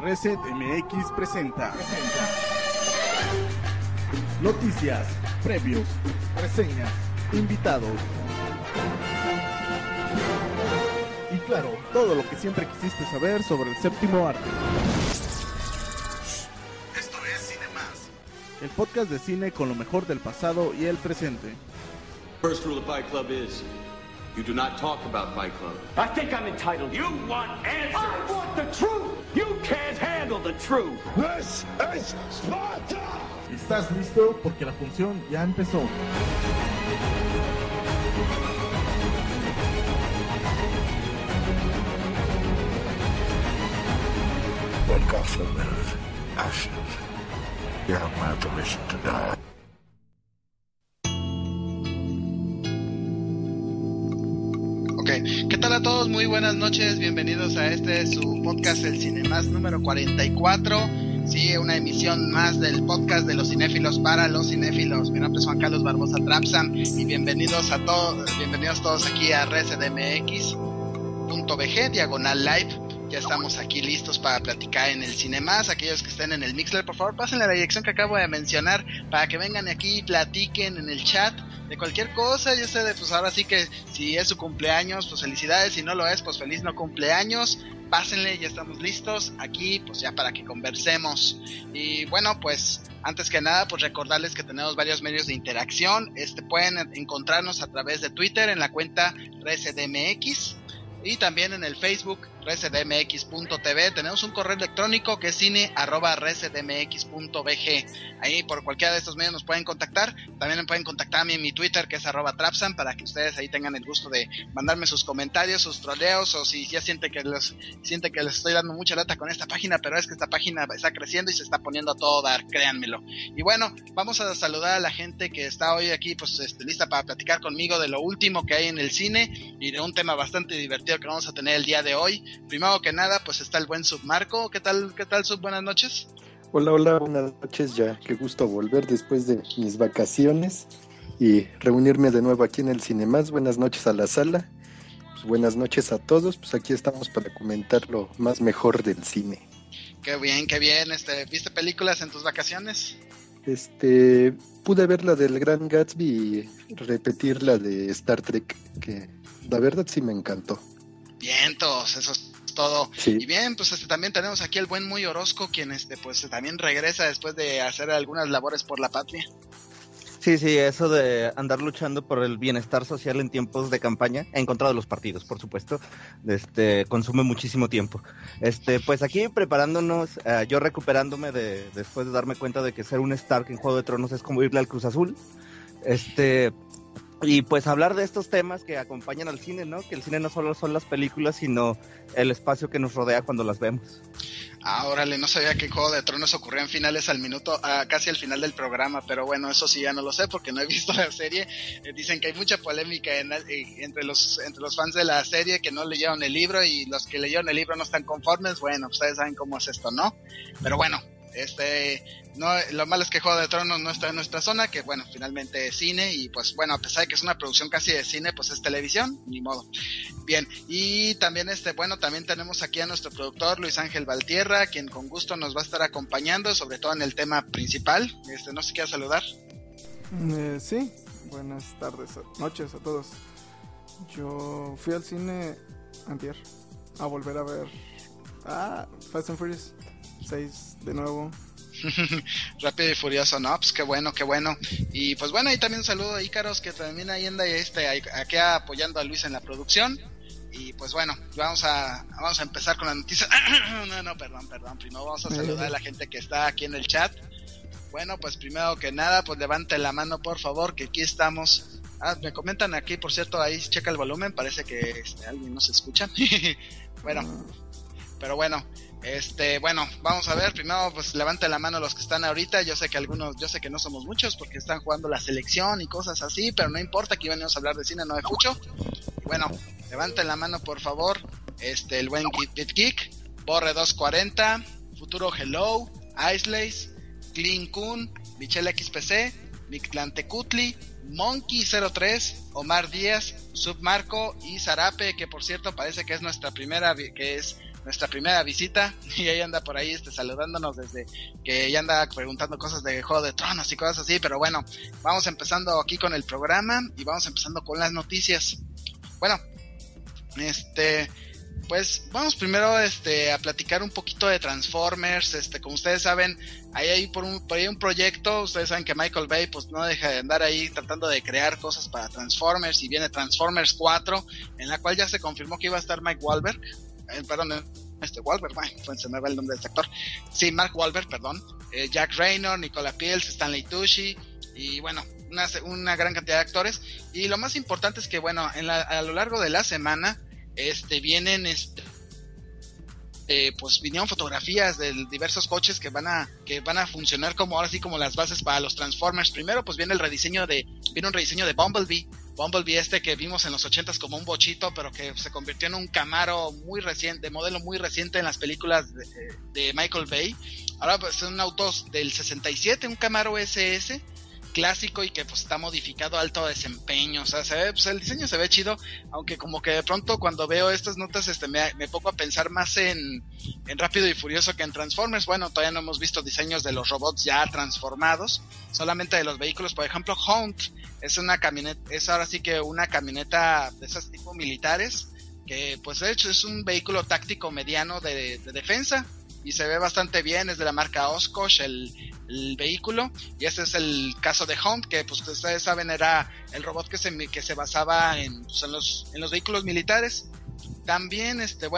Reset MX presenta noticias, previos, reseñas, invitados y claro, todo lo que siempre quisiste saber sobre el séptimo arte. Esto es Cine Más, el podcast de cine con lo mejor del pasado y el presente. First rule of Fight Club is you do not talk about Fight Club. I think I'm entitled. You want answers. I want the truth. You can't handle the truth. This is Sparta. ¿Estás listo? Porque la función ya empezó. When Gotham is ashes, you have my permission to die. ¿Qué tal a todos? Muy buenas noches, bienvenidos a su podcast, el Cine Más número 44. Sí, una emisión más del podcast de los cinéfilos para los cinéfilos. Mi nombre es Juan Carlos Barbosa Trapsam y bienvenidos todos aquí a resedmx.bg/live. Ya estamos aquí listos para platicar en el Cine Más. Aquellos que estén en el Mixler, por favor, pásenle la dirección que acabo de mencionar para que vengan aquí y platiquen en el chat de cualquier cosa. Yo sé, pues ahora sí que si es su cumpleaños, pues felicidades. Si no lo es, pues feliz no cumpleaños. Pásenle, ya estamos listos aquí, pues ya para que conversemos. Y bueno, pues antes que nada, pues recordarles que tenemos varios medios de interacción. Pueden encontrarnos a través de Twitter en la cuenta ResedMX. Y también en el Facebook, resedmx.tv. Tenemos un correo electrónico que es cine@resedmx.bg. Ahí por cualquiera de estos medios nos pueden contactar. También me pueden contactar a mí en mi Twitter, que es @Trapsam, para que ustedes ahí tengan el gusto de mandarme sus comentarios, sus troleos, o si ya siente que les estoy dando mucha lata con esta página, pero es que esta página está creciendo y se está poniendo a todo dar, créanmelo. Y bueno, vamos a saludar a la gente que está hoy aquí, pues lista para platicar conmigo de lo último que hay en el cine y de un tema bastante divertido que vamos a tener el día de hoy. Primero que nada, pues está el buen Submarco. ¿Qué tal, Sub? Buenas noches. Hola, buenas noches. Ya, qué gusto volver después de mis vacaciones y reunirme de nuevo aquí en el Cine Más. Buenas noches a la sala. Pues buenas noches a todos. Pues aquí estamos para comentar lo más mejor del cine. Qué bien. ¿Viste películas en tus vacaciones? Pude ver la del Gran Gatsby y repetir la de Star Trek, que la verdad sí me encantó. Vientos, eso es todo. Sí. Y bien, pues también tenemos aquí el buen Muy Orozco, quien pues también regresa después de hacer algunas labores por la patria. Sí, eso de andar luchando por el bienestar social en tiempos de campaña, en contra de los partidos, por supuesto, consume muchísimo tiempo. Pues aquí preparándonos, yo recuperándome después de darme cuenta de que ser un Stark en Juego de Tronos es como irle al Cruz Azul. Y pues hablar de estos temas que acompañan al cine, ¿no? Que el cine no solo son las películas, sino el espacio que nos rodea cuando las vemos. Ah, órale, no sabía que Juego de Tronos ocurría en finales casi al final del programa, pero bueno, eso sí ya no lo sé porque no he visto la serie. Dicen que hay mucha polémica entre los fans de la serie que no leyeron el libro y los que leyeron el libro no están conformes. Bueno, ustedes saben cómo es esto, ¿no? Pero bueno, no, lo malo es que Juego de Tronos no está en nuestra zona, que bueno, finalmente es cine y pues bueno, a pesar de que es una producción casi de cine, pues es televisión, ni modo. Bien, y también también tenemos aquí a nuestro productor Luis Ángel Valtierra, quien con gusto nos va a estar acompañando, sobre todo en el tema principal. No sé si quiere saludar. Sí, buenas noches a todos. Yo fui al cine antier a volver a ver Fast and Furious 6 de nuevo. Rápido y Furioso, no, pues qué bueno. Y pues bueno, y también un saludo a Ícaros, que también ahí anda aquí apoyando a Luis en la producción. Y pues bueno, vamos a empezar con la noticia. No, perdón. Primero vamos a saludar a la gente que está aquí en el chat. Bueno, pues primero que nada, pues levante la mano, por favor, que aquí estamos. Me comentan aquí, por cierto, ahí checa el volumen, parece que alguien no se escucha. Bueno, pero bueno, bueno, vamos a ver, primero pues levante la mano los que están ahorita. Yo sé que no somos muchos porque están jugando la selección y cosas así, pero no importa, aquí venimos a hablar de cine, no de fucho. Y bueno, levanten la mano por favor, el buen Geek, Borre 240, Futuro Hello, Icelace, Clean Kun, Michelle XPC, Mictlantecutli, Monkey 03, Omar Díaz, Submarco y Zarape, que por cierto parece que es nuestra primera, que es nuestra primera visita, y ella anda por ahí saludándonos desde que ella anda preguntando cosas de Juego de Tronos y cosas así, pero bueno, vamos empezando aquí con el programa y vamos empezando con las noticias. Bueno, pues vamos primero a platicar un poquito de Transformers. Como ustedes saben, hay por ahí un proyecto. Ustedes saben que Michael Bay pues no deja de andar ahí tratando de crear cosas para Transformers, y viene Transformers 4, en la cual ya se confirmó que iba a estar Mike Wahlberg, Wahlberg, pues se me va el nombre del actor. Sí, Mark Wahlberg, perdón. Jack Reynor, Nicola Pilz, Stanley Tucci, y bueno, una gran cantidad de actores. Y lo más importante es que bueno, a lo largo de la semana vienen pues vinieron fotografías de diversos coches que van a funcionar como ahora sí como las bases para los Transformers. Primero pues viene un rediseño de Bumblebee que vimos en los 80s como un bochito, pero que se convirtió en un Camaro muy reciente, de modelo muy reciente en las películas de Michael Bay. Ahora pues son autos del 67, un Camaro SS clásico y que pues está modificado a alto desempeño. O sea, se ve, pues el diseño se ve chido, aunque como que de pronto cuando veo estas notas me pongo a pensar más en Rápido y Furioso que en Transformers. Bueno, todavía no hemos visto diseños de los robots ya transformados, solamente de los vehículos. Por ejemplo, Hunt es una camioneta, es ahora sí que una camioneta de esas tipo militares, que pues de hecho es un vehículo táctico mediano de defensa, y se ve bastante bien. Es de la marca Oshkosh el vehículo, y este es el caso de Hunt, que pues ustedes saben era el robot que se basaba en los vehículos militares. También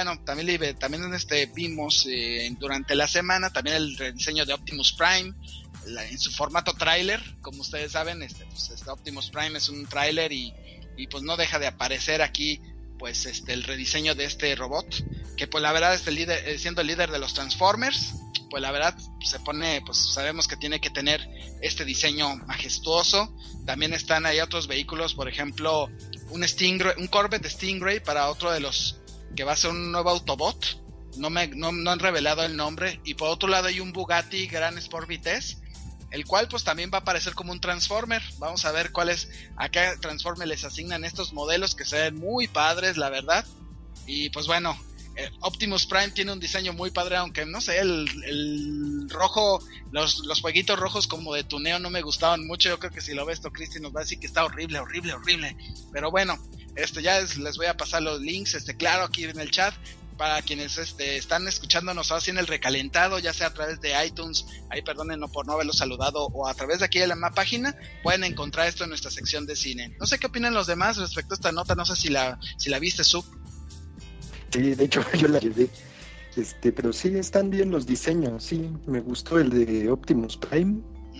también vimos durante la semana también el rediseño de Optimus Prime en su formato tráiler. Como ustedes saben, Optimus Prime es un tráiler, y pues no deja de aparecer aquí pues el rediseño de este robot, que pues la verdad siendo el líder de los Transformers, pues la verdad se pone, pues sabemos que tiene que tener este diseño majestuoso. También están ahí otros vehículos, por ejemplo un Corvette Stingray para otro de los que va a ser un nuevo Autobot, no han revelado el nombre. Y por otro lado hay un Bugatti Grand Sport Vitesse, el cual pues también va a aparecer como un Transformer. Vamos a ver a qué Transformer les asignan estos modelos, que se ven muy padres, la verdad. Y pues bueno, Optimus Prime tiene un diseño muy padre, aunque no sé, el rojo, los jueguitos rojos como de tuneo no me gustaban mucho. Yo creo que si lo ves, Cristi nos va a decir que está horrible. Pero bueno, les voy a pasar los links, claro, aquí en el chat, para quienes están escuchándonos así en el recalentado, ya sea a través de iTunes, ahí perdónennos por no haberlos saludado, o a través de aquí de la página, pueden encontrar esto en nuestra sección de cine. No sé qué opinan los demás respecto a esta nota, no sé si la viste, Sub. Sí, de hecho yo la llevé, pero sí están bien los diseños. Sí, me gustó el de Optimus Prime,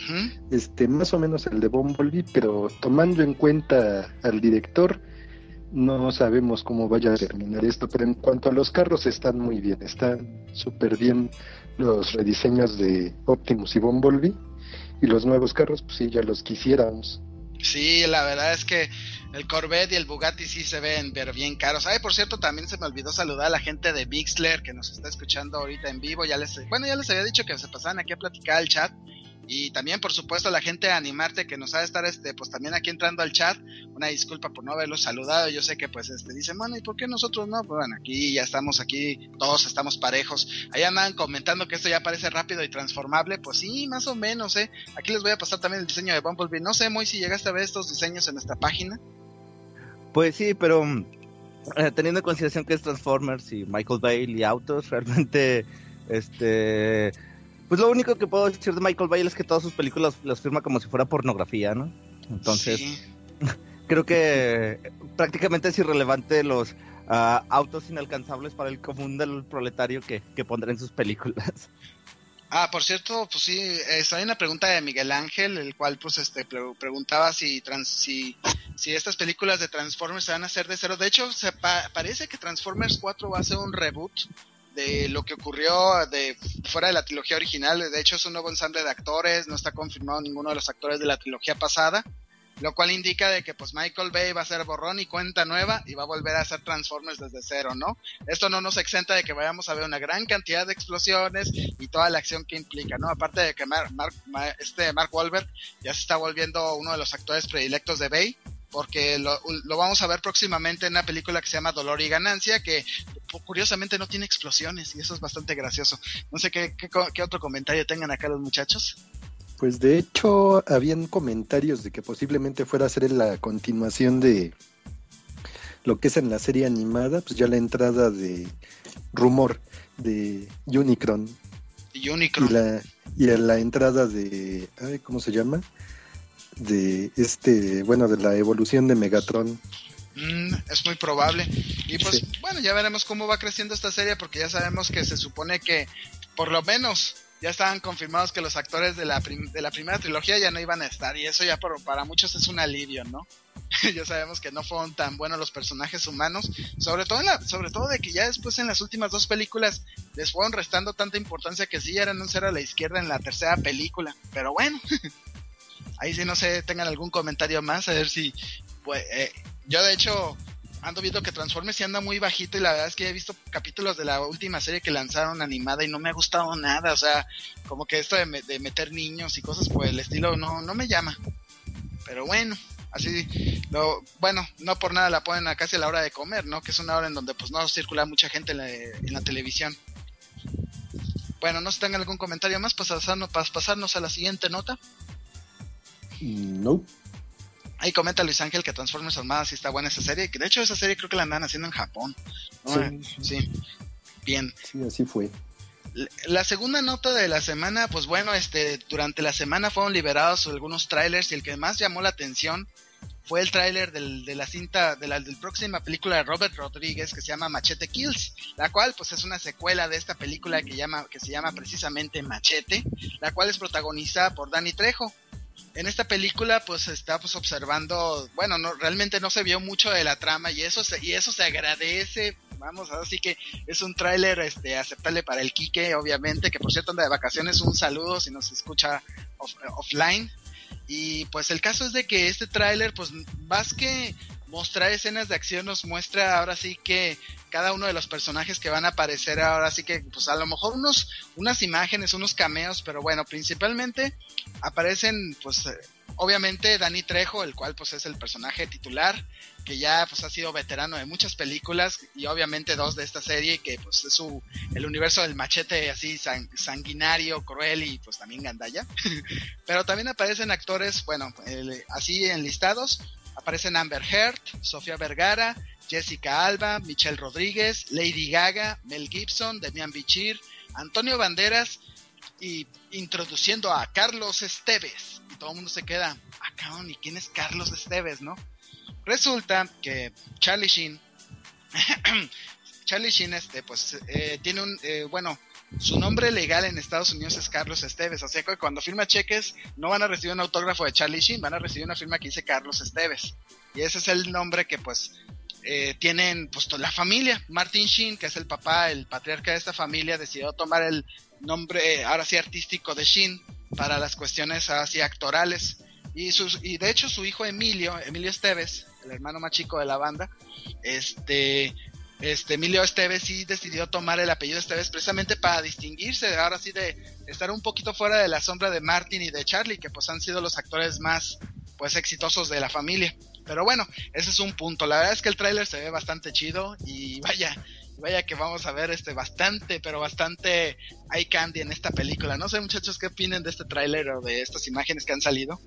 más o menos el de Bumblebee, pero tomando en cuenta al director, no sabemos cómo vaya a terminar esto. Pero en cuanto a los carros, están muy bien, están súper bien los rediseños de Optimus y Bumblebee, y los nuevos carros pues sí, ya los quisiéramos. Sí, la verdad es que el Corvette y el Bugatti sí se ven pero bien caros. Por cierto, también se me olvidó saludar a la gente de Mixler que nos está escuchando ahorita en vivo. Ya les había dicho que se pasaban aquí a platicar al chat. Y también, por supuesto, a la gente de Animarte que nos ha de estar, pues también aquí entrando al chat. Una disculpa por no haberlos saludado. Yo sé que, pues, dicen, bueno, ¿y por qué nosotros no? Pues bueno, aquí ya estamos, todos estamos parejos. Ahí andan comentando que esto ya parece rápido y transformable. Pues sí, más o menos, Aquí les voy a pasar también el diseño de Bumblebee. No sé, Moy, si llegaste a ver estos diseños en nuestra página. Pues sí, pero teniendo en consideración que es Transformers y Michael Bay y autos, realmente, pues lo único que puedo decir de Michael Bay es que todas sus películas las firma como si fuera pornografía, ¿no? Entonces, sí. Creo que prácticamente es irrelevante los autos inalcanzables para el común del proletario que pondrá en sus películas. Por cierto, pues sí, hay una pregunta de Miguel Ángel, el cual pues preguntaba si estas películas de Transformers se van a hacer de cero. De hecho, parece que Transformers 4 va a ser un reboot de lo que ocurrió fuera de la trilogía original. De hecho, es un nuevo ensamble de actores, no está confirmado ninguno de los actores de la trilogía pasada, lo cual indica de que pues Michael Bay va a hacer borrón y cuenta nueva y va a volver a hacer Transformers desde cero, ¿no? Esto no nos exenta de que vayamos a ver una gran cantidad de explosiones y toda la acción que implica, ¿no? Aparte de que Mark Wahlberg ya se está volviendo uno de los actores predilectos de Bay, porque lo vamos a ver próximamente en una película que se llama Dolor y Ganancia, que curiosamente no tiene explosiones y eso es bastante gracioso. No sé qué otro comentario tengan acá los muchachos. Pues de hecho habían comentarios de que posiblemente fuera a ser la continuación de lo que es en la serie animada, pues ya la entrada de rumor de Unicron. Y la entrada de, ¿cómo se llama? De de la evolución de Megatron. Es muy probable. Y pues sí. Bueno, ya veremos cómo va creciendo esta serie, porque ya sabemos que se supone que por lo menos ya estaban confirmados que los actores de la primera trilogía ya no iban a estar, y eso ya para muchos es un alivio, ¿no? Ya sabemos que no fueron tan buenos los personajes humanos, sobre todo de que ya después en las últimas 2 películas les fueron restando tanta importancia que sí ya eran un cero a la izquierda en la tercera película, pero bueno. Ahí sí no sé, tengan algún comentario más, a ver si pues, yo de hecho ando viendo que Transformers sí anda muy bajito, y la verdad es que he visto capítulos de la última serie que lanzaron animada y no me ha gustado nada, o sea, como que esto de meter niños y cosas por el estilo no me llama, pero bueno, así, no por nada la ponen a casi a la hora de comer, ¿no? Que es una hora en donde pues no circula mucha gente en la televisión. Bueno, no sé si tengan algún comentario más para pasarnos a la siguiente nota. No. Ahí comenta Luis Ángel que Transformers Armada sí está buena esa serie, que de hecho esa serie creo que la andan haciendo en Japón, ¿no? Sí. Bien. Sí, así fue. La segunda nota de la semana, pues bueno, durante la semana fueron liberados algunos trailers, y el que más llamó la atención fue el tráiler de la cinta de la próxima película de Robert Rodríguez, que se llama Machete Kills, la cual pues es una secuela de esta película que se llama precisamente Machete, la cual es protagonizada por Danny Trejo. En esta película pues estamos observando, bueno, realmente no se vio mucho de la trama, y eso se agradece. Vamos, así que es un tráiler aceptable para el Quique, obviamente, que por cierto anda de vacaciones. Un saludo si nos escucha offline. Y pues el caso es de que este tráiler, pues más que mostrar escenas de acción, nos muestra ahora sí que cada uno de los personajes que van a aparecer, ahora sí que pues a lo mejor unas imágenes, unos cameos, pero bueno, principalmente aparecen pues obviamente Danny Trejo, el cual pues es el personaje titular, que ya pues ha sido veterano de muchas películas, y obviamente 2 de esta serie, que pues es el universo del Machete así sanguinario, cruel y pues también gandalla. Pero también aparecen actores, bueno, así enlistados, aparecen Amber Heard, Sofía Vergara, Jessica Alba, Michelle Rodríguez, Lady Gaga, Mel Gibson, Demian Bichir, Antonio Banderas, y introduciendo a Carlos Esteves, y todo el mundo se queda, cabrón, ¿y quién es Carlos Esteves, no? Resulta que Charlie Sheen pues tiene su nombre legal en Estados Unidos es Carlos Esteves, o sea que cuando firma cheques no van a recibir un autógrafo de Charlie Sheen, van a recibir una firma que dice Carlos Esteves, y ese es el nombre que pues tienen pues la familia. Martin Sheen, que es el papá, el patriarca de esta familia, decidió tomar el nombre ahora sí artístico de Sheen para las cuestiones así actorales, y de hecho su hijo Emilio Esteves, el hermano más chico de la banda, Emilio Esteves sí decidió tomar el apellido Esteves precisamente para distinguirse, ahora sí, de estar un poquito fuera de la sombra de Martin y de Charlie, que pues han sido los actores más pues exitosos de la familia. Pero bueno, ese es un punto. La verdad es que el tráiler se ve bastante chido, y vaya que vamos a ver bastante eye candy en esta película. No sé, muchachos, ¿qué opinan de este tráiler o de estas imágenes que han salido?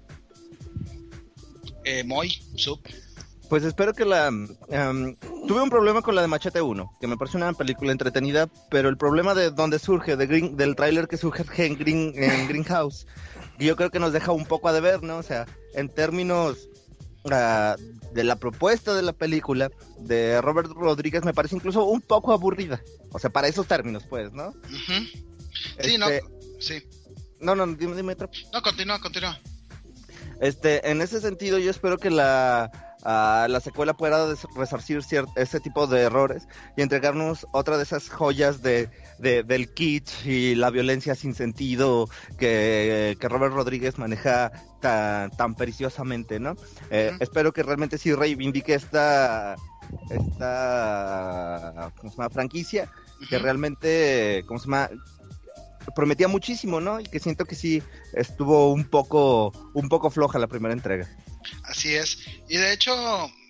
Moy, Sub. Pues espero que tuve un problema con la de Machete 1, que me pareció una película entretenida, pero el problema de donde surge, del tráiler que surge en Greenhouse, yo creo que nos deja un poco a deber, ¿no? O sea, en términos de la propuesta de la película de Robert Rodríguez, me parece incluso un poco aburrida. O sea, para esos términos, pues, ¿no? Uh-huh. Sí, sí. No, dime otro. No, continúa. En ese sentido, yo espero que la secuela pueda resarcir ese tipo de errores y entregarnos otra de esas joyas del kitsch y la violencia sin sentido que Robert Rodríguez maneja tan periciosamente, ¿no? Uh-huh. Espero que realmente sí reivindique esta ¿cómo se llama? Franquicia, uh-huh, que realmente, ¿cómo se llama? Prometía muchísimo, ¿no? Y que siento que sí estuvo un poco floja la primera entrega. Así es. Y de hecho,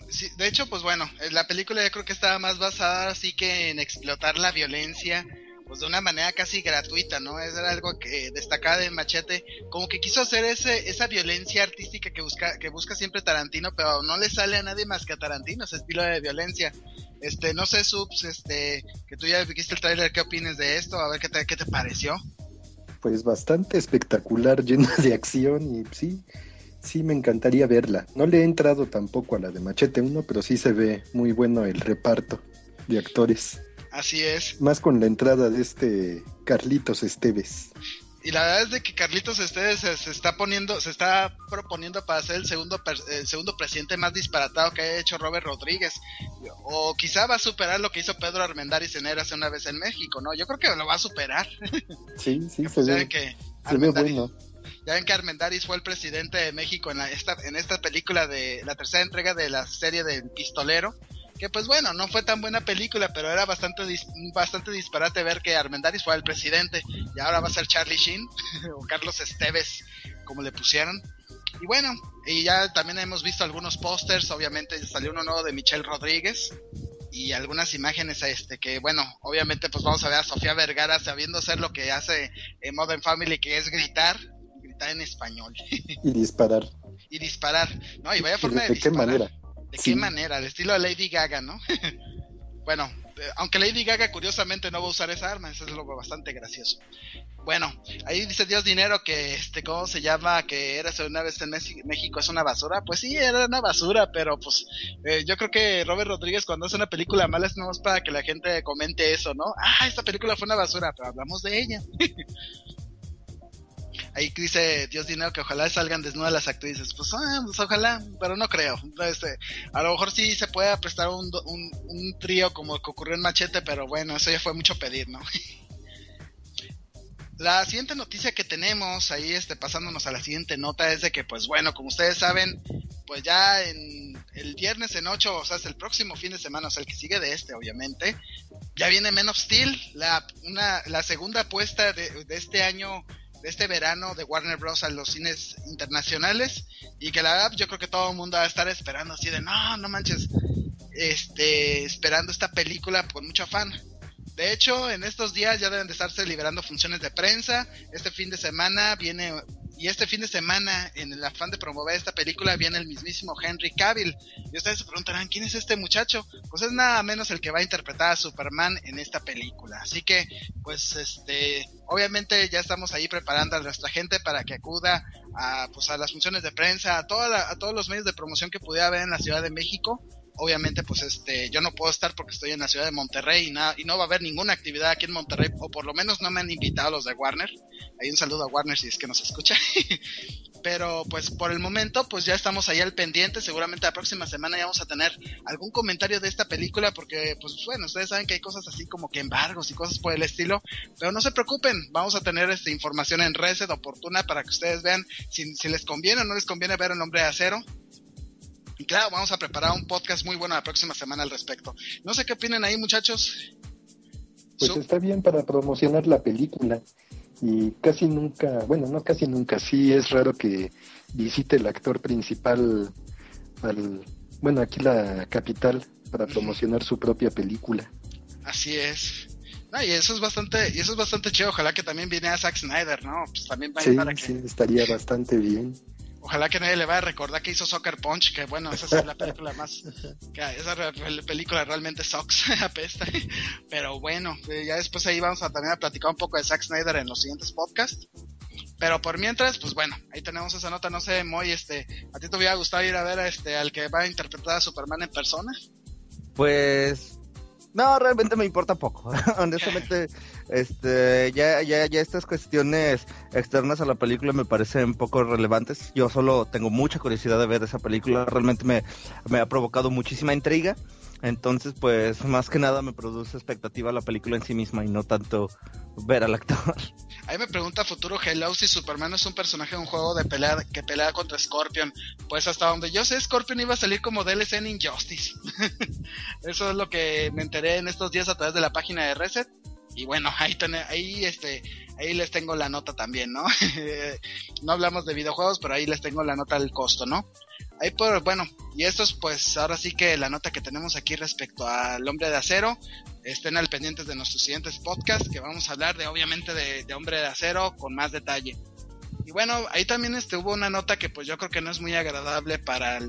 Sí, de hecho, pues bueno, la película yo creo que estaba más basada así que en explotar la violencia, pues de una manera casi gratuita, ¿no? Eso era algo que destacaba de Machete, como que quiso hacer esa violencia artística que busca siempre Tarantino, pero no le sale a nadie más que a Tarantino ese estilo de violencia. No sé, Subs, que tú ya viste el tráiler, ¿qué opinas de esto? A ver qué te pareció. Pues bastante espectacular, llena de acción y sí me encantaría verla. No le he entrado tampoco a la de Machete 1, pero sí se ve muy bueno el reparto de actores. Así es. Más con la entrada de Carlitos Esteves. Y la verdad es de que Carlitos Esteves se está proponiendo para ser el segundo presidente más disparatado que haya hecho Robert Rodríguez. O quizá va a superar lo que hizo Pedro Armendáriz en Érase una vez en México, ¿no? Yo creo que lo va a superar. Sí, pues se ve bueno. Ya ven que Armendáriz fue el presidente de México en esta película de la tercera entrega de la serie del Pistolero. Que pues bueno, no fue tan buena película, pero era bastante disparate ver que Armendáriz fue el presidente y ahora va a ser Charlie Sheen o Carlos Esteves, como le pusieron. Y bueno, y ya también hemos visto algunos pósters, obviamente salió uno nuevo de Michelle Rodríguez y algunas imágenes que bueno, obviamente pues vamos a ver a Sofía Vergara sabiendo hacer lo que hace en Modern Family, que es gritar en español. Y disparar. ¿No? Y vaya forma de disparar. ¿De qué manera? ¿De qué manera? Al estilo de Lady Gaga, ¿no? Bueno, aunque Lady Gaga curiosamente no va a usar esa arma, eso es lo bastante gracioso. Bueno, ahí dice Dios Dinero que, ¿cómo se llama? Que Érase una vez en México es una basura. Pues sí, era una basura, pero pues yo creo que Robert Rodríguez cuando hace una película mala es nomás para que la gente comente eso, ¿no? Esta película fue una basura, pero hablamos de ella. Ahí dice Dios Dinero que ojalá salgan desnudas las actrices. Pues ojalá, pero no creo. A lo mejor sí se puede prestar un trío como que ocurrió en Machete, pero bueno, eso ya fue mucho pedir, ¿no? La siguiente noticia que tenemos ahí, pasándonos a la siguiente nota, es de que, pues bueno, como ustedes saben, pues ya el viernes en 8, o sea, es el próximo fin de semana, o sea, el que sigue de obviamente, ya viene Men of Steel, la segunda apuesta de este año, de este verano de Warner Bros. A los cines internacionales, y que la verdad yo creo que todo el mundo va a estar esperando así de no manches, esperando esta película con mucho afán. De hecho, en estos días ya deben de estarse liberando funciones de prensa. Este fin de semana en el afán de promover esta película viene el mismísimo Henry Cavill. Y ustedes se preguntarán, ¿quién es este muchacho? Pues es nada menos el que va a interpretar a Superman en esta película. Así que, pues, obviamente ya estamos ahí preparando a nuestra gente para que acuda a las funciones de prensa, a todos los medios de promoción que pudiera haber en la Ciudad de México. Obviamente, pues yo no puedo estar porque estoy en la ciudad de Monterrey y no va a haber ninguna actividad aquí en Monterrey, o por lo menos no me han invitado los de Warner. Ahí un saludo a Warner si es que nos escucha. Pero pues por el momento pues ya estamos ahí al pendiente. Seguramente la próxima semana ya vamos a tener algún comentario de esta película, porque pues bueno, ustedes saben que hay cosas así como que embargos y cosas por el estilo, pero no se preocupen, vamos a tener información en Reset oportuna para que ustedes vean si les conviene o no les conviene ver El Hombre de Acero. Y claro, vamos a preparar un podcast muy bueno la próxima semana al respecto. No sé qué opinan ahí, muchachos. Pues está bien para promocionar la película. Y casi nunca, bueno, no casi nunca, sí es raro que visite el actor principal aquí la capital para promocionar su propia película. Así es. No, y eso es bastante chido. Ojalá que también viniera Zack Snyder, ¿no? Pues también va a ir para que... Sí, estaría bastante bien. Ojalá que nadie le vaya a recordar que hizo Sucker Punch, que bueno, esa es la película más... esa película realmente sucks, apesta. Pero bueno, ya después ahí vamos a también a platicar un poco de Zack Snyder en los siguientes podcasts. Pero por mientras, pues bueno, ahí tenemos esa nota. No sé, Moy, ¿a ti te hubiera gustado ir a ver al que va a interpretar a Superman en persona? Pues... no, realmente me importa poco. Honestamente, ya estas cuestiones externas a la película me parecen poco relevantes. Yo solo tengo mucha curiosidad de ver esa película. Realmente me ha provocado muchísima intriga. Entonces, pues, más que nada me produce expectativa la película en sí misma y no tanto ver al actor. Ahí me pregunta Futuro Hello si Superman es un personaje de un juego de pelea que pelea contra Scorpion. Pues hasta donde yo sé, Scorpion iba a salir como DLC en Injustice. Eso es lo que me enteré en estos días a través de la página de Reset. Y bueno, ahí les tengo la nota también, ¿no? No hablamos de videojuegos, pero ahí les tengo la nota del costo, ¿no? Y esto es pues ahora sí que la nota que tenemos aquí respecto al Hombre de Acero. Estén al pendientes de nuestros siguientes podcasts, que vamos a hablar obviamente de Hombre de Acero con más detalle. Y bueno, ahí también hubo una nota que pues yo creo que no es muy agradable para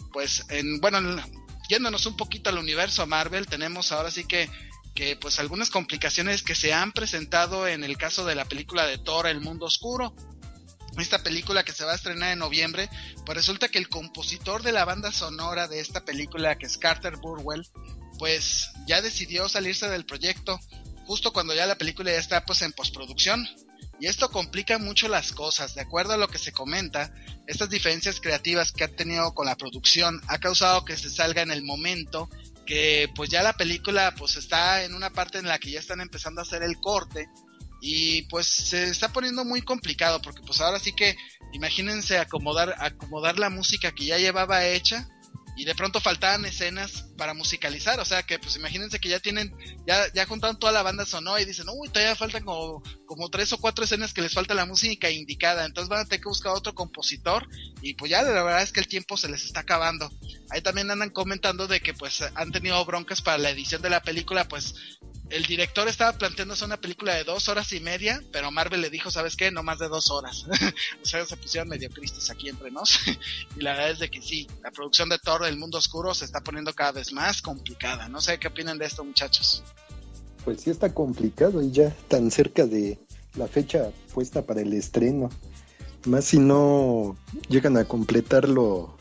yéndonos un poquito al universo Marvel, tenemos ahora sí que pues algunas complicaciones que se han presentado en el caso de la película de Thor, El Mundo Oscuro. Esta película que se va a estrenar en noviembre, pues resulta que el compositor de la banda sonora de esta película, que es Carter Burwell, pues ya decidió salirse del proyecto justo cuando ya la película ya está pues en postproducción. Y esto complica mucho las cosas. De acuerdo a lo que se comenta, estas diferencias creativas que ha tenido con la producción ha causado que se salga en el momento que pues ya la película pues está en una parte en la que ya están empezando a hacer el corte. Y pues se está poniendo muy complicado, porque pues ahora sí que imagínense acomodar la música que ya llevaba hecha, y de pronto faltaban escenas para musicalizar. O sea que pues imagínense que ya juntaron toda la banda sonora y dicen, uy, todavía faltan como 3 o 4 escenas que les falta la música indicada, entonces van a tener que buscar otro compositor, y pues ya la verdad es que el tiempo se les está acabando. Ahí también andan comentando de que pues han tenido broncas para la edición de la película. Pues el director estaba planteándose una película de 2 horas y media, pero Marvel le dijo, ¿sabes qué? No más de 2 horas. O sea, se pusieron medio tristes aquí entre nos. Y la verdad es de que sí, la producción de Thor, El Mundo Oscuro, se está poniendo cada vez más complicada. No sé qué opinan de esto, muchachos. Pues sí está complicado, y ya tan cerca de la fecha puesta para el estreno. Más si no llegan a completarlo,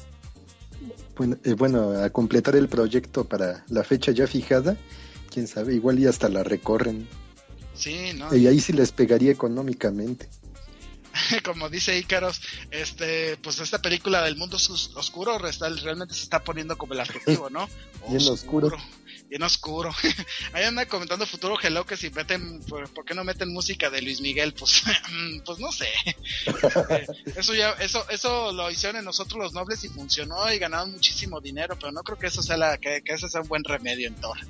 a completar el proyecto para la fecha ya fijada, quién sabe, igual y hasta la recorren. Sí, ¿no? Y ahí sí les pegaría económicamente. Como dice Ícaros, pues esta película del Mundo Oscuro realmente se está poniendo como el adjetivo, ¿no? Bien oscuro. Bien oscuro. Ahí anda comentando Futuro Hello que si meten, ¿por qué no meten música de Luis Miguel? Pues no sé. Eso lo hicieron en Nosotros los Nobles y funcionó y ganaron muchísimo dinero, pero no creo que eso sea que ese sea un buen remedio en Thor.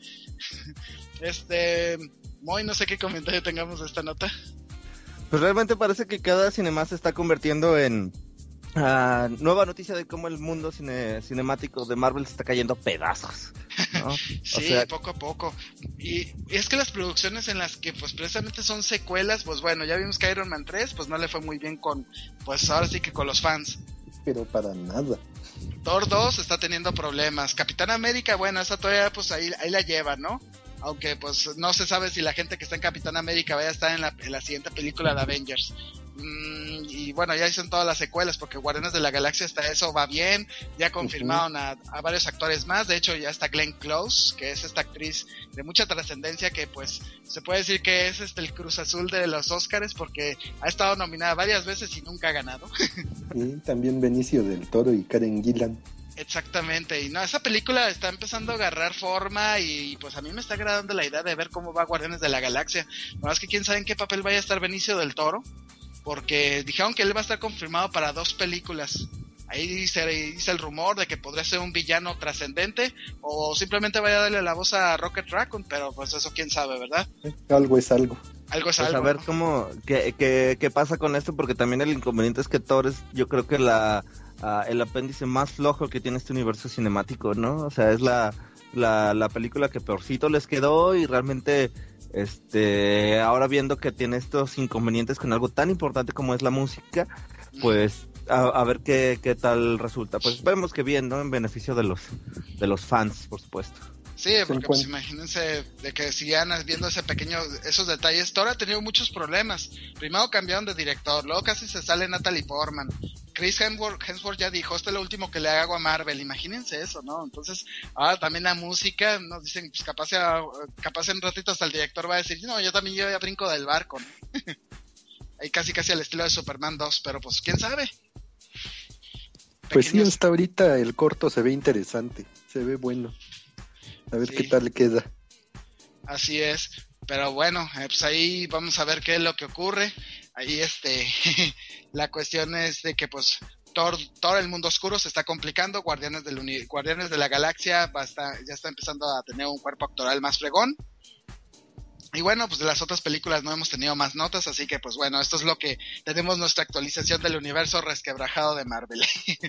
Moy, no sé qué comentario tengamos de esta nota. Pues realmente parece que cada cinema se está convirtiendo en nueva noticia de cómo el mundo cinemático de Marvel se está cayendo a pedazos, ¿no? Sí, poco a poco. Y es que las producciones en las que pues precisamente son secuelas, pues bueno, ya vimos que Iron Man 3 pues no le fue muy bien pues ahora sí que con los fans. Pero para nada. Thor 2 está teniendo problemas. Capitán América, bueno, esa todavía pues ahí la lleva, ¿no? Aunque pues no se sabe si la gente que está en Capitán América vaya a estar en la siguiente película de Avengers. Y bueno, ya hicieron todas las secuelas, porque Guardianes de la Galaxia hasta eso va bien. Ya confirmaron a varios actores más. De hecho ya está Glenn Close, que es esta actriz de mucha trascendencia, que pues se puede decir que es el Cruz Azul de los Óscares, porque ha estado nominada varias veces y nunca ha ganado. Y también Benicio del Toro y Karen Gillan. Exactamente, y no, esa película está empezando a agarrar forma y pues a mí me está agradando la idea de ver cómo va Guardianes de la Galaxia. La verdad es que quién sabe en qué papel vaya a estar Benicio del Toro, porque dijeron que él va a estar confirmado para 2 películas. Ahí dice el rumor de que podría ser un villano trascendente o simplemente vaya a darle la voz a Rocket Raccoon, pero pues eso quién sabe, ¿verdad? Algo es algo. Algo es pues algo. A ver qué pasa con esto, porque también el inconveniente es que Thor es, yo creo que el apéndice más flojo que tiene este universo cinemático, ¿no? O sea, es la película que peorcito les quedó, y realmente ahora viendo que tiene estos inconvenientes con algo tan importante como es la música, pues a ver qué tal resulta. Pues esperemos que bien, ¿no? En beneficio de los fans, por supuesto. Sí, porque pues imagínense de que sigan viendo esos detalles. Thor ha tenido muchos problemas. Primero cambiaron de director, luego casi se sale Natalie Portman. Chris Hemsworth ya dijo, esto es lo último que le hago a Marvel. Imagínense eso, ¿no? Entonces, ahora también la música, nos dicen, pues capaz en un ratito hasta el director va a decir, no, yo ya brinco del barco, ¿no? Ahí casi al estilo de Superman 2, pero pues, ¿quién sabe? Pues sí, hasta ahorita el corto se ve interesante, se ve bueno. A ver qué tal queda. Así es, pero bueno, pues ahí vamos a ver qué es lo que ocurre. Ahí la cuestión es de que pues Thor El Mundo Oscuro se está complicando. Guardianes de la Galaxia ya está empezando a tener un cuerpo actoral más fregón. Y bueno, pues de las otras películas no hemos tenido más notas, así que pues bueno, esto es lo que tenemos, nuestra actualización del universo resquebrajado de Marvel.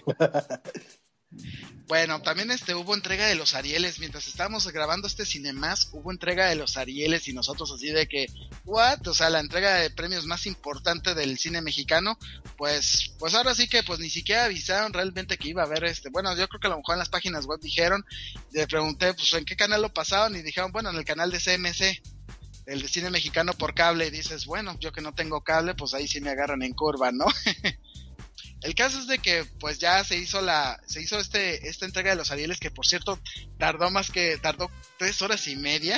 Bueno, también hubo entrega de los Arieles, mientras estábamos grabando este Cinemás, hubo entrega de los Arieles y nosotros así de que, ¿what? O sea, la entrega de premios más importante del cine mexicano, pues ahora sí que pues ni siquiera avisaron realmente que iba a haber bueno, yo creo que a lo mejor en las páginas web dijeron, le pregunté pues en qué canal lo pasaron y dijeron, bueno, en el canal de CMC, el de cine mexicano por cable, y dices, bueno, yo que no tengo cable, pues ahí sí me agarran en curva, ¿no? El caso es de que pues ya se hizo esta entrega de los Arieles, que por cierto tardó 3 horas y media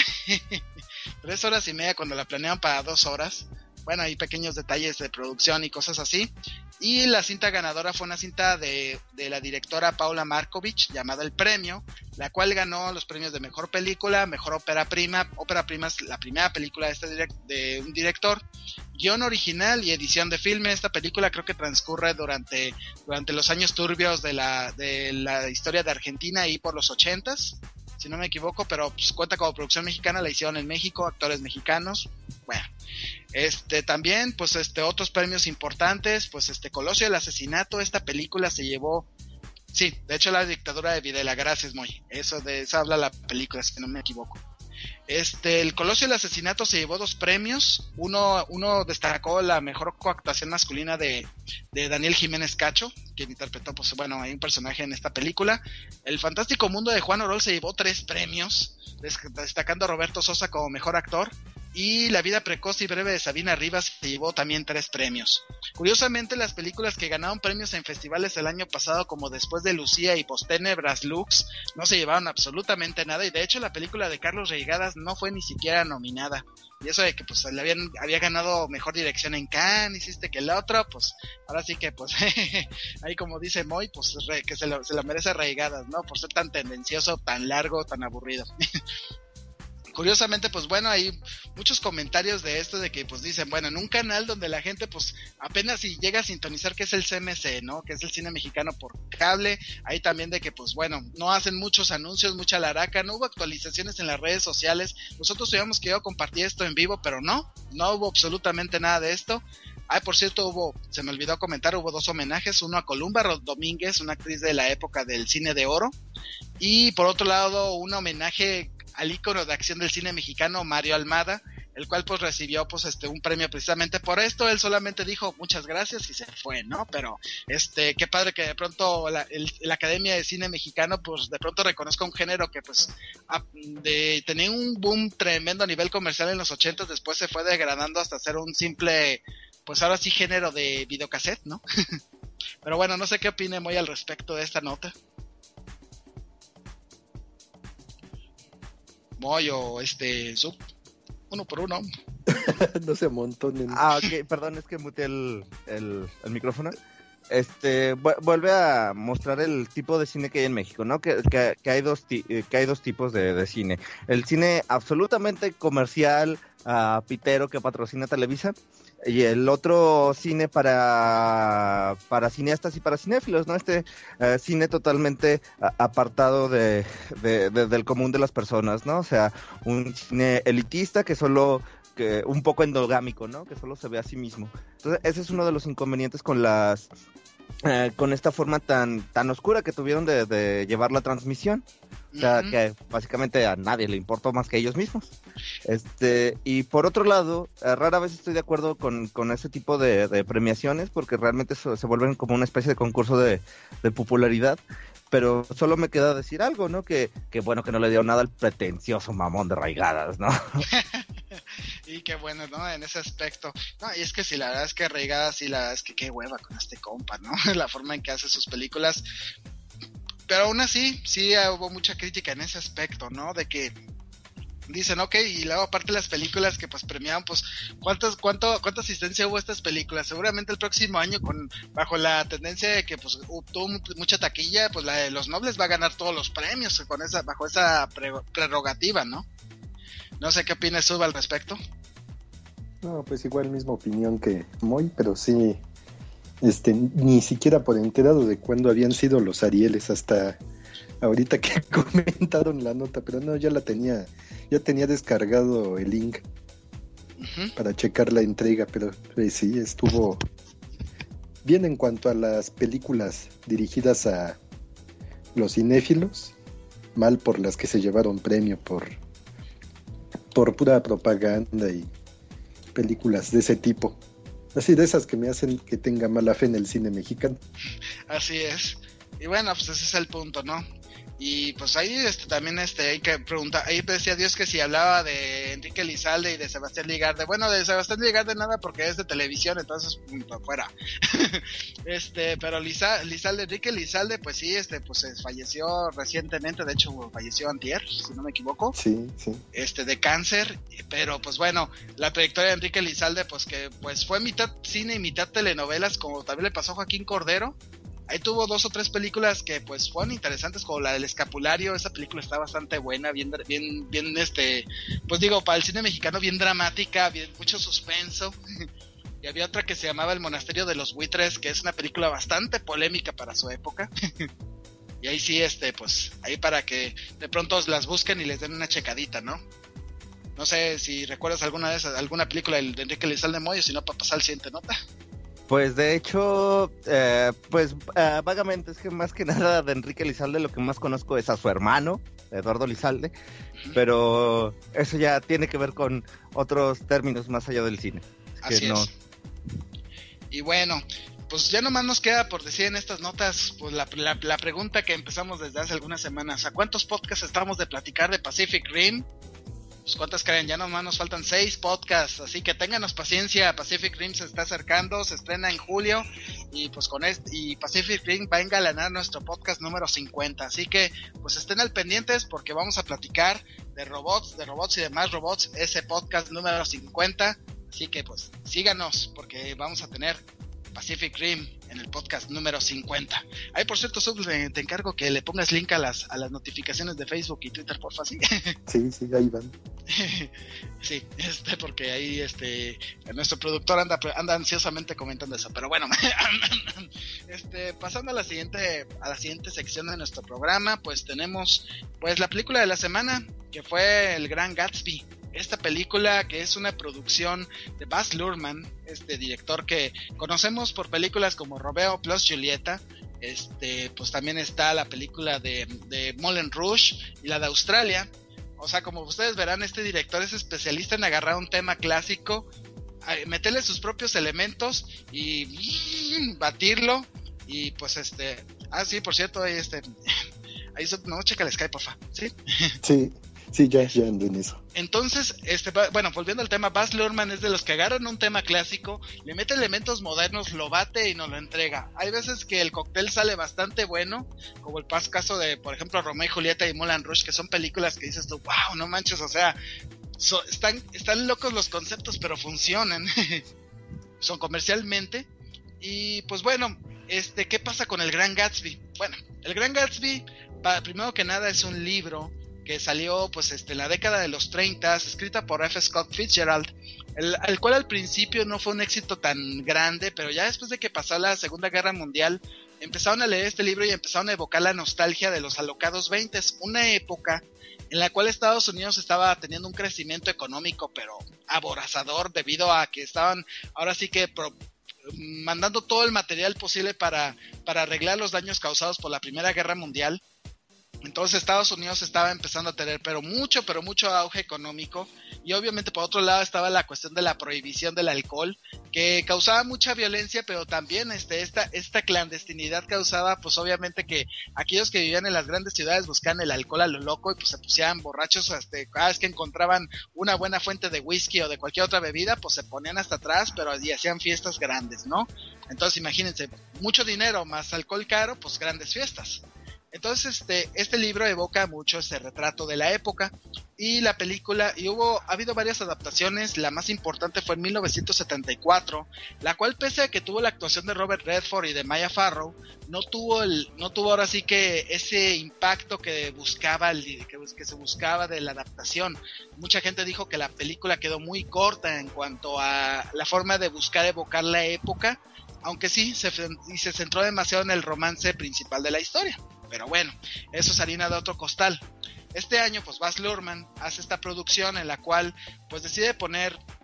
3 horas y media cuando la planeaban para 2 horas. Bueno, hay pequeños detalles de producción y cosas así. Y la cinta ganadora fue una cinta de la directora Paula Markovich llamada El Premio, la cual ganó los premios de mejor película, mejor ópera prima. Ópera prima es la primera película de un director, guión original y edición de filme. Esta película creo que transcurre durante los años turbios de la historia de Argentina y por los 80s, si no me equivoco, pero pues cuenta como producción mexicana, la hicieron en México, actores mexicanos. Bueno, también pues otros premios importantes, pues Colosio el asesinato, esta película se llevó, sí, de hecho la dictadura de Videla, gracias Moy, de eso habla la película, si no me equivoco. El Colosio el asesinato se llevó 2 premios, uno destacó la mejor coactuación masculina de Daniel Jiménez Cacho, quien interpretó pues bueno, hay un personaje en esta película. El fantástico mundo de Juan Orol se llevó 3 premios, destacando a Roberto Sosa como mejor actor, y La vida precoz y breve de Sabina Rivas se llevó también 3 premios. Curiosamente, las películas que ganaron premios en festivales el año pasado, como Después de Lucía y Postenebras Lux, no se llevaron absolutamente nada, y de hecho la película de Carlos Reigadas no fue ni siquiera nominada. Y eso de que pues había ganado mejor dirección en Cannes, hiciste que el otro, pues ahora sí que pues ahí como dice Moy, pues que se lo merece Reigadas, ¿no? Por ser tan tendencioso, tan largo, tan aburrido. Curiosamente, pues bueno, hay muchos comentarios de esto, de que pues dicen, bueno, en un canal donde la gente pues apenas si llega a sintonizar que es el CMC, ¿no? Que es el cine mexicano por cable, hay también de que pues bueno, no hacen muchos anuncios, mucha laraca, no hubo actualizaciones en las redes sociales, nosotros hubiéramos querido compartir esto en vivo, pero no hubo absolutamente nada de esto. Por cierto, se me olvidó comentar, hubo 2 homenajes, uno a Columba Domínguez, una actriz de la época del cine de oro, y por otro lado un homenaje al ícono de acción del cine mexicano, Mario Almada, el cual pues recibió pues un premio precisamente por esto. Él solamente dijo muchas gracias y se fue, ¿no? Pero qué padre que de pronto la Academia de Cine Mexicano pues de pronto reconozca un género que pues tenía un boom tremendo a nivel comercial en los 80s, después se fue degradando hasta ser un simple, pues ahora sí, género de videocassette, ¿no? Pero bueno, no sé qué opine Moy al respecto de esta nota. Moy o Sub, uno por uno. No se amontonen. Ok, perdón, es que muteé el micrófono. Vuelve a mostrar el tipo de cine que hay en México, ¿no? Que hay dos tipos de cine. El cine absolutamente comercial, pitero, que patrocina Televisa, y el otro cine para cineastas y para cinéfilos, ¿no? Cine totalmente apartado del común de las personas, ¿no? O sea, un cine elitista que un poco endogámico, ¿no? Que solo se ve a sí mismo. Entonces, ese es uno de los inconvenientes con esta forma tan oscura que tuvieron de llevar la transmisión. O sea, que básicamente a nadie le importó más que a ellos mismos. Y por otro lado, rara vez estoy de acuerdo con ese tipo de premiaciones, porque realmente se vuelven como una especie de concurso de popularidad. Pero solo me queda decir algo, ¿no? Que bueno que no le dio nada al pretencioso mamón de Reigadas, ¿no? Y qué bueno, ¿no? En ese aspecto. No, y es que sí, la verdad es que Reigadas, sí, la verdad es que qué hueva con este compa, ¿no? La forma en que hace sus películas. Pero aún así, sí hubo mucha crítica en ese aspecto, ¿no? De que dicen, ok, y luego aparte las películas que pues premiaban, pues ¿cuánta asistencia hubo a estas películas? Seguramente el próximo año, bajo la tendencia de que pues tuvo mucha taquilla, pues la de Los Nobles va a ganar todos los premios bajo esa prerrogativa, ¿no? No sé qué opinas tú al respecto. No, pues igual misma opinión que Moy, pero sí, ni siquiera por enterado de cuándo habían sido los Arieles hasta ahorita que comentaron la nota, pero no, ya tenía descargado el link para checar la entrega, pero sí, estuvo bien en cuanto a las películas dirigidas a los cinéfilos, mal por las que se llevaron premio por pura propaganda y películas de ese tipo. Así, de esas que me hacen que tenga mala fe en el cine mexicano. Así es. Y bueno, pues ese es el punto, ¿no? Y pues ahí también hay que preguntar, ahí decía Dios que si hablaba de Enrique Elizalde y de Sebastián Ligarde. Bueno, de Sebastián Ligarde nada porque es de televisión, entonces fuera. Pero Enrique Elizalde, pues sí, pues falleció recientemente, de hecho falleció antier, si no me equivoco. Sí. De cáncer, pero pues bueno, la trayectoria de Enrique Elizalde, pues que pues fue mitad cine y mitad telenovelas, como también le pasó a Joaquín Cordero. Ahí tuvo 2 o 3 películas que pues fueron interesantes, como la del Escapulario. Esa película está bastante buena, bien, pues digo, para el cine mexicano bien dramática, bien, mucho suspenso. Y había otra que se llamaba El Monasterio de los Buitres, que es una película bastante polémica para su época. Y ahí sí, pues ahí para que de pronto las busquen y les den una checadita, ¿no? No sé si recuerdas alguna película de Enrique Elizalde Moyo, si no para pasar al siguiente nota. Pues de hecho, vagamente, es que más que nada de Enrique Elizalde lo que más conozco es a su hermano, Eduardo Elizalde, pero eso ya tiene que ver con otros términos más allá del cine. Así es. Y bueno, pues ya nomás nos queda por decir en estas notas, pues la pregunta que empezamos desde hace algunas semanas: ¿a cuántos podcasts estamos de platicar de Pacific Rim? Pues ¿cuántas creen? Ya nomás nos faltan 6 podcasts, así que ténganos paciencia. Pacific Rim se está acercando, se estrena en julio, y pues y Pacific Rim va a engalanar nuestro podcast número 50, así que pues estén al pendientes porque vamos a platicar de robots y de más robots, ese podcast número 50, así que pues síganos porque vamos a tener Pacific Rim en el podcast número 50. Ahí, por cierto, Sub, te encargo que le pongas link a las notificaciones de Facebook y Twitter, porfa, ¿sí? Sí, ahí van. Sí, porque ahí nuestro productor anda ansiosamente comentando eso, pero bueno. Pasando a la siguiente sección de nuestro programa, pues tenemos pues la película de la semana, que fue El Gran Gatsby. Esta película, que es una producción de Baz Luhrmann, director que conocemos por películas como Romeo plus Julieta. Pues también está la película de Moulin Rouge y la de Australia. O sea, como ustedes verán, este director es especialista en agarrar un tema clásico, meterle sus propios elementos y batirlo. Y pues sí, por cierto, ahí no, checa el Skype, porfa, ¿sí? Sí, ya ando en eso. Entonces, bueno, volviendo al tema, Baz Luhrmann es de los que agarran un tema clásico, le mete elementos modernos, lo bate y nos lo entrega. Hay veces que el cóctel sale bastante bueno, como el caso de, por ejemplo, Romeo y Julieta y Moulin Rouge, que son películas que dices tú, wow, no manches, o sea, están locos los conceptos, pero funcionan. Son comercialmente. Y pues bueno, ¿qué pasa con El Gran Gatsby? Bueno, El Gran Gatsby, primero que nada, es un libro que salió pues en la década de los 30, escrita por F. Scott Fitzgerald, el cual al principio no fue un éxito tan grande, pero ya después de que pasó la Segunda Guerra Mundial, empezaron a leer este libro y empezaron a evocar la nostalgia de los alocados 20s, una época en la cual Estados Unidos estaba teniendo un crecimiento económico pero aborazador, debido a que estaban ahora sí que mandando todo el material posible para arreglar los daños causados por la Primera Guerra Mundial. Entonces Estados Unidos estaba empezando a tener pero mucho auge económico, y obviamente por otro lado estaba la cuestión de la prohibición del alcohol, que causaba mucha violencia, pero también esta clandestinidad causaba pues obviamente que aquellos que vivían en las grandes ciudades buscaban el alcohol a lo loco y pues se pusieran borrachos, cada vez que encontraban una buena fuente de whisky o de cualquier otra bebida pues se ponían hasta atrás, pero y hacían fiestas grandes, ¿no? Entonces imagínense, mucho dinero más alcohol caro, pues grandes fiestas. Entonces este libro evoca mucho ese retrato de la época, y la película, ha habido varias adaptaciones. La más importante fue en 1974, la cual, pese a que tuvo la actuación de Robert Redford y de Maya Farrow, no tuvo ahora sí que ese impacto que se buscaba de la adaptación. Mucha gente dijo que la película quedó muy corta en cuanto a la forma de buscar evocar la época, aunque sí se centró demasiado en el romance principal de la historia. Pero bueno, eso es harina de otro costal. Este año, pues Baz Luhrmann hace esta producción en la cual pues decide poner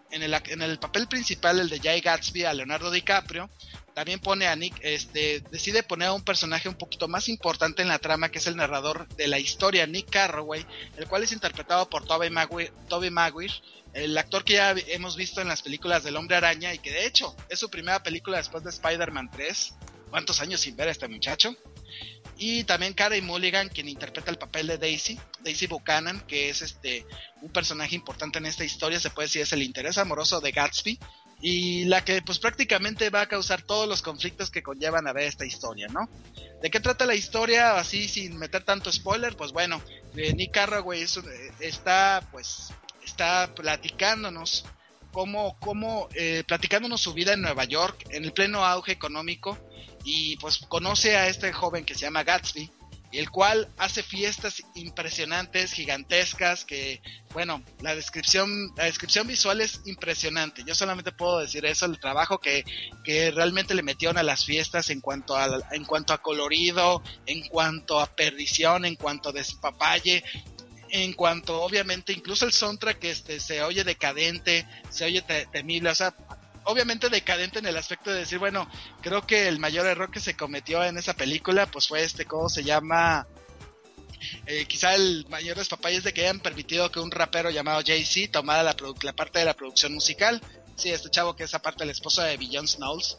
en el papel principal, el de Jay Gatsby, a Leonardo DiCaprio. También pone a Nick, decide poner a un personaje un poquito más importante en la trama, que es el narrador de la historia, Nick Carraway, el cual es interpretado por Tobey Maguire, el actor que ya hemos visto en las películas del Hombre Araña, y que de hecho es su primera película después de Spider-Man 3. ¿Cuántos años sin ver a este muchacho? Y también Carey Mulligan, quien interpreta el papel de Daisy Buchanan, que es un personaje importante en esta historia, se puede decir es el interés amoroso de Gatsby, y la que pues prácticamente va a causar todos los conflictos que conllevan a ver esta historia, ¿no? ¿De qué trata la historia? Así sin meter tanto spoiler, pues bueno, Nick Carraway está platicándonos platicándonos su vida en Nueva York, en el pleno auge económico, y pues conoce a este joven que se llama Gatsby, el cual hace fiestas impresionantes, gigantescas, que bueno, la descripción visual es impresionante. Yo solamente puedo decir eso, el trabajo que realmente le metieron a las fiestas en cuanto a colorido, en cuanto a perdición, en cuanto a despapalle, en cuanto obviamente incluso el soundtrack se oye decadente, se oye temible, o sea, obviamente decadente en el aspecto de decir, bueno, creo que el mayor error que se cometió en esa película pues fue ¿cómo se llama? Quizá el mayor despapalle es de que hayan permitido que un rapero llamado Jay-Z tomara la parte de la producción musical. Sí, este chavo que es aparte el esposo de Beyoncé Knowles,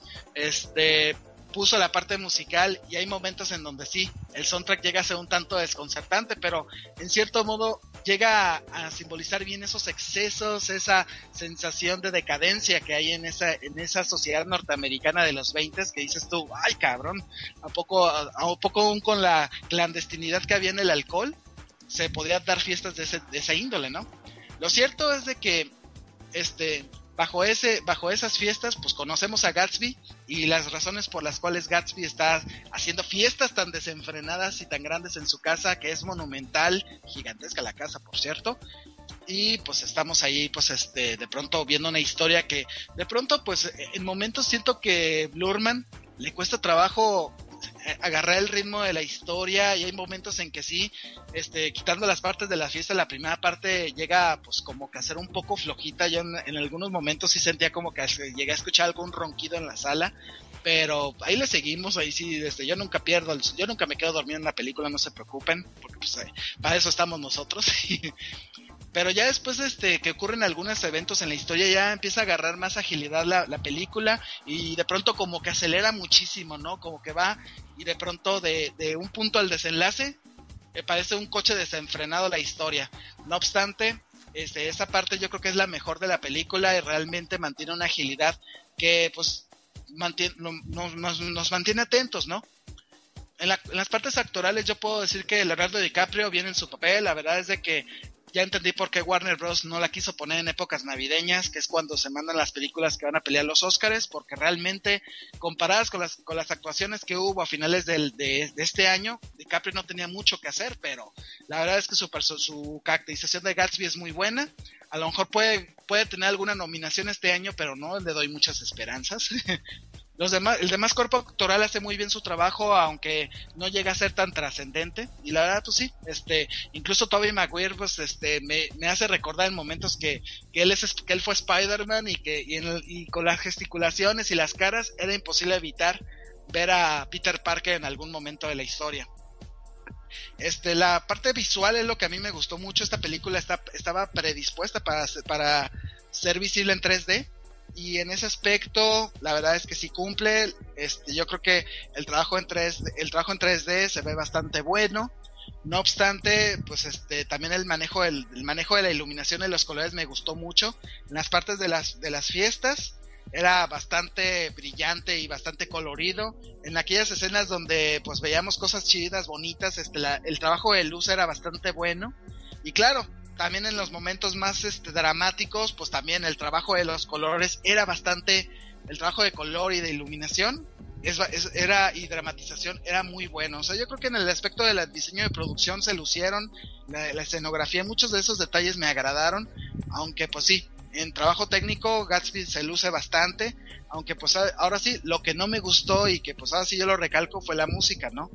puso la parte musical, y hay momentos en donde sí, el soundtrack llega a ser un tanto desconcertante, pero en cierto modo llega a simbolizar bien esos excesos, esa sensación de decadencia que hay en esa sociedad norteamericana de los 20s, que dices tú, ay cabrón, ¿a poco aún con la clandestinidad que había en el alcohol se podría dar fiestas de esa índole, ¿no? Lo cierto es de que bajo esas fiestas pues conocemos a Gatsby y las razones por las cuales Gatsby está haciendo fiestas tan desenfrenadas y tan grandes en su casa, que es monumental, gigantesca la casa por cierto, y pues estamos ahí pues de pronto viendo una historia que de pronto pues en momentos siento que Blurman le cuesta trabajo agarrar el ritmo de la historia, y hay momentos en que sí, quitando las partes de la fiesta, la primera parte llega pues como que a ser un poco flojita. Yo en algunos momentos sí sentía como que llegué a escuchar algún ronquido en la sala, pero ahí le seguimos, ahí sí, yo nunca me quedo dormido en una película, no se preocupen, porque pues para eso estamos nosotros. Pero ya después que ocurren algunos eventos en la historia, ya empieza a agarrar más agilidad la película, y de pronto como que acelera muchísimo, ¿no? Como que va, y de pronto de un punto al desenlace parece un coche desenfrenado la historia. No obstante, esa parte yo creo que es la mejor de la película, y realmente mantiene una agilidad que pues nos mantiene atentos, ¿no? En las partes actorales yo puedo decir que Leonardo DiCaprio viene en su papel. La verdad es de que ya entendí por qué Warner Bros. No la quiso poner en épocas navideñas, que es cuando se mandan las películas que van a pelear los Óscares, porque realmente, comparadas con las actuaciones que hubo a finales de este año, DiCaprio no tenía mucho que hacer, pero la verdad es que su caracterización de Gatsby es muy buena. A lo mejor puede tener alguna nominación este año, pero no le doy muchas esperanzas. El demás cuerpo actoral hace muy bien su trabajo, aunque no llega a ser tan trascendente, y la verdad pues sí, incluso Tobey Maguire pues me hace recordar en momentos que él fue Spider-Man, y con las gesticulaciones y las caras era imposible evitar ver a Peter Parker en algún momento de la historia. La parte visual es lo que a mí me gustó mucho. Esta película estaba predispuesta para ser visible en 3D, y en ese aspecto la verdad es que sí cumple. Yo creo que el trabajo en 3D se ve bastante bueno. No obstante, pues también el manejo de la iluminación y los colores me gustó mucho. En las partes de las fiestas era bastante brillante y bastante colorido. En aquellas escenas donde pues veíamos cosas chidas, bonitas, el trabajo de luz era bastante bueno. Y claro, también en los momentos más dramáticos, pues también el trabajo de los colores era bastante, el trabajo de color y de iluminación y dramatización era muy bueno. O sea, yo creo que en el aspecto del diseño de producción se lucieron, la escenografía, muchos de esos detalles me agradaron, aunque pues sí, en trabajo técnico Gatsby se luce bastante, aunque pues ahora sí, lo que no me gustó, y que pues ahora sí yo lo recalco, fue la música, ¿no?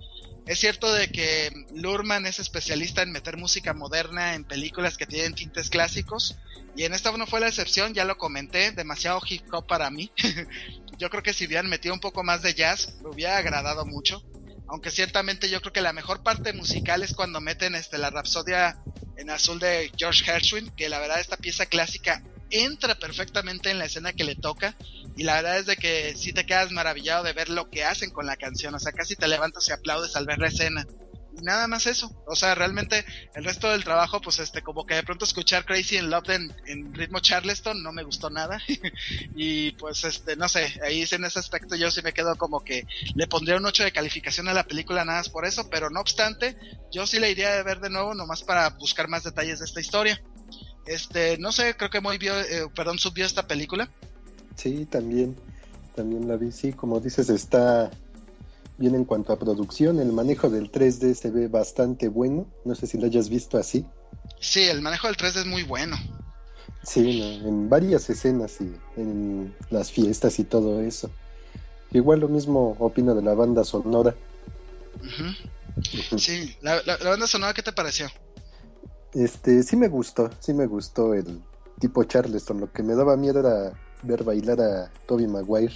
Es cierto de que Luhrmann es especialista en meter música moderna en películas que tienen tintes clásicos, y en esta no fue la excepción, ya lo comenté, demasiado hip hop para mí. Yo creo que si hubieran metido un poco más de jazz, me hubiera agradado mucho, aunque ciertamente yo creo que la mejor parte musical es cuando meten la Rapsodia en Azul de George Gershwin, que la verdad esta pieza clásica entra perfectamente en la escena que le toca, y la verdad es de que sí te quedas maravillado de ver lo que hacen con la canción, o sea, casi te levantas y aplaudes al ver la escena, y nada más eso. O sea, realmente el resto del trabajo, pues como que de pronto escuchar Crazy in Love en ritmo Charleston no me gustó nada, y pues no sé, ahí en ese aspecto yo sí me quedo como que le pondría un 8 de calificación a la película nada más por eso, pero no obstante, yo sí la iría a ver de nuevo nomás para buscar más detalles de esta historia. No sé, creo que Sub vio esta película. Sí, también la vi, sí, como dices, está bien en cuanto a producción, el manejo del 3D se ve bastante bueno, no sé si lo hayas visto así. Sí, el manejo del 3D es muy bueno. Sí, ¿no? En varias escenas y en las fiestas y todo eso. Igual lo mismo opino de la banda sonora. Uh-huh. Sí, la banda sonora, ¿qué te pareció? Sí me gustó el tipo Charleston. Lo que me daba miedo era ver bailar a Tobey Maguire.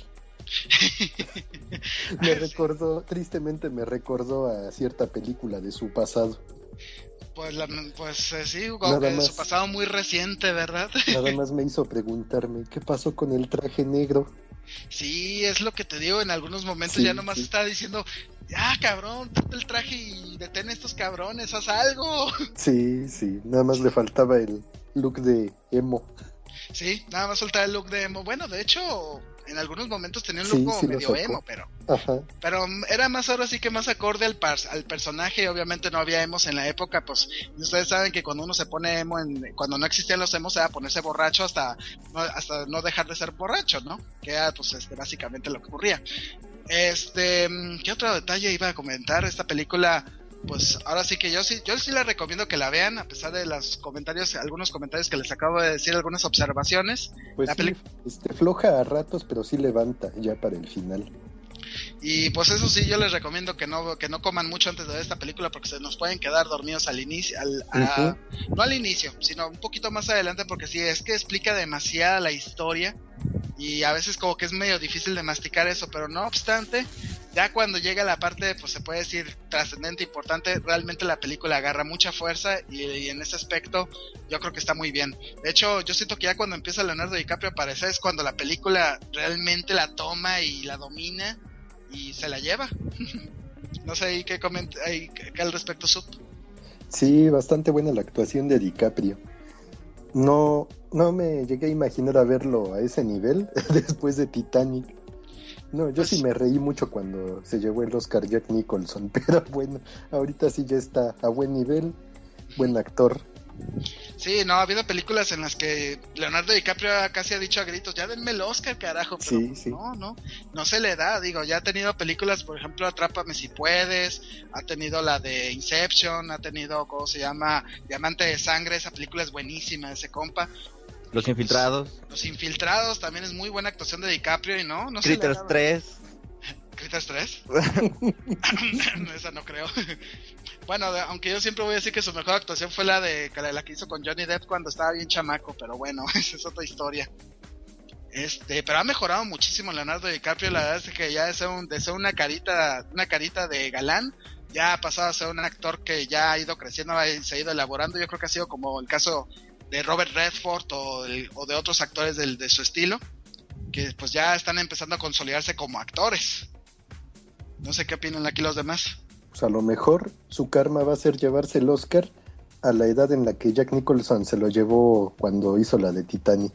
Tristemente me recordó a cierta película de su pasado. Sí, de su pasado muy reciente, ¿verdad? Nada más me hizo preguntarme, ¿qué pasó con el traje negro? Sí, es lo que te digo, en algunos momentos sí, ya nomás está diciendo, ya cabrón, quita el traje y detén a estos cabrones, haz algo. Sí, nada más le faltaba el look de emo. Sí, nada más faltaba el look de emo. Bueno, de hecho, en algunos momentos tenía un look medio emo, pero era más ahora sí que más acorde al personaje. Obviamente no había emos en la época, pues ustedes saben que cuando uno se pone emo, cuando no existían los emos, era ponerse borracho hasta no dejar de ser borracho, ¿no? Que era pues básicamente lo que ocurría. ¿Qué otro detalle iba a comentar? Esta película, pues ahora sí que yo sí la recomiendo que la vean, a pesar de algunos comentarios que les acabo de decir, algunas observaciones. Pues floja a ratos, pero sí levanta ya para el final. Y pues eso sí, yo les recomiendo que no coman mucho antes de ver esta película, porque se nos pueden quedar dormidos al inicio, no al inicio, sino un poquito más adelante, porque sí, es que explica demasiada la historia, y a veces como que es medio difícil de masticar eso, pero no obstante, ya cuando llega la parte, pues se puede decir trascendente, importante, realmente la película agarra mucha fuerza, y en ese aspecto yo creo que está muy bien. De hecho, yo siento que ya cuando empieza Leonardo DiCaprio a aparecer es cuando la película realmente la toma y la domina y se la lleva. No sé, ¿qué al respecto, Sub? Sí, bastante buena la actuación de DiCaprio. No me llegué a imaginar a verlo a ese nivel después de Titanic. No, yo sí me reí mucho cuando se llevó el Oscar Jack Nicholson, pero bueno, ahorita sí ya está a buen nivel, buen actor. Sí, no, ha habido películas en las que Leonardo DiCaprio casi ha dicho a gritos, ya denme el Oscar, carajo, pero sí. No se le da, digo, ya ha tenido películas, por ejemplo, Atrápame si puedes, ha tenido la de Inception, ha tenido, ¿cómo se llama? Diamante de Sangre, esa película es buenísima, ese compa. Los Infiltrados. Los Infiltrados, también es muy buena actuación de DiCaprio y no Critters 3. ¿Critters 3? Esa no creo. Bueno, aunque yo siempre voy a decir que su mejor actuación fue la que hizo con Johnny Depp cuando estaba bien chamaco, pero bueno, esa es otra historia. Pero ha mejorado muchísimo Leonardo DiCaprio, la verdad es que ya de ser una carita de galán, ya ha pasado a ser un actor que ya ha ido creciendo, se ha ido elaborando. Yo creo que ha sido como el caso de Robert Redford o de otros actores de su estilo, que pues ya están empezando a consolidarse como actores. No sé qué opinan aquí los demás. Pues a lo mejor su karma va a ser llevarse el Oscar a la edad en la que Jack Nicholson se lo llevó cuando hizo la de Titanic.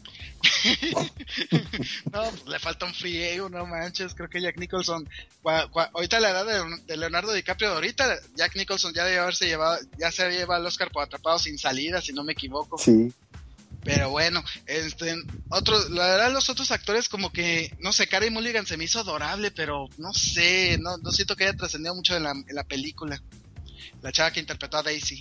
No, pues le falta un friego, no manches. Creo que Jack Nicholson, ahorita la edad de Leonardo DiCaprio de ahorita, Jack Nicholson ya debe haberse llevado, ya se había llevado el Oscar por Atrapado sin salida, si no me equivoco. Sí. Pero bueno, la verdad los otros actores como que, no sé, Carey Mulligan se me hizo adorable, pero no sé, no siento que haya trascendido mucho en la película. La chava que interpretó a Daisy.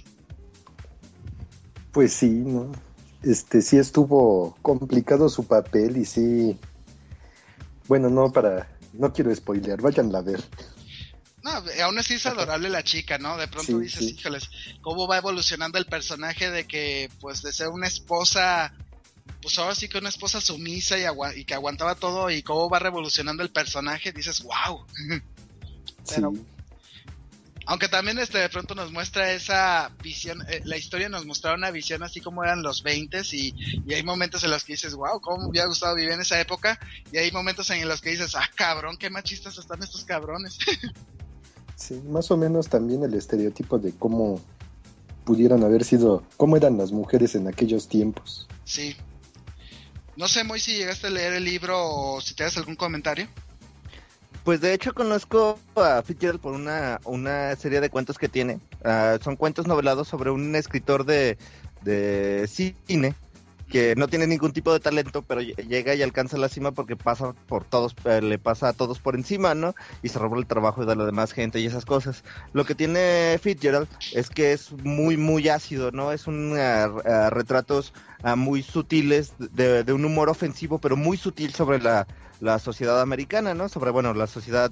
Pues sí, ¿no? Sí estuvo complicado su papel y sí. Bueno, no quiero spoilear, váyanla a ver. No, aún así es adorable la chica, ¿no? De pronto Sí, dices, sí. híjoles, cómo va evolucionando el personaje de que, pues, de ser una esposa, pues ahora sí que una esposa sumisa y que aguantaba todo, y cómo va revolucionando el personaje, dices, wow. Pero, Sí. aunque también de pronto nos muestra esa visión, la historia nos mostraba una visión así como eran los 20s y hay momentos en los que dices, wow, cómo me hubiera gustado vivir en esa época, y hay momentos en los que dices, ah, cabrón, qué machistas están estos cabrones. Sí, más o menos también el estereotipo de cómo pudieran haber sido, cómo eran las mujeres en aquellos tiempos. Sí. No sé, Moy, si llegaste a leer el libro o si te das algún comentario. Pues de hecho conozco a Fitzgerald por una serie de cuentos que tiene. Son cuentos novelados sobre un escritor de cine que no tiene ningún tipo de talento, pero llega y alcanza la cima porque pasa por todos, le pasa a todos por encima, ¿no? Y se roba el trabajo de la demás gente y esas cosas. Lo que tiene Fitzgerald es que es muy, muy ácido, ¿no? Es retratos muy sutiles de un humor ofensivo, pero muy sutil sobre la sociedad americana, ¿no? Sobre, bueno, la sociedad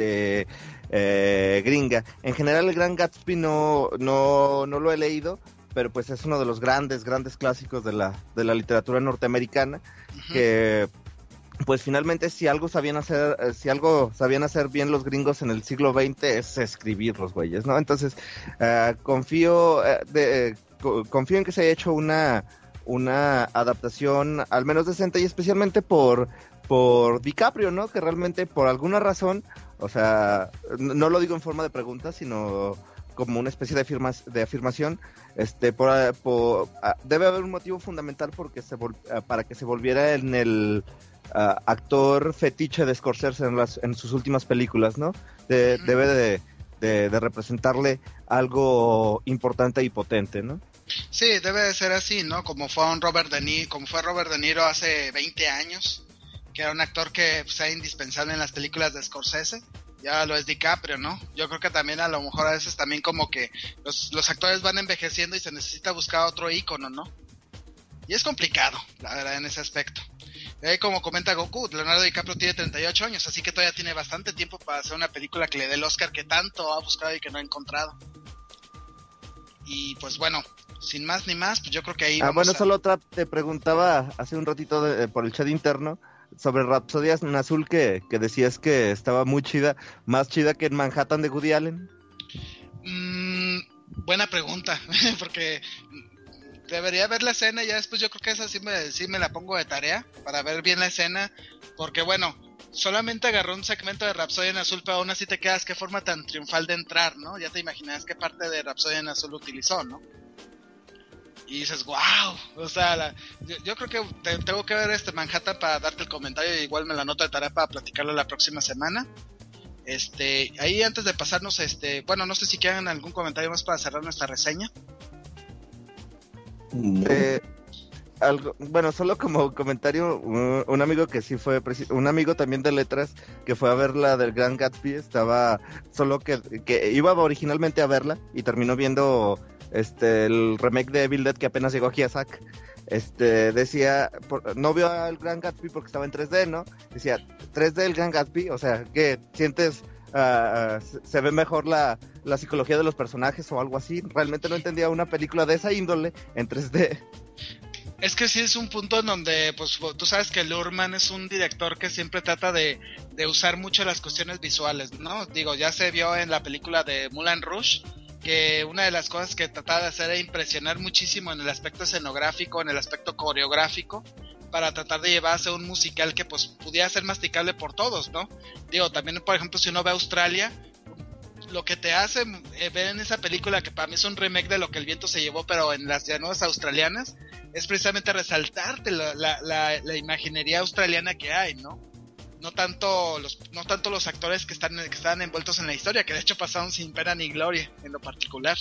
gringa. En general, el Gran Gatsby no lo he leído, pero pues es uno de los grandes clásicos de la literatura norteamericana, uh-huh. Que pues finalmente si algo sabían hacer bien los gringos en el siglo XX es escribir los güeyes, ¿no? Entonces confío en que se haya hecho una adaptación al menos decente, y especialmente por DiCaprio, ¿no? Que realmente por alguna razón, o sea, no lo digo en forma de pregunta, sino como una especie de afirmación, debe haber un motivo fundamental para que se volviera en el actor fetiche de Scorsese en sus últimas películas, ¿no? Debe de representarle algo importante y potente, ¿no? Sí, debe de ser así, ¿no? Como fue Robert De Niro hace 20 años, que era un actor que pues, era indispensable en las películas de Scorsese. Ya lo es DiCaprio, ¿no? Yo creo que también a lo mejor a veces también como que los actores van envejeciendo y se necesita buscar otro ícono, ¿no? Y es complicado, la verdad, en ese aspecto. Como comenta Goku, Leonardo DiCaprio tiene 38 años, así que todavía tiene bastante tiempo para hacer una película que le dé el Oscar que tanto ha buscado y que no ha encontrado. Y pues bueno, sin más ni más, pues yo creo que ahí solo te preguntaba hace un ratito por el chat interno sobre Rapsodia en Azul, que decías que estaba muy chida, más chida que en Manhattan de Woody Allen. Buena pregunta, porque debería ver la escena y ya después yo creo que esa sí me la pongo de tarea para ver bien la escena, porque bueno, solamente agarró un segmento de Rapsodia en Azul, pero aún así te quedas qué forma tan triunfal de entrar, ¿no? Ya te imaginas qué parte de Rapsodia en Azul utilizó, ¿no? Y dices, wow, o sea, yo creo que tengo que ver Manhattan para darte el comentario, y igual me la anoto de tarea para platicarlo la próxima semana. Ahí antes de pasarnos, bueno, no sé si quieran algún comentario más para cerrar nuestra reseña. Bueno, solo como comentario, un amigo que sí fue, un amigo también de letras que fue a ver la del Gran Gatsby, estaba solo que iba originalmente a verla y terminó viendo el remake de Evil Dead que apenas llegó aquí a SAC. Decía, no vio al Gran Gatsby porque estaba en 3D, ¿no? Decía, 3D el Gran Gatsby, o sea, ¿qué sientes? Se ve mejor la psicología de los personajes o algo así. Realmente no entendía una película de esa índole en 3D. Es que sí es un punto en donde, pues, tú sabes que Luhrmann es un director que siempre trata de usar mucho las cuestiones visuales, ¿no? Digo, ya se vio en la película de Moulin Rouge, que una de las cosas que trataba de hacer era impresionar muchísimo en el aspecto escenográfico, en el aspecto coreográfico, para tratar de llevarse un musical que pues pudiera ser masticable por todos, ¿no? Digo, también por ejemplo si uno ve Australia, lo que te hace ver en esa película, que para mí es un remake de Lo que el viento se llevó, pero en las llanuras australianas, es precisamente resaltarte la imaginería australiana que hay, ¿no? No tanto los actores que están envueltos en la historia, que de hecho pasaron sin pena ni gloria en lo particular.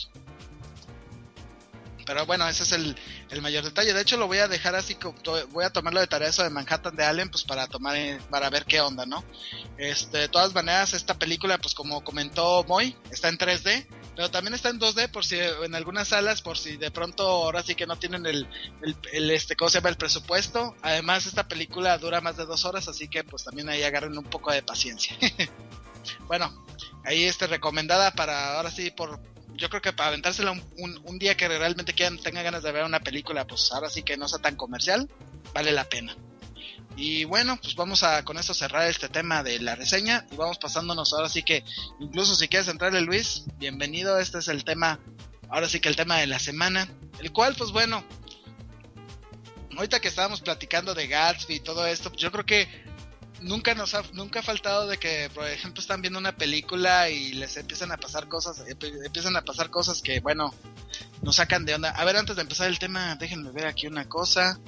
Pero bueno, ese es el mayor detalle. De hecho lo voy a dejar así, voy a tomarlo de tarea eso de Manhattan de Allen, pues para ver qué onda, ¿no? De todas maneras, esta película, pues como comentó Moy, está en 3D, pero también está en 2D por si en algunas salas, por si de pronto ahora sí que no tienen ¿cómo se llama? El presupuesto. Además esta película dura más de 2 horas, así que pues también ahí agarren un poco de paciencia. Bueno, ahí recomendada para, ahora sí, yo creo que para aventársela un día que realmente tenga ganas de ver una película, pues ahora sí que no sea tan comercial, vale la pena. Y bueno, pues vamos con esto cerrar este tema de la reseña y vamos pasándonos ahora sí que, incluso si quieres entrarle, Luis, bienvenido. Este es el tema, ahora sí que el tema de la semana, el cual pues bueno, ahorita que estábamos platicando de Gatsby y todo esto, pues yo creo que nunca ha faltado de que, por ejemplo, están viendo una película y les empiezan a pasar cosas que, bueno, nos sacan de onda. A ver, antes de empezar el tema, déjenme ver aquí una cosa.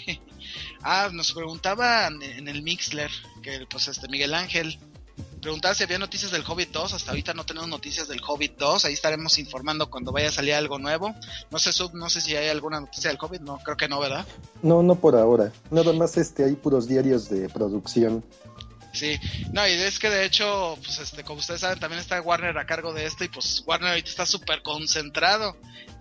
Nos preguntaban en el Mixler, que pues Miguel Ángel preguntaba si había noticias del Hobbit 2. Hasta ahorita no tenemos noticias del Hobbit 2. Ahí estaremos informando cuando vaya a salir algo nuevo. No sé si hay alguna noticia del Hobbit. No, creo que no, ¿verdad? No por ahora. Nada más hay puros diarios de producción. Sí, no, y es que de hecho, pues como ustedes saben, también está Warner a cargo de esto, y pues Warner ahorita está súper concentrado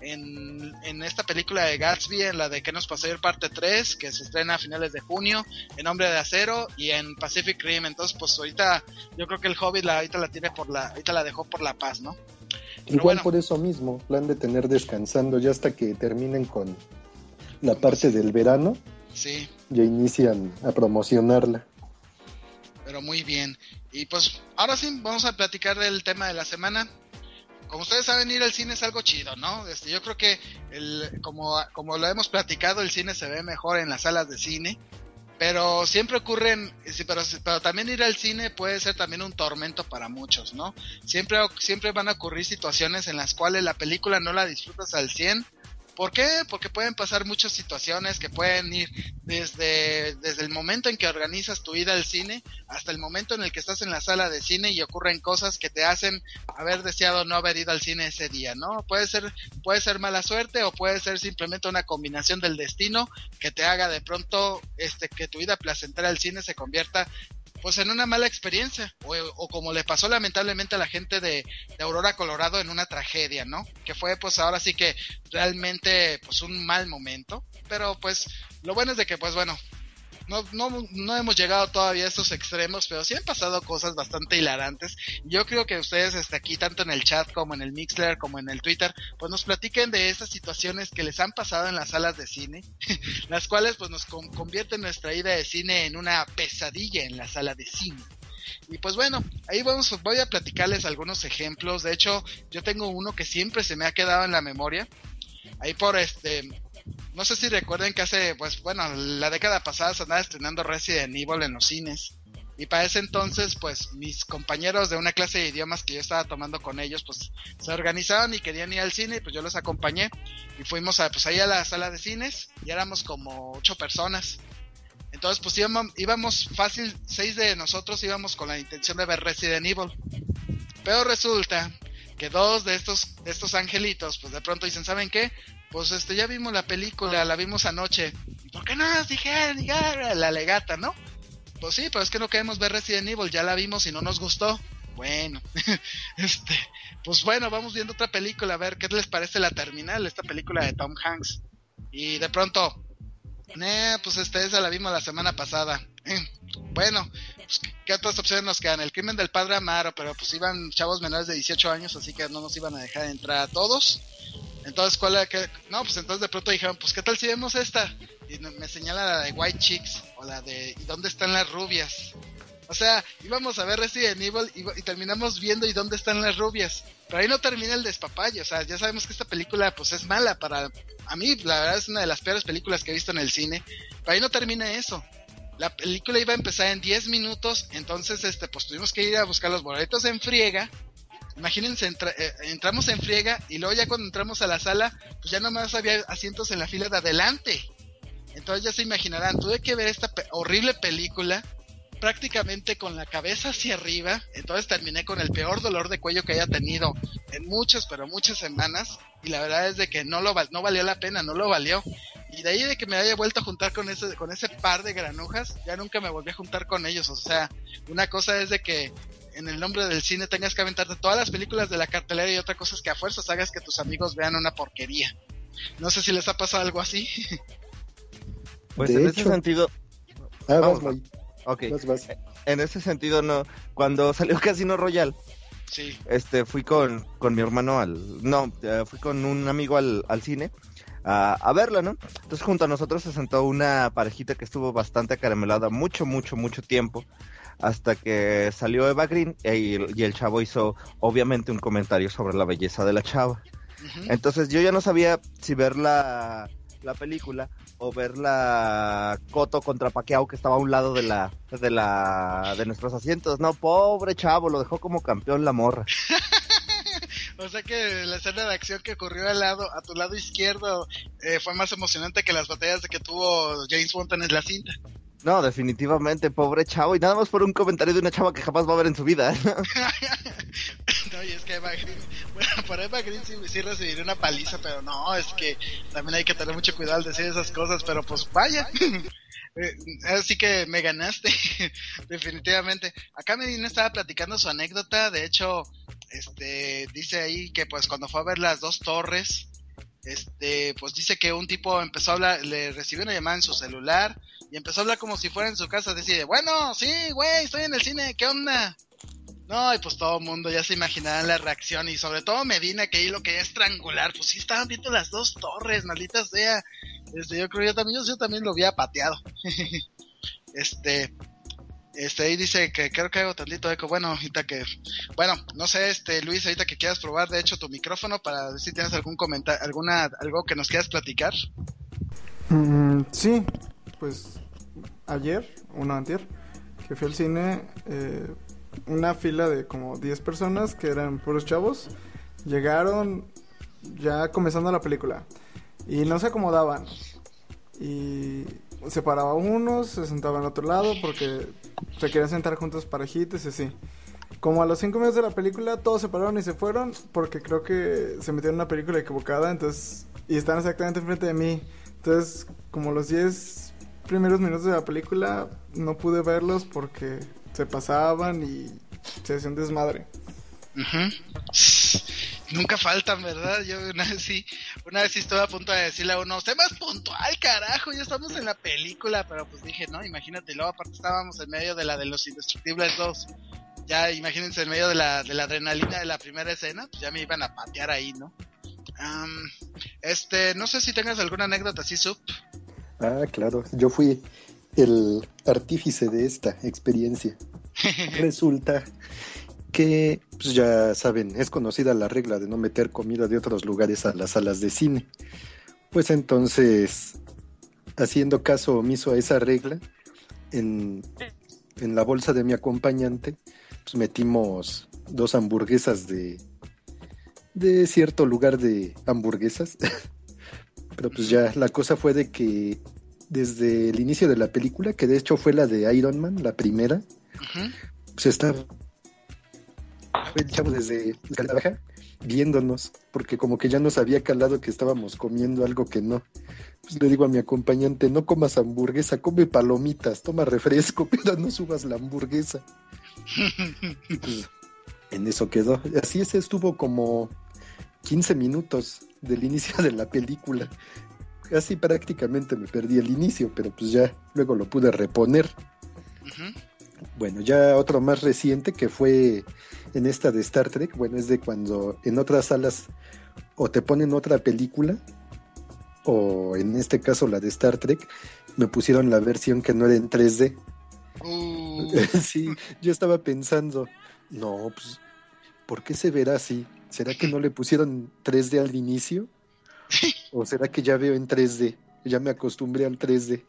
en esta película de Gatsby, en la de ¿Qué nos pasó ayer? Parte 3, que se estrena a finales de junio, en Hombre de Acero y en Pacific Rim. Entonces pues ahorita yo creo que el Hobbit ahorita la dejó por la paz, ¿no? Pero igual bueno, por eso mismo, la han de tener descansando ya hasta que terminen con la parte del verano. Sí. Ya inician a promocionarla. Pero muy bien. Y pues ahora sí, vamos a platicar del tema de la semana. Como ustedes saben, ir al cine es algo chido, ¿no? Yo creo que como lo hemos platicado, el cine se ve mejor en las salas de cine. Pero siempre ocurren, pero también ir al cine puede ser también un tormento para muchos, ¿no? Siempre van a ocurrir situaciones en las cuales la película no la disfrutas al 100%. ¿Por qué? Porque pueden pasar muchas situaciones que pueden ir desde el momento en que organizas tu ida al cine hasta el momento en el que estás en la sala de cine y ocurren cosas que te hacen haber deseado no haber ido al cine ese día, ¿no? Puede ser mala suerte o puede ser simplemente una combinación del destino que te haga de pronto que tu ida placentera al cine se convierta pues en una mala experiencia, o como le pasó lamentablemente a la gente de Aurora, Colorado, en una tragedia, ¿no? Que fue pues ahora sí que realmente pues un mal momento, pero pues lo bueno es de que pues bueno, no hemos llegado todavía a estos extremos, pero sí han pasado cosas bastante hilarantes. Yo creo que ustedes aquí, tanto en el chat como en el Mixler, como en el Twitter, pues nos platiquen de esas situaciones que les han pasado en las salas de cine, las cuales pues nos convierten nuestra ida de cine en una pesadilla en la sala de cine. Y pues bueno, ahí voy a platicarles algunos ejemplos. De hecho, yo tengo uno que siempre se me ha quedado en la memoria. Ahí no sé si recuerden que la década pasada se andaba estrenando Resident Evil en los cines. Y para ese entonces, pues, mis compañeros de una clase de idiomas que yo estaba tomando con ellos, pues, se organizaron y querían ir al cine, y pues yo los acompañé. Y fuimos ahí a la sala de cines, y éramos como 8 personas. Entonces, pues, íbamos fácil, 6 de nosotros íbamos con la intención de ver Resident Evil. Pero resulta que 2 de estos angelitos, pues, de pronto dicen, ¿saben qué? Pues ya vimos la película, la vimos anoche. ¿Por qué no nos dijeron? La legata, ¿no? Pues sí, pero es que no queremos ver Resident Evil, ya la vimos y no nos gustó. Bueno, pues bueno, vamos viendo otra película, a ver qué les parece La Terminal, esta película de Tom Hanks. Y de pronto, pues esa la vimos la semana pasada. Bueno, pues, ¿qué otras opciones nos quedan? El Crimen del Padre Amaro, pero pues iban chavos menores de 18 años, así que no nos iban a dejar entrar a todos. Entonces, ¿cuál era que? No, pues entonces de pronto dijeron, pues ¿qué tal si vemos esta? Y me señala la de White Chicks, o la de ¿Y dónde están las rubias? O sea, íbamos a ver Resident Evil y terminamos viendo ¿Y dónde están las rubias? Pero ahí no termina el despapalle, o sea, ya sabemos que esta película pues es mala a mí, la verdad es una de las peores películas que he visto en el cine, pero ahí no termina eso. La película iba a empezar en 10 minutos, entonces pues tuvimos que ir a buscar los boletos en friega. Imagínense, entramos en friega y luego ya cuando entramos a la sala, pues ya nomás había asientos en la fila de adelante. Entonces ya se imaginarán, tuve que ver esta horrible película prácticamente con la cabeza hacia arriba. Entonces terminé con el peor dolor de cuello que haya tenido en muchas semanas. Y la verdad es de que no valió la pena, no lo valió. Y de ahí de que me haya vuelto a juntar con ese par de granujas, ya nunca me volví a juntar con ellos. O sea, una cosa es de que en el nombre del cine tengas que aventarte todas las películas de la cartelera, y otra cosa es que a fuerzas hagas que tus amigos vean una porquería. No sé si les ha pasado algo así. Pues en ese sentido... Vas. En ese sentido no. Cuando salió Casino Royale, Sí. Fui con mi hermano fui con un amigo al cine a verla, ¿no? Entonces junto a nosotros se sentó una parejita que estuvo bastante acaramelada mucho tiempo, hasta que salió Eva Green y el chavo hizo obviamente un comentario sobre la belleza de la chava. Uh-huh. Entonces yo ya no sabía si ver la película o ver la Cotto contra Pacquiao, que estaba a un lado de nuestros asientos. No, pobre chavo, lo dejó como campeón la morra. O sea que la escena de acción que ocurrió a tu lado izquierdo fue más emocionante que las batallas que tuvo James Bond en la cinta. No, definitivamente, pobre chavo, y nada más por un comentario de una chava que jamás va a ver en su vida, ¿no? No, y es que Eva Green, bueno, por Eva Green sí recibiría una paliza, pero no, es que también hay que tener mucho cuidado al decir esas cosas, pero pues vaya, así que me ganaste, definitivamente. Acá Medina estaba platicando su anécdota, de hecho, dice ahí que pues cuando fue a ver las dos torres, pues dice que un tipo empezó a hablar, le recibió una llamada en su celular y empezó a hablar como si fuera en su casa, decía, bueno, sí, güey, estoy en el cine, ¿qué onda? No, y pues todo el mundo ya se imaginarán la reacción, y sobre todo Medina, que ahí lo quería estrangular, pues sí estaban viendo las dos torres, maldita sea. Yo creo yo también lo había pateado. Ahí dice que creo que hago tantito eco. Bueno, ahorita que... Bueno, no sé, Luis, ahorita que quieras probar, de hecho, tu micrófono para ver si tienes algún comentario, algo que nos quieras platicar. Sí, pues antier, que fui al cine, una fila de como 10 personas que eran puros chavos, llegaron ya comenzando la película y no se acomodaban y se paraba uno, se sentaba en otro lado porque se querían sentar juntos parejitas y así. Como a los 5 minutos de la película todos se pararon y se fueron porque creo que se metieron en una película equivocada, entonces, y están exactamente enfrente de mí. Entonces, como los 10 primeros minutos de la película no pude verlos porque se pasaban y se hacía un desmadre. Uh-huh. Nunca faltan, ¿verdad? Yo una vez sí estuve a punto de decirle a uno, usted más puntual, carajo, ya estamos en la película, pero pues dije, no, imagínate, luego aparte estábamos en medio de la de Los Indestructibles 2, ya imagínense en medio de la adrenalina de la primera escena, pues ya me iban a patear ahí, ¿no? No sé si tengas alguna anécdota así, Sup. Ah, claro, yo fui el artífice de esta experiencia. Resulta que, pues ya saben, es conocida la regla de no meter comida de otros lugares a las salas de cine. Pues entonces, haciendo caso omiso a esa regla, en la bolsa de mi acompañante, pues metimos 2 hamburguesas de cierto lugar de hamburguesas. Pero pues ya la cosa fue de que desde el inicio de la película, que de hecho fue la de Iron Man, la primera, uh-huh, pues estaba el chavo desde la baja viéndonos, porque como que ya nos había calado que estábamos comiendo algo que no. Pues le digo a mi acompañante, no comas hamburguesa, come palomitas, toma refresco, pero no subas la hamburguesa. Pues en eso quedó. Así estuvo como 15 minutos del inicio de la película. Casi prácticamente me perdí el inicio, pero pues ya luego lo pude reponer. Uh-huh. Bueno, ya otro más reciente que fue en esta de Star Trek, bueno, es de cuando en otras salas o te ponen otra película, o en este caso la de Star Trek, me pusieron la versión que no era en 3D. Sí, yo estaba pensando, no, pues, ¿por qué se verá así? ¿Será que no le pusieron 3D al inicio? ¿O será que ya veo en 3D? Ya me acostumbré al 3D.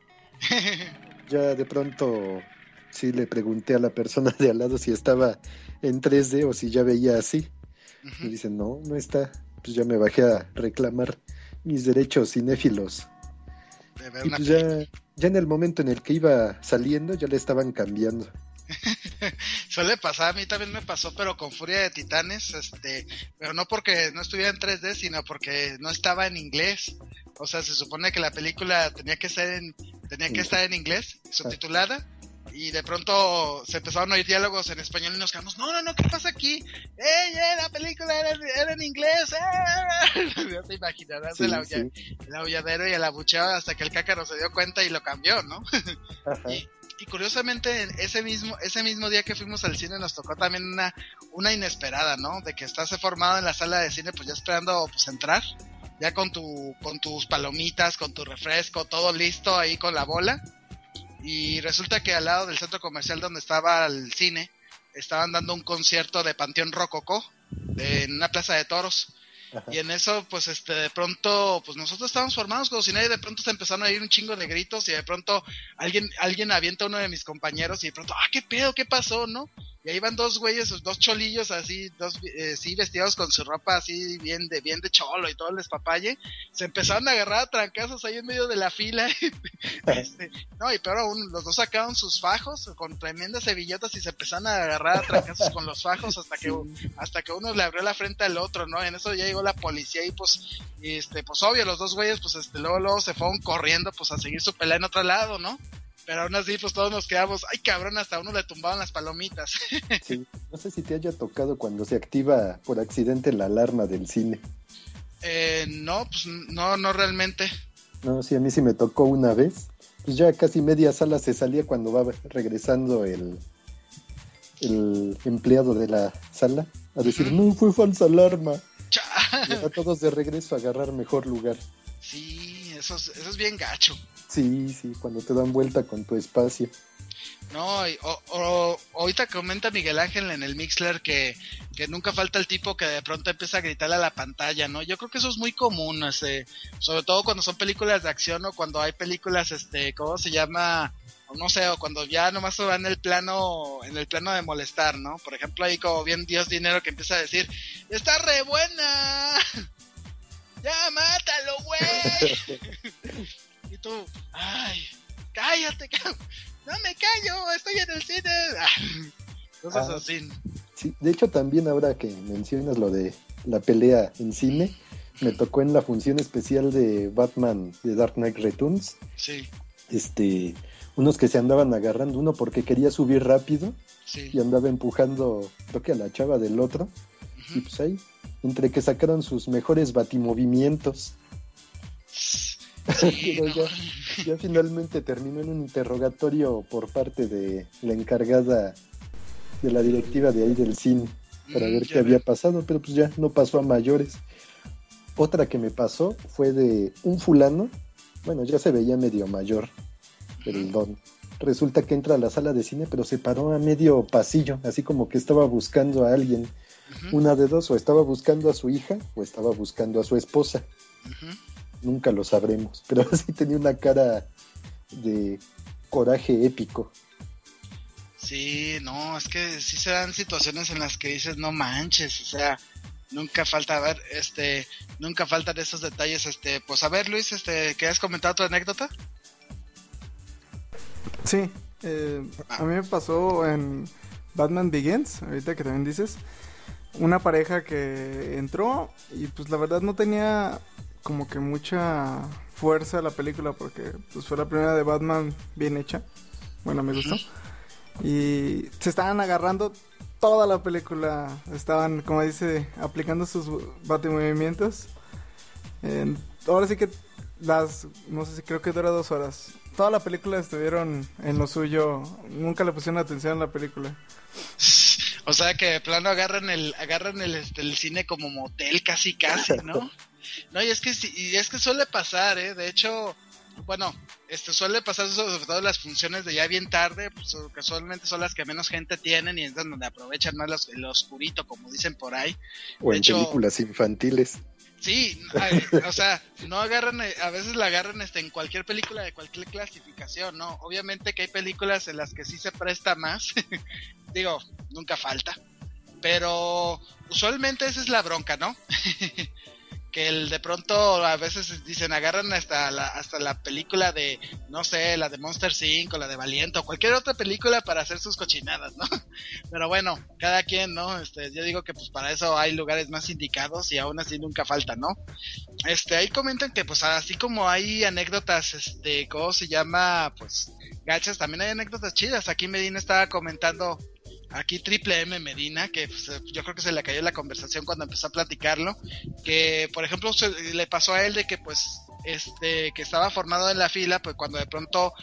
Ya de pronto sí le pregunté a la persona de al lado si estaba en 3D o si ya veía así. Uh-huh. Y dicen, no está. Pues ya me bajé a reclamar mis derechos cinéfilos. Y pues ya en el momento en el que iba saliendo ya le estaban cambiando. Suele pasar, a mí también me pasó, pero con Furia de Titanes, pero no porque no estuviera en 3D, sino porque no estaba en inglés. O sea, se supone que la película tenía que estar en inglés, subtitulada, y de pronto se empezaron a oír diálogos en español y nos quedamos, no, ¿qué pasa aquí? La película era en inglés, ya te imaginarás el aulladero y el abucheo hasta que el cácaro se dio cuenta y lo cambió, ¿no? Y curiosamente, ese mismo día que fuimos al cine nos tocó también una inesperada, ¿no? De que estás formado en la sala de cine, pues ya esperando pues entrar, ya con tus palomitas, con tu refresco, todo listo ahí con la bola. Y resulta que al lado del centro comercial donde estaba el cine, estaban dando un concierto de Panteón Rococó en una plaza de toros. Ajá. Y en eso, pues, de pronto, pues nosotros estábamos formados como si nadie, de pronto se empezaron a ir un chingo de gritos y de pronto alguien avienta a uno de mis compañeros y de pronto, ¿qué pedo? ¿Qué pasó? ¿No? Y ahí van dos güeyes, dos cholillos así, sí, vestidos con su ropa así bien de cholo y todo el despapalle. Se empezaron a agarrar a trancazos ahí en medio de la fila. No, y peor aún, los dos sacaron sus fajos con tremendas cebillotas y se empezaron a agarrar a trancazos con los fajos hasta que uno le abrió la frente al otro, ¿no? En eso ya llegó la policía y pues obvio, los dos güeyes pues luego se fueron corriendo pues a seguir su pelea en otro lado, ¿no? Pero aún así, pues todos nos quedamos, ¡ay cabrón! Hasta uno le tumbaban las palomitas. Sí, no sé si te haya tocado cuando se activa por accidente la alarma del cine. No, pues no realmente. No, sí, a mí sí me tocó una vez. Pues ya casi media sala se salía cuando va regresando el empleado de la sala a decir, no, fue falsa alarma. Y a todos de regreso a agarrar mejor lugar. Sí, eso es bien gacho. Sí, cuando te dan vuelta con tu espacio. No, ahorita comenta Miguel Ángel en el Mixler que nunca falta el tipo que de pronto empieza a gritarle a la pantalla, ¿no? Yo creo que eso es muy común, sobre todo cuando son películas de acción o cuando hay películas, ¿cómo se llama? No sé, o cuando ya nomás se va en el plano de molestar, ¿no? Por ejemplo, ahí como bien Dios Dinero que empieza a decir, ¡está re buena! ¡Ya, mátalo, güey! Y tú, ¡ay! ¡Cállate, cabrón! ¡No me callo! ¡Estoy en el cine! Cosas así. Sí, de hecho también ahora que mencionas lo de la pelea en cine, me tocó en la función especial de Batman de Dark Knight Returns. Sí. Unos que se andaban agarrando, uno porque quería subir rápido, sí, y andaba empujando, creo que a la chava del otro, y pues ahí, entre que sacaron sus mejores batimovimientos. Sí, pero no. ya finalmente terminó en un interrogatorio por parte de la encargada de la directiva de ahí del cine para ver qué había pasado, pero pues ya no pasó a mayores. Otra que me pasó fue de un fulano, bueno, ya se veía medio mayor, el don. Resulta que entra a la sala de cine, pero se paró a medio pasillo, así como que estaba buscando a alguien. Una de dos, o estaba buscando a su hija o estaba buscando a su esposa. Nunca lo sabremos, pero sí tenía una cara de coraje épico. Sí, no, es que sí se dan situaciones en las que dices, no manches, o sea, nunca falta, a ver, nunca faltan esos detalles, pues a ver, Luis, ¿quieres comentar otra anécdota? Sí, a mí me pasó en Batman Begins, ahorita que también dices, una pareja que entró y pues la verdad no tenía como que mucha fuerza la película porque pues fue la primera de Batman bien hecha, bueno, me gustó, y se estaban agarrando toda la película, estaban, como dice, aplicando sus batimmovimientos, ahora sí que no sé si creo que dura 2 horas. Toda la película estuvieron en lo suyo, nunca le pusieron atención a la película. O sea que de plano agarran el cine como motel casi, ¿no? No, y es que suele pasar, de hecho, bueno, suele pasar sobre todo en las funciones de ya bien tarde, pues casualmente son las que menos gente tienen y es donde aprovechan más el oscurito, como dicen por ahí. O en películas infantiles. Sí, o sea, no agarran, a veces la agarran en cualquier película de cualquier clasificación, ¿no? Obviamente que hay películas en las que sí se presta más, digo, nunca falta, pero usualmente esa es la bronca, ¿no? Que de pronto a veces dicen, agarran hasta la película de, no sé, la de Monster Inc. o la de Valiente o cualquier otra película para hacer sus cochinadas, ¿no? Pero bueno, cada quien, ¿no? Yo digo que pues para eso hay lugares más indicados y aún así nunca falta, ¿no? Ahí comentan que pues así como hay anécdotas, ¿cómo se llama? Pues gachas, también hay anécdotas chidas. Aquí Medina estaba comentando, aquí Triple M Medina, que pues, yo creo que se le cayó la conversación cuando empezó a platicarlo, que por ejemplo le pasó a él de que pues que estaba formado en la fila, pues cuando de pronto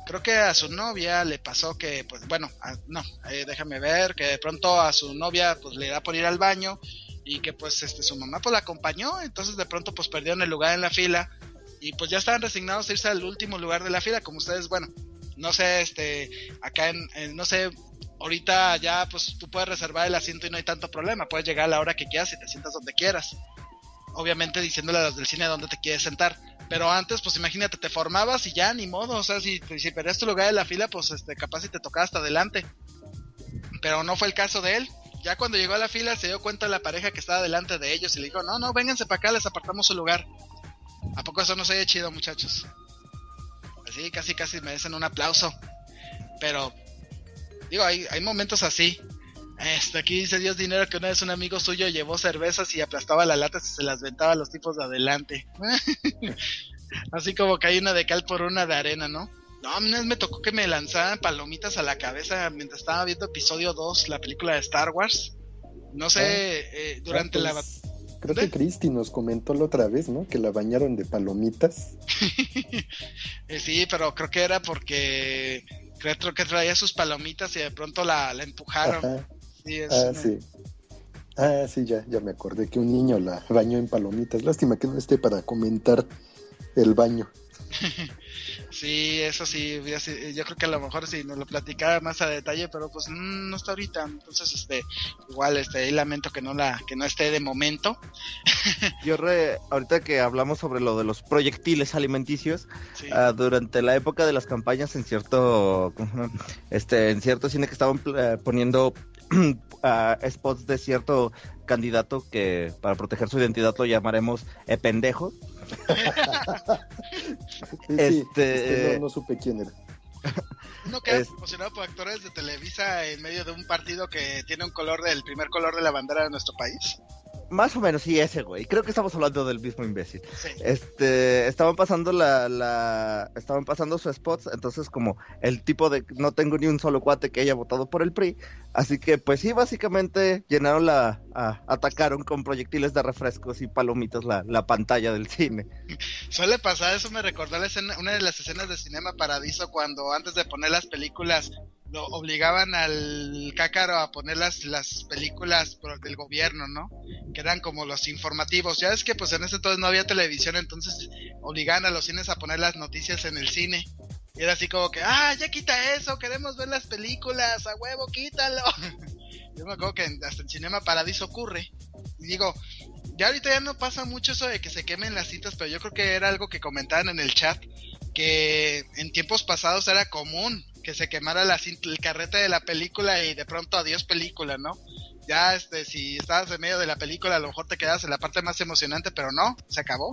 creo que a su novia le pasó que, pues bueno, déjame ver, que de pronto a su novia pues le da por ir al baño y que pues su mamá pues la acompañó, entonces de pronto pues perdieron el lugar en la fila y pues ya estaban resignados a irse al último lugar de la fila, como ustedes, bueno, no sé, acá no sé, ahorita ya pues tú puedes reservar el asiento y no hay tanto problema, puedes llegar a la hora que quieras y te sientas donde quieras, obviamente diciéndole a los del cine dónde te quieres sentar, pero antes pues imagínate, te formabas y ya ni modo, o sea, si perdías tu lugar en la fila pues capaz si te tocaba hasta adelante, pero no fue el caso de él. Ya cuando llegó a la fila se dio cuenta la pareja que estaba delante de ellos y le dijo, no, vénganse para acá, les apartamos su lugar. ¿A poco eso no se oye chido, muchachos? Así casi merecen un aplauso. Pero, digo, hay momentos así. Aquí dice Dios Dinero que una vez un amigo suyo llevó cervezas y aplastaba las latas y se las aventaba a los tipos de adelante. Así como que hay una de cal por una de arena, ¿no? No, una vez me tocó que me lanzaran palomitas a la cabeza mientras estaba viendo episodio 2, la película de Star Wars. No sé, durante Creo que Cristi nos comentó la otra vez, ¿no? Que la bañaron de palomitas. Sí, pero creo que era porque creo que traía sus palomitas y de pronto la empujaron. Ajá. Sí, sí, ya me acordé que un niño la bañó en palomitas. Lástima que no esté para comentar el baño. Sí, eso sí, yo creo que a lo mejor sí nos lo platicaba más a detalle, pero pues no está ahorita, entonces igual ahí lamento que no esté de momento. Yo ahorita que hablamos sobre lo de los proyectiles alimenticios, sí. Durante la época de las campañas en cierto cine que estaban poniendo spots de cierto candidato que para proteger su identidad lo llamaremos pendejo. Sí, no supe quién era. ¿No queda promocionado por actores de Televisa en medio de un partido que tiene el primer color de la bandera de nuestro país? Más o menos, sí, ese güey. Creo que estamos hablando del mismo imbécil. Sí. Estaban pasando estaban pasando sus spots, entonces como el tipo de no tengo ni un solo cuate que haya votado por el PRI, así que pues sí, básicamente llenaron atacaron con proyectiles de refrescos y palomitas la pantalla del cine. Suele pasar, eso me recordó una de las escenas de Cinema Paradiso cuando antes de poner las películas lo obligaban al cácaro a poner las películas del gobierno, ¿no? Que eran como los informativos. Ya es que pues en ese entonces no había televisión, entonces obligaban a los cines a poner las noticias en el cine. Y era así como que, ya quita eso, queremos ver las películas, a huevo, quítalo. Yo me acuerdo que hasta en Cinema Paradiso ocurre. Y digo, ya ahorita ya no pasa mucho eso de que se quemen las cintas, pero yo creo que era algo que comentaban en el chat, que en tiempos pasados era común que se quemara el carrete de la película y de pronto adiós película, ¿no? Ya si estabas en medio de la película a lo mejor te quedabas en la parte más emocionante, pero no, se acabó.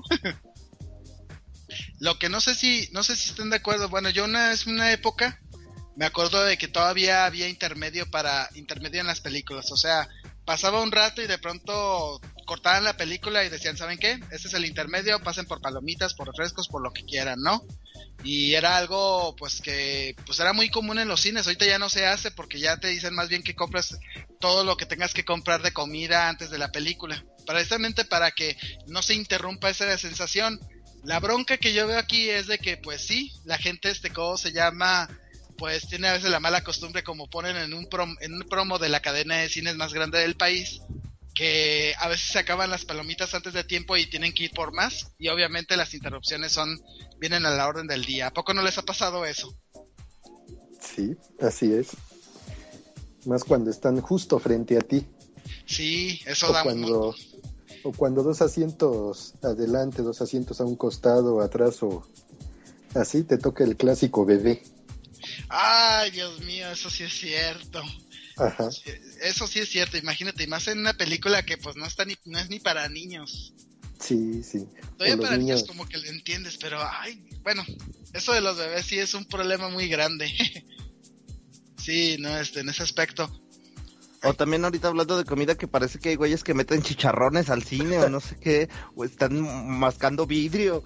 Lo que no sé si estén de acuerdo, bueno, yo una época me acuerdo de que todavía había intermedio en las películas, o sea, pasaba un rato y de pronto cortaban la película y decían, ¿saben qué? Este es el intermedio, pasen por palomitas, por refrescos, por lo que quieran, ¿no? Y era algo pues que pues era muy común en los cines. Ahorita ya no se hace porque ya te dicen más bien que compras todo lo que tengas que comprar de comida antes de la película, precisamente para que no se interrumpa esa sensación. La bronca que yo veo aquí es de que pues sí, la gente ¿cómo se llama? Pues tiene a veces la mala costumbre, como ponen en un promo de la cadena de cines más grande del país, que a veces se acaban las palomitas antes de tiempo y tienen que ir por más, y obviamente las interrupciones vienen a la orden del día. ¿A poco no les ha pasado eso? Sí, así es. Más cuando están justo frente a ti. Sí, eso da O cuando 2 asientos adelante, 2 asientos a un costado, atrás o así, te toca el clásico bebé. Ay, Dios mío, eso sí es cierto. Ajá. Eso sí es cierto, imagínate, y más en una película que pues no es ni para niños. Sí. Todavía para niños como que lo entiendes, pero bueno, eso de los bebés sí es un problema muy grande. Sí, no, en ese aspecto. O también ahorita hablando de comida, que parece que hay güeyes que meten chicharrones al cine o no sé qué, o están mascando vidrio.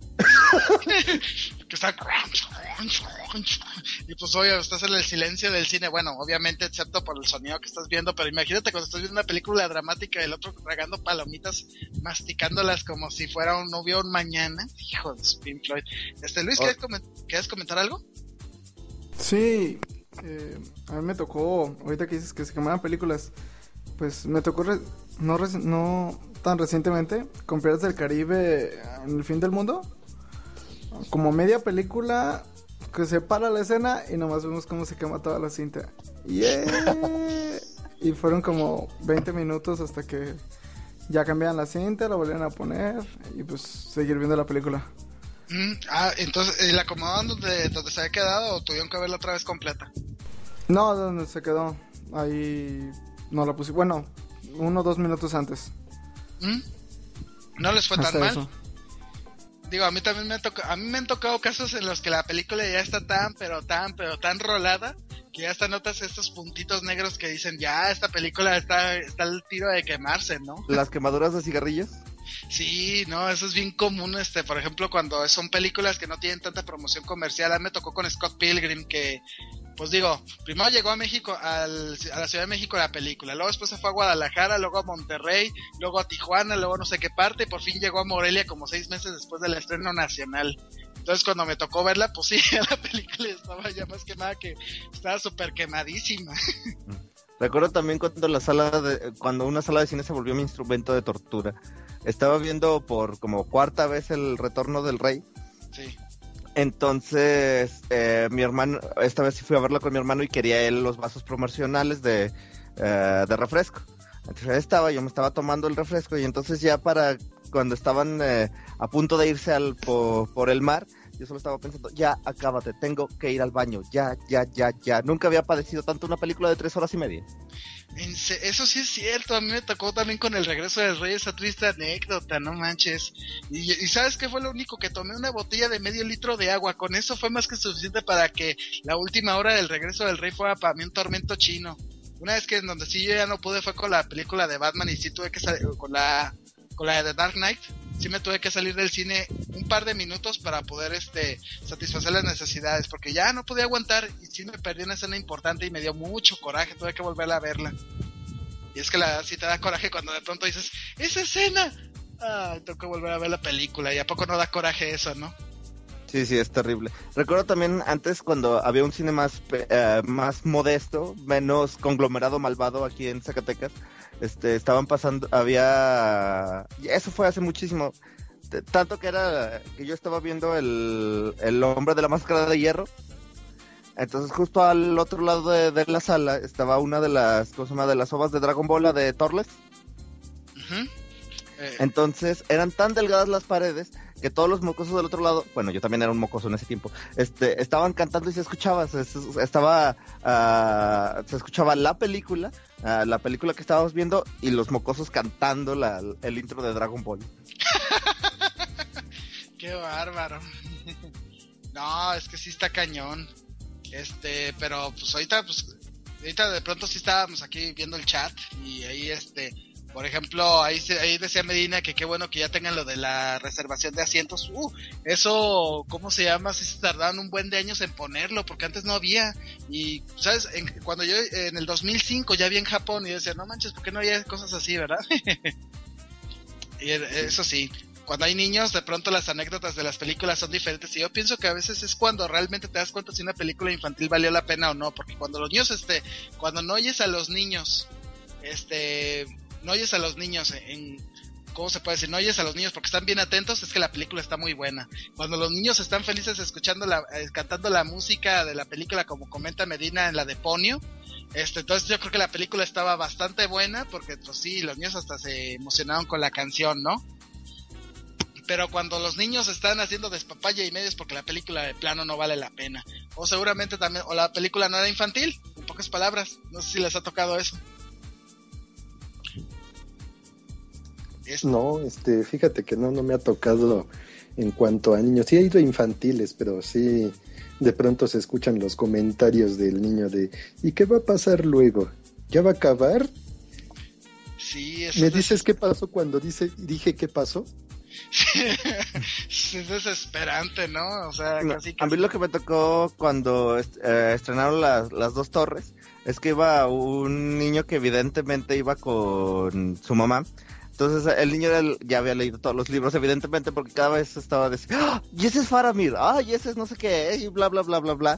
Que está... Y pues obvio, estás en el silencio del cine, bueno, obviamente excepto por el sonido que estás viendo, pero imagínate cuando estás viendo una película dramática y el otro tragando palomitas, masticándolas como si fuera un novio un mañana. Hijo de Pink Floyd. Luis, ¿quieres comentar algo? Sí, a mí me tocó, ahorita que dices que se quemaban películas, pues me tocó no tan recientemente con Piratas del Caribe en el fin del mundo. Como media película que se para la escena y nomás vemos cómo se quema toda la cinta. ¡Yeah! Y fueron como 20 minutos hasta que ya cambiaban la cinta, la volvieron a poner y pues seguir viendo la película. Entonces, ¿la acomodaban donde se había quedado o tuvieron que verla otra vez completa? No, donde se quedó. Ahí no la puse. Bueno, 1 o 2 minutos antes. No les fue hasta tan mal. Eso. Digo, a mí también me han tocado casos en los que la película ya está tan rolada que ya hasta notas estos puntitos negros que dicen, ya, esta película está al tiro de quemarse, ¿no? ¿Las quemaduras de cigarrillos? Sí, no, eso es bien común, por ejemplo, cuando son películas que no tienen tanta promoción comercial. A mí me tocó con Scott Pilgrim que, pues digo, primero llegó a México, a la Ciudad de México la película, luego después se fue a Guadalajara, luego a Monterrey, luego a Tijuana, luego no sé qué parte, y por fin llegó a Morelia como 6 meses después del estreno nacional. Entonces cuando me tocó verla, pues sí, la película estaba ya más quemada, que estaba súper quemadísima. Recuerdo también cuando una sala de cine se volvió mi instrumento de tortura. Estaba viendo por como 4ª vez El Retorno del Rey. Sí. Entonces, mi hermano, esta vez sí fui a verla con mi hermano y quería él los vasos promocionales de refresco. Entonces yo me estaba tomando el refresco y entonces ya para cuando estaban a punto de irse por el mar, yo solo estaba pensando, ya, acábate, tengo que ir al baño, ya. Nunca había padecido tanto una película de 3 horas y media. Eso sí es cierto, a mí me tocó también con El Regreso del Rey esa triste anécdota, no manches. Y ¿sabes qué fue lo único? Que tomé una botella de medio litro de agua, con eso fue más que suficiente para que la última hora del Regreso del Rey fuera para mí un tormento chino. Una vez que en donde sí yo ya no pude fue con la película de Batman y sí tuve que salir con la de The Dark Knight. Sí me tuve que salir del cine un par de minutos para poder satisfacer las necesidades, porque ya no podía aguantar y sí me perdí una escena importante y me dio mucho coraje, tuve que volverla a verla. Y es que la verdad sí te da coraje cuando de pronto dices, ¡esa escena! Tengo que volver a ver la película, y a poco no da coraje eso, ¿no? Sí, es terrible. Recuerdo también antes cuando había un cine más modesto, menos conglomerado malvado aquí en Zacatecas, estaban pasando, eso fue hace muchísimo, tanto que yo estaba viendo el hombre de la máscara de hierro. Entonces justo al otro lado de la sala estaba una de las, ¿cómo se llama?, de las ovas de Dragon Ball, la de Torles. Uh-huh. Entonces eran tan delgadas las paredes que todos los mocosos del otro lado, bueno, yo también era un mocoso en ese tiempo, estaban cantando y se escuchaba, se escuchaba la película que estábamos viendo y los mocosos cantando el intro de Dragon Ball. Qué bárbaro. No, es que sí está cañón. Pero pues ahorita de pronto sí estábamos aquí viendo el chat y ahí por ejemplo, ahí decía Medina que qué bueno que ya tengan lo de la reservación de asientos. Eso, ¿cómo se llama? Sí se tardaron un buen de años en ponerlo, porque antes no había. Y, ¿sabes? Cuando yo, en el 2005 ya vi en Japón y yo decía, no manches, ¿por qué no había cosas así, verdad? Y eso sí, cuando hay niños, de pronto las anécdotas de las películas son diferentes. Y yo pienso que a veces es cuando realmente te das cuenta si una película infantil valió la pena o no. Porque cuando los niños, cuando no oyes a los niños, no oyes a los niños ¿cómo se puede decir? No oyes a los niños porque están bien atentos, es que la película está muy buena. Cuando los niños están felices escuchando cantando la música de la película, como comenta Medina en la de Ponyo, entonces yo creo que la película estaba bastante buena, porque pues sí, los niños hasta se emocionaron con la canción, ¿no? Pero cuando los niños están haciendo despapaya y medios porque la película de plano no vale la pena, o seguramente también, o la película no era infantil, en pocas palabras, no sé si les ha tocado eso. No, fíjate que no me ha tocado en cuanto a niños. Sí he ido a infantiles, pero sí de pronto se escuchan los comentarios del niño de ¿y qué va a pasar luego? ¿Ya va a acabar? Sí, ¿Me dices qué pasó cuando dije qué pasó? Es desesperante, ¿no? O sea, casi a mí lo que me tocó cuando estrenaron las dos torres es que iba un niño que evidentemente iba con su mamá. Entonces el niño ya había leído todos los libros, evidentemente, porque cada vez estaba diciendo, ¡ah! Y ese es Faramir, y ese es no sé qué, y bla, bla, bla, bla, bla.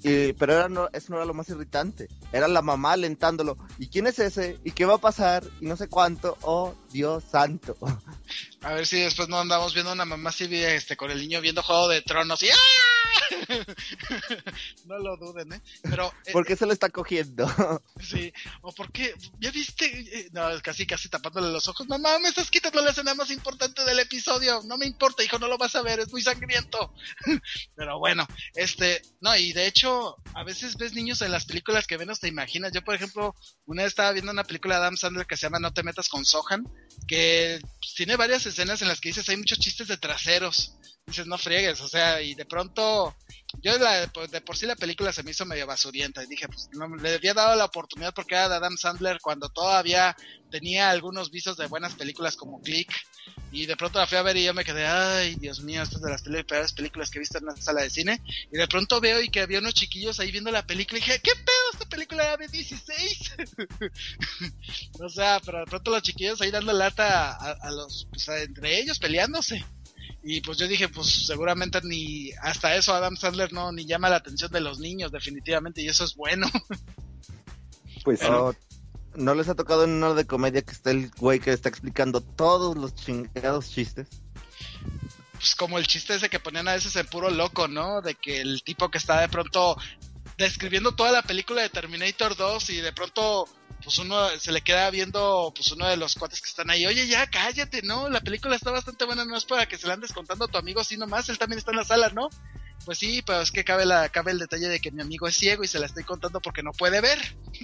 Pero eso no era lo más irritante. Era la mamá alentándolo. ¿Y quién es ese? ¿Y qué va a pasar? Y no sé cuánto. ¡Oh, Dios santo! A ver si después no andamos viendo una mamá así con el niño viendo Juego de Tronos y ¡ah! No lo duden, ¿eh? Pero, ¿por qué se lo está cogiendo? Sí, o porque, ¿ya viste? No, casi tapándole los ojos. Mamá, me estás quitando la escena más importante del episodio. No me importa, hijo, no lo vas a ver, es muy sangriento. Pero bueno, no, y de hecho, a veces ves niños en las películas que menos te imaginas. Yo, por ejemplo, una vez estaba viendo una película de Adam Sandler que se llama No te metas con Sohan, que tiene varias escenas en las que dices hay muchos chistes de traseros. Dices, no friegues, o sea, y de pronto, de por sí la película se me hizo medio basurienta, y dije, pues, no, le había dado la oportunidad porque era de Adam Sandler cuando todavía tenía algunos visos de buenas películas como Click, y de pronto la fui a ver y yo me quedé, ay, Dios mío, esta es de las peores películas que he visto en una sala de cine, y de pronto veo y que había unos chiquillos ahí viendo la película, y dije, ¿qué pedo? Esta película era de 16. O sea, pero de pronto los chiquillos ahí dando lata a los, pues, entre ellos peleándose. Y pues yo dije, pues seguramente ni hasta eso Adam Sandler ni llama la atención de los niños, definitivamente, y eso es bueno. Pues ¿no les ha tocado en una de comedia que está el güey que está explicando todos los chingados chistes? Pues como el chiste ese que ponían a veces en Puro Loco, ¿no? De que el tipo que está de pronto describiendo toda la película de Terminator 2 y de pronto pues uno se le queda viendo, pues uno de los cuates que están ahí, oye, ya cállate, ¿no? La película está bastante buena, no es para que se la andes contando a tu amigo así nomás, él también está en la sala, ¿no? Pues sí, pero es que cabe el detalle de que mi amigo es ciego y se la estoy contando porque no puede ver.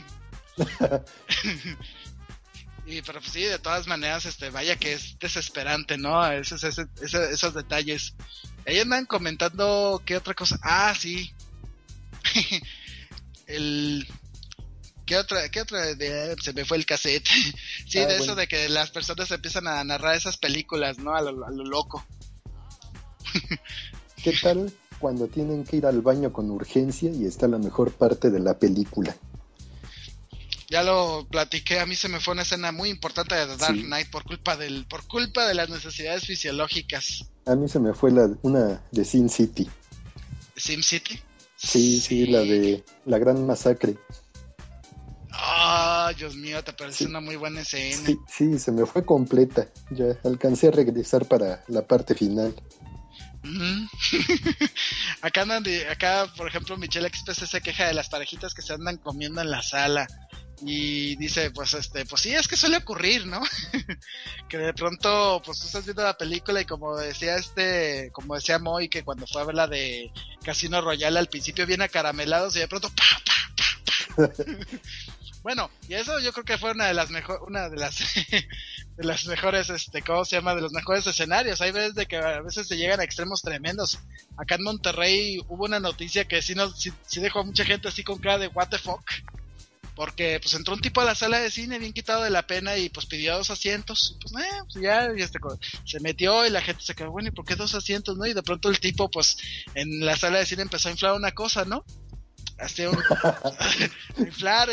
Pero pues sí, de todas maneras, vaya que es desesperante, ¿no? Esos detalles. Ahí andan comentando, ¿qué otra cosa? Ah, sí. ¿Qué otra? Se me fue el cassette. Sí, de bueno. Eso de que las personas empiezan a narrar esas películas, ¿no? A lo loco. ¿Qué tal cuando tienen que ir al baño con urgencia y está la mejor parte de la película? Ya lo platiqué, a mí se me fue una escena muy importante de The Dark Knight por culpa de las necesidades fisiológicas. A mí se me fue una de Sin City. ¿Sin City? Sí, la de La Gran Masacre. Ah, Dios mío, te parece una muy buena escena. Sí, se me fue completa. Ya alcancé a regresar para la parte final. Uh-huh. Acá, por ejemplo, Michelle XPC se queja de las parejitas que se andan comiendo en la sala. Y dice, pues sí, es que suele ocurrir, ¿no? Que de pronto, pues tú estás viendo la película y como decía Moy, que cuando fue a ver la de Casino Royale al principio viene acaramelados y de pronto ¡pa! Bueno, y eso yo creo que fue una de las mejores, ¿cómo se llama? De los mejores escenarios. Hay veces de que a veces se llegan a extremos tremendos. Acá en Monterrey hubo una noticia que sí dejó a mucha gente así con cara de what the fuck. Porque pues entró un tipo a la sala de cine bien quitado de la pena y pues pidió 2 asientos. Pues ya se metió y la gente se quedó, bueno, ¿y por qué 2 asientos, no? Y de pronto el tipo pues en la sala de cine empezó a inflar una cosa, ¿no? Hasta inflar,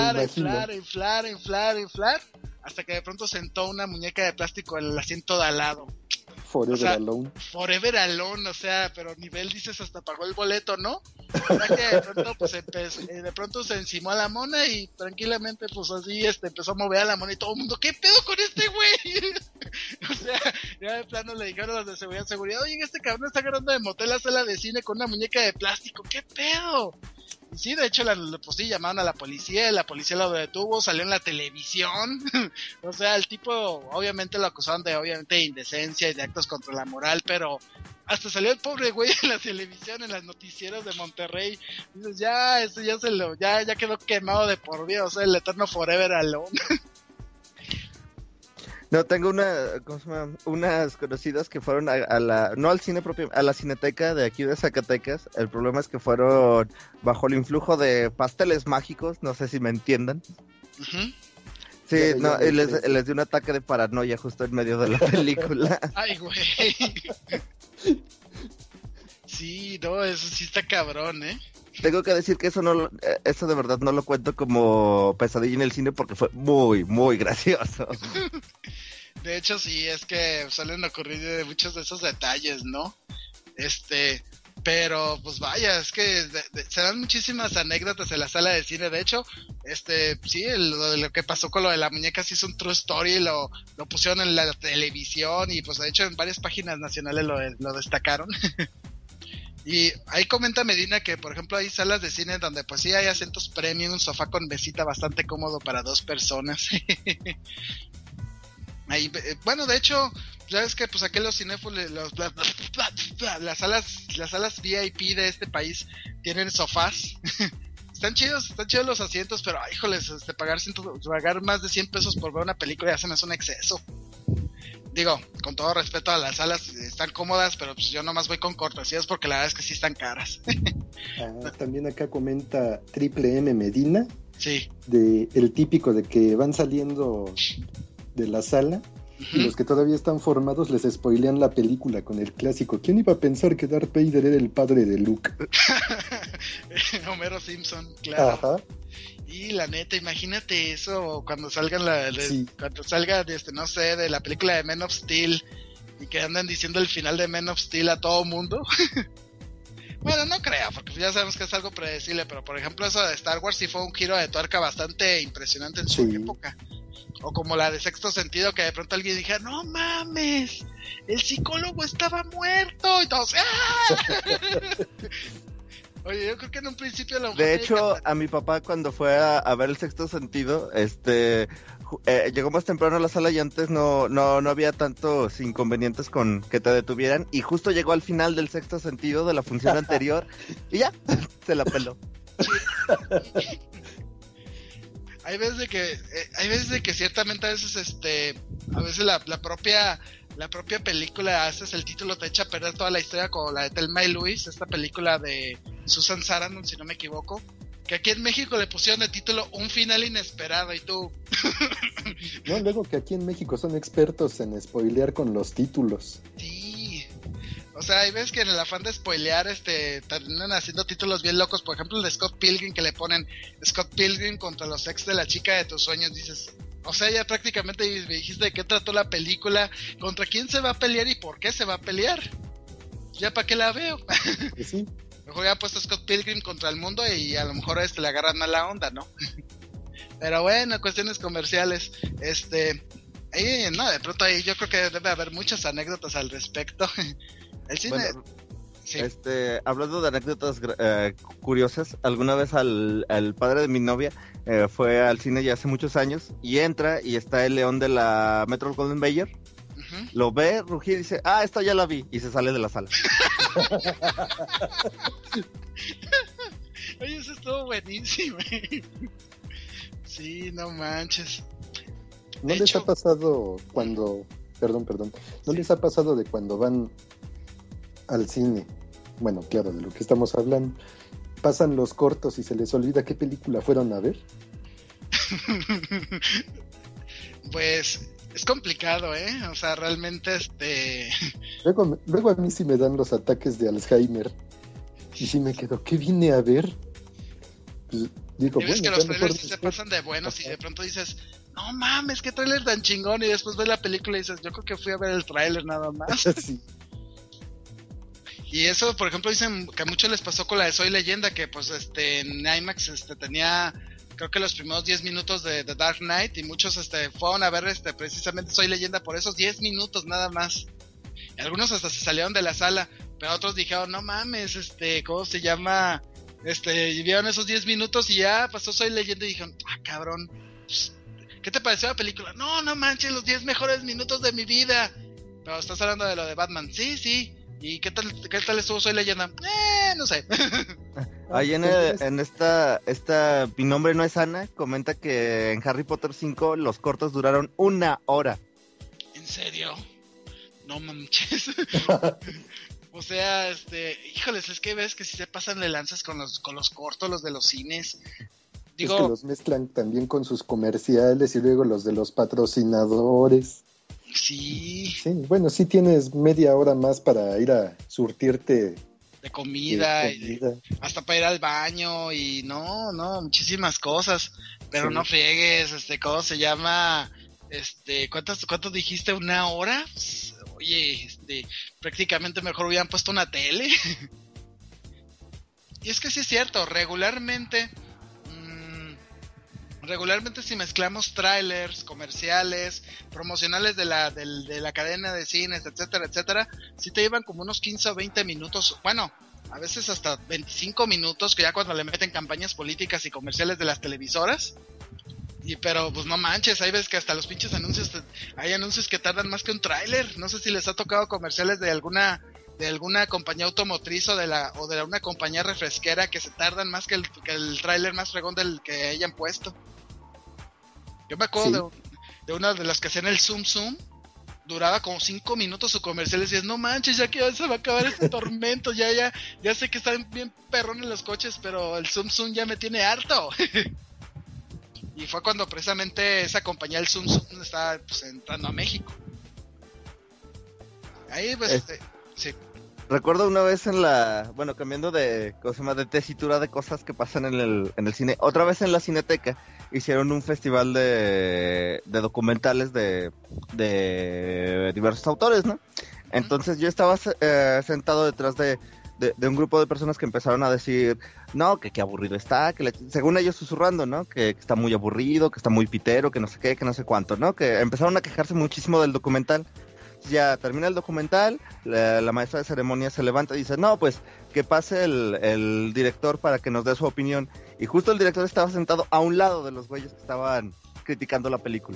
hasta que de pronto sentó una muñeca de plástico en el asiento de al lado. Forever Alone, o sea, pero nivel dices hasta pagó el boleto, ¿no? O sea que de pronto pues de pronto se encimó a la mona y tranquilamente pues así empezó a mover a la mona y todo el mundo, ¿qué pedo con este güey? O sea, ya de plano le dijeron a los de seguridad, oye, este cabrón está agarrando de motel la sala de cine con una muñeca de plástico, ¿qué pedo? Sí, de hecho, pues sí, llamaron a la policía lo detuvo, salió en la televisión. O sea, el tipo, obviamente lo acusaron de indecencia y de actos contra la moral, pero hasta salió el pobre güey en la televisión, en las noticieros de Monterrey. Dices, ya quedó quemado de por vida, o sea, el eterno Forever Alone. No, tengo unas conocidas que fueron no al cine propio, a la Cineteca de aquí de Zacatecas. El problema es que fueron bajo el influjo de pasteles mágicos, no sé si me entiendan. Uh-huh. Sí, les dio un ataque de paranoia justo en medio de la película. Ay, güey. Sí, no, eso sí está cabrón, ¿eh? Tengo que decir que eso de verdad no lo cuento como pesadilla en el cine porque fue muy, muy gracioso. De hecho, sí, es que suelen ocurrir muchos de esos detalles, ¿no? Pero pues vaya, es que se dan muchísimas anécdotas en la sala de cine. De hecho, sí, lo que pasó con lo de la muñeca sí es un true story, lo pusieron en la televisión y pues de hecho en varias páginas nacionales lo destacaron. Y ahí comenta Medina que por ejemplo hay salas de cine donde pues sí hay asientos premium, un sofá con mesita bastante cómodo para 2 personas. Ahí, bueno, de hecho, ya ves que pues aquí los cinéfilos, las salas VIP de este país tienen sofás. Están chidos los asientos, pero híjoles, pagar más de 100 pesos por ver una película ya se me hace un exceso. Digo, con todo respeto a las salas, están cómodas, pero pues yo nomás voy con cortesías porque la verdad es que sí están caras. También acá comenta Triple M Medina. Sí. De el típico de que van saliendo de la sala y los que todavía están formados les spoilean la película con el clásico. ¿Quién iba a pensar que Darth Vader era el padre de Luke? Homero Simpson, claro. Ajá. Y la neta, imagínate eso cuando salgan cuando salga no sé, de la película de Man of Steel y que andan diciendo el final de Man of Steel a todo mundo. Bueno, no creo, porque ya sabemos que es algo predecible, pero por ejemplo eso de Star Wars sí fue un giro de tuerca bastante impresionante en su época. O como la de Sexto Sentido, que de pronto alguien dijera, no mames, el psicólogo estaba muerto, y todos, ¡ah! Oye, yo creo que en un principio de hecho, a mi papá cuando fue a ver el Sexto Sentido, llegó más temprano a la sala y antes no había tantos inconvenientes con que te detuvieran, y justo llegó al final del Sexto Sentido de la función anterior y ya, se la peló. Hay veces de que ciertamente a veces la propia película, haces el título, te echa a perder toda la historia, como la de Thelma y Louise, esta película de Susan Sarandon, si no me equivoco, que aquí en México le pusieron de título Un final inesperado, y tú... No, luego que aquí en México son expertos en spoilear con los títulos. Sí, o sea, hay veces que en el afán de spoilear terminan haciendo títulos bien locos. Por ejemplo el de Scott Pilgrim, que le ponen Scott Pilgrim contra los ex de la chica de tus sueños. Dices, o sea, ya prácticamente me dijiste de qué trató la película, contra quién se va a pelear y por qué se va a pelear. Ya para qué la veo. Sí. Mejor ya he puesto Scott Pilgrim contra el mundo y a lo mejor le agarran a la onda, ¿no? Pero bueno, cuestiones comerciales. Ahí, no, de pronto ahí yo creo que debe haber muchas anécdotas al respecto. El cine... Bueno, sí. Hablando de anécdotas curiosas, alguna vez al padre de mi novia fue al cine ya hace muchos años y entra y está el león de la Metro Golden Mayer. Uh-huh. Lo ve rugir y dice, esta ya la vi, y se sale de la sala. Oye, eso estuvo buenísimo. Sí, no manches. ¿No les ha pasado cuando... Perdón. ¿No les ha pasado de cuando van al cine? Bueno, claro, de lo que estamos hablando. Pasan los cortos y se les olvida qué película fueron a ver. Pues es complicado, O sea, realmente Luego a mí sí me dan los ataques de Alzheimer. Y sí me quedo, ¿qué vine a ver? Pues digo, y ves que los trailers se pasan de buenos. Ajá. Y de pronto dices, no mames, qué trailer tan chingón. Y después ves la película y dices, yo creo que fui a ver el trailer nada más. Sí. Y eso, por ejemplo, dicen que a muchos les pasó con la de Soy Leyenda, que pues en IMAX tenía, creo que los primeros 10 minutos de The Dark Knight, y muchos fueron a ver precisamente Soy Leyenda por esos 10 minutos nada más. Y algunos hasta se salieron de la sala, pero otros dijeron, no mames, ¿cómo se llama? Y vieron esos 10 minutos y ya pasó Soy Leyenda y dijeron, cabrón, ¿qué te pareció la película? No manches, los 10 mejores minutos de mi vida. Pero estás hablando de lo de Batman. Sí. ¿Y qué tal estuvo Soy Leyenda? No sé. Ahí en esta Mi nombre no es Ana, comenta que en Harry Potter 5 los cortos duraron 1 hora. ¿En serio? No manches. O sea, híjoles, es que ves que si se pasan de lanzas con los cortos, los de los cines. Digo, es que los mezclan también con sus comerciales y luego los de los patrocinadores. Sí. Sí, bueno, sí tienes media hora más para ir a surtirte de comida. Hasta para ir al baño y no, muchísimas cosas. Pero sí. No friegues, ¿cómo se llama? ¿Cuánto dijiste? ¿1 hora? Pues, oye, prácticamente mejor hubieran puesto una tele. Y es que sí es cierto, regularmente si mezclamos trailers, comerciales, promocionales de la cadena de cines, etcétera, etcétera, sí te llevan como unos 15 o 20 minutos, bueno, a veces hasta 25 minutos, que ya cuando le meten campañas políticas y comerciales de las televisoras. Pero pues no manches, hay veces que hasta los pinches anuncios, hay anuncios que tardan más que un tráiler. No sé si les ha tocado comerciales de alguna compañía automotriz o de una compañía refresquera que se tardan más que el tráiler más fregón del que hayan puesto. Yo me acuerdo de una de las que hacían el Zoom Zoom, duraba como 5 minutos su comercial y decías, no manches, ya que se va a acabar este tormento, ya sé que están bien perrones los coches, pero el Zoom Zoom ya me tiene harto. Y fue cuando precisamente esa compañía, el Zoom Zoom, estaba pues entrando a México. Ahí pues sí. Recuerdo una vez cambiando de tesitura de cosas que pasan en el cine, otra vez en la Cineteca hicieron un festival de documentales de diversos autores, ¿no? Entonces yo estaba sentado detrás de un grupo de personas que empezaron a decir, no, que qué aburrido está, según ellos susurrando, ¿no? Que está muy aburrido, que está muy pitero, que no sé qué, que no sé cuánto, ¿no? Que empezaron a quejarse muchísimo del documental. Ya termina el documental, la maestra de ceremonia se levanta y dice, no, pues que pase el director para que nos dé su opinión. Y justo el director estaba sentado a un lado de los güeyes que estaban criticando la película.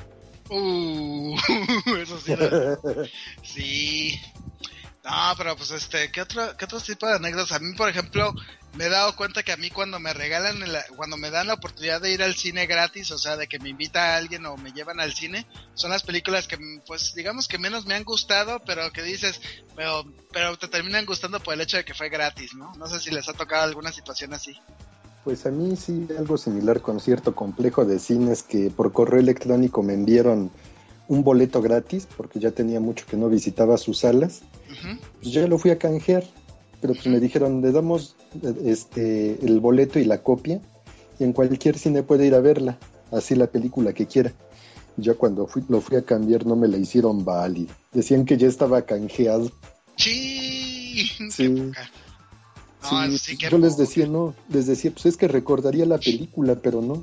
Eso sí. Sí. No, pero pues ¿qué otro tipo de anécdotas? A mí, por ejemplo, me he dado cuenta que a mí cuando me regalan, cuando me dan la oportunidad de ir al cine gratis, o sea, de que me invita a alguien o me llevan al cine, son las películas que, pues, digamos que menos me han gustado, pero que dices, pero te terminan gustando por el hecho de que fue gratis, ¿no? No sé si les ha tocado alguna situación así. Pues a mí sí, algo similar con cierto complejo de cines que por correo electrónico me enviaron un boleto gratis, porque ya tenía mucho que no visitaba sus salas. Uh-huh. Pues ya lo fui a canjear, pero pues me dijeron, le damos el boleto y la copia, y en cualquier cine puede ir a verla, así la película que quiera. Ya cuando lo fui a cambiar no me la hicieron válida. Decían que ya estaba canjeado. Sí. Sí. No, sí, yo les decía, pues es que recordaría la película, pero no.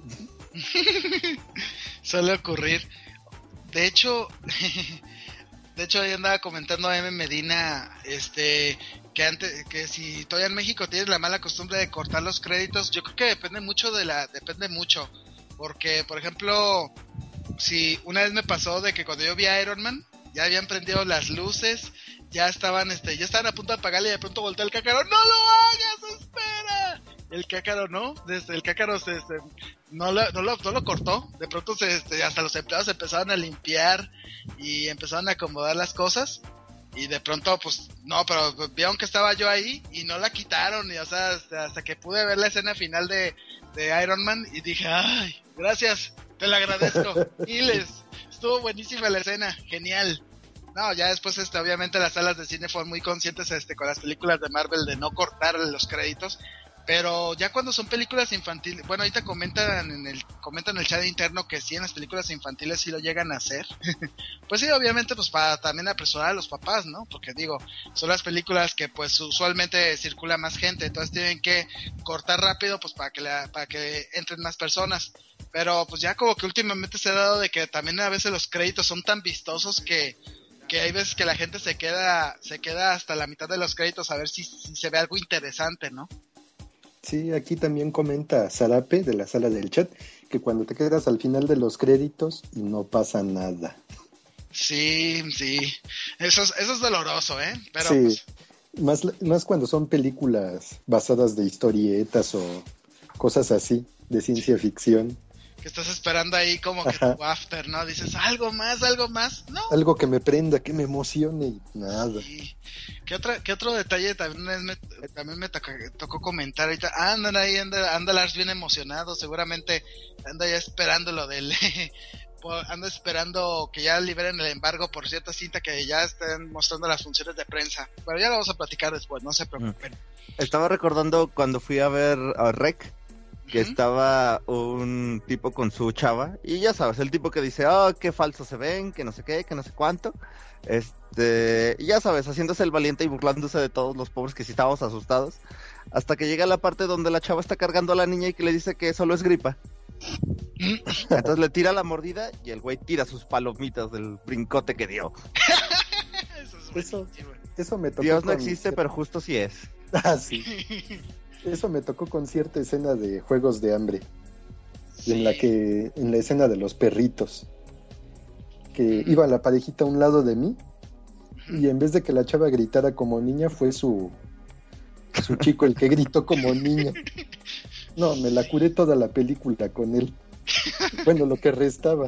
Suele ocurrir. De hecho, ahí andaba comentando a M. Medina, que si todavía en México tienes la mala costumbre de cortar los créditos, yo creo que depende mucho, porque, por ejemplo, si una vez me pasó de que cuando yo vi a Iron Man, ya habían prendido las luces, ya estaban a punto de apagarle y de pronto volteó el cácaro, ¡no lo hagas, espera! El cácaro no, no lo cortó, de pronto hasta los empleados empezaron a limpiar y empezaron a acomodar las cosas, y de pronto pues no, pero vieron que estaba yo ahí y no la quitaron, y o sea, hasta que pude ver la escena final de Iron Man y dije, ay, gracias, te lo agradezco, miles, estuvo buenísima la escena, genial. No, ya después obviamente las salas de cine fueron muy conscientes con las películas de Marvel de no cortar los créditos. Pero ya cuando son películas infantiles, bueno, ahorita comentan en el chat interno que sí, en las películas infantiles sí lo llegan a hacer. Pues sí, obviamente, pues para también apresurar a los papás, ¿no? Porque digo, son las películas que pues usualmente circula más gente, entonces tienen que cortar rápido pues para que entren más personas. Pero pues ya como que últimamente se ha dado de que también a veces los créditos son tan vistosos que hay veces que la gente se queda hasta la mitad de los créditos a ver si se ve algo interesante, ¿no? Sí, aquí también comenta Zarape de la sala del chat que cuando te quedas al final de los créditos y no pasa nada. Sí, eso es doloroso, pero sí, pues... más cuando son películas basadas de historietas o cosas así, de ciencia ficción. Que estás esperando ahí como que tu after, ¿no? Dices, ¿algo más? ¿No? Algo que me prenda, que me emocione y nada. Sí. ¿Qué otro detalle también me tocó comentar ahorita? Anda Lars bien emocionado, seguramente anda ya esperando lo del... anda esperando que ya liberen el embargo por cierta cinta que ya están mostrando las funciones de prensa. Pero ya lo vamos a platicar después, no se preocupen. Estaba recordando cuando fui a ver a Rec, que estaba un tipo con su chava, y ya sabes, el tipo que dice, qué falsos se ven, que no sé qué, que no sé cuánto, y ya sabes, haciéndose el valiente y burlándose de todos los pobres que sí estábamos asustados, hasta que llega la parte donde la chava está cargando a la niña y que le dice que solo es gripa. Entonces le tira la mordida y el güey tira sus palomitas del brincote que dio. Eso me tocó. Dios no existe, pero justo sí es. Ah, sí. Eso me tocó con cierta escena de Juegos de Hambre. Sí. En la escena de los perritos. Que iba la parejita a un lado de mí. Y en vez de que la chava gritara como niña, fue su chico el que gritó como niña. No, me la curé toda la película con él. Bueno, lo que restaba.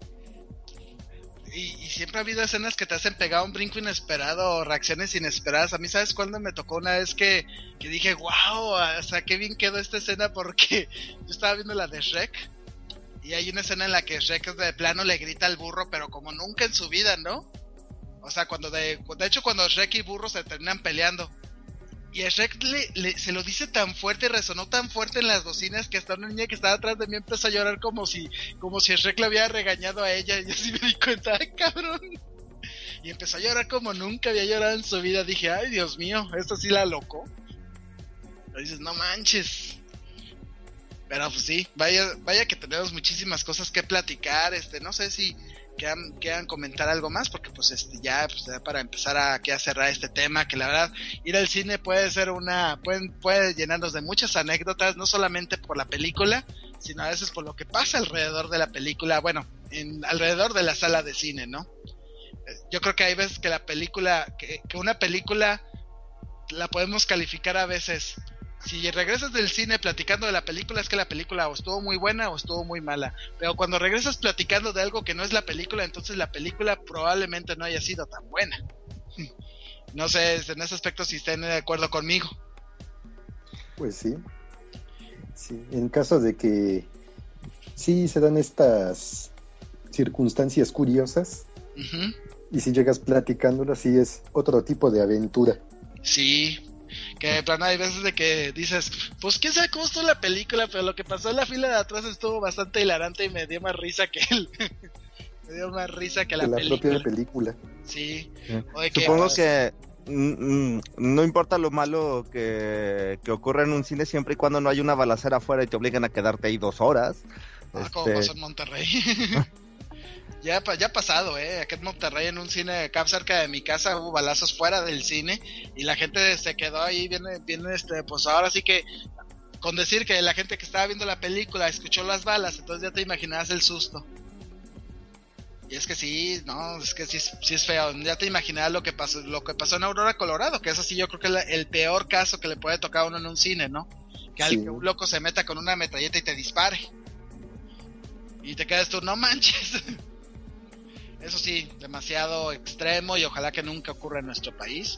Y siempre ha habido escenas que te hacen pegar un brinco inesperado o reacciones inesperadas. A mí, ¿sabes cuándo me tocó? Una vez que dije, wow, o sea, qué bien quedó esta escena, porque yo estaba viendo la de Shrek y hay una escena en la que Shrek de plano le grita al burro, pero como nunca en su vida, ¿no? O sea, de hecho cuando Shrek y burro se terminan peleando y a Shrek se lo dice tan fuerte y resonó tan fuerte en las bocinas que hasta una niña que estaba atrás de mí empezó a llorar como si Shrek le había regañado a ella. Y yo sí me di cuenta, ¡ay, cabrón! Y empezó a llorar como nunca había llorado en su vida. Dije, ¡ay, Dios mío! Esto sí la locó. Y dices, no manches. Pero pues sí, vaya que tenemos muchísimas cosas que platicar. No sé si quieran comentar algo más, porque pues ya para empezar a cerrar este tema, que la verdad ir al cine puede ser puede llenarnos de muchas anécdotas, no solamente por la película, sino a veces por lo que pasa alrededor de la película, bueno, alrededor de la sala de cine, ¿no? Yo creo que hay veces que la película, que una película la podemos calificar a veces. Si regresas del cine platicando de la película, es que la película o estuvo muy buena o estuvo muy mala. Pero cuando regresas platicando de algo que no es la película, entonces la película probablemente no haya sido tan buena. No sé, en ese aspecto si estén de acuerdo conmigo. Pues sí. Sí, en caso de que sí se dan estas circunstancias curiosas, y si llegas platicándolas, sí es otro tipo de aventura. Sí. Que de plano hay veces de que dices, pues quién sabe cómo estuvo la película, pero lo que pasó en la fila de atrás estuvo bastante hilarante y me dio más risa que me dio más risa que la película. Propia película. Sí. Supongo que no importa lo malo que ocurra en un cine, siempre y cuando no hay una balacera afuera y te obligan a quedarte ahí 2 horas. Como pasó en Monterrey. Ya ha pasado, aquí en Monterrey, en un cine acá cerca de mi casa, hubo balazos fuera del cine y la gente se quedó ahí viene pues ahora sí que, con decir que la gente que estaba viendo la película escuchó las balas, entonces ya te imaginabas el susto. Y es que sí, no, es que sí es feo, ya te imaginabas lo que pasó en Aurora, Colorado, que eso sí yo creo que es el peor caso que le puede tocar a uno en un cine, ¿no? Que un loco se meta con una metralleta y te dispare. Y te quedas tú, no manches. Eso sí, demasiado extremo y ojalá que nunca ocurra en nuestro país.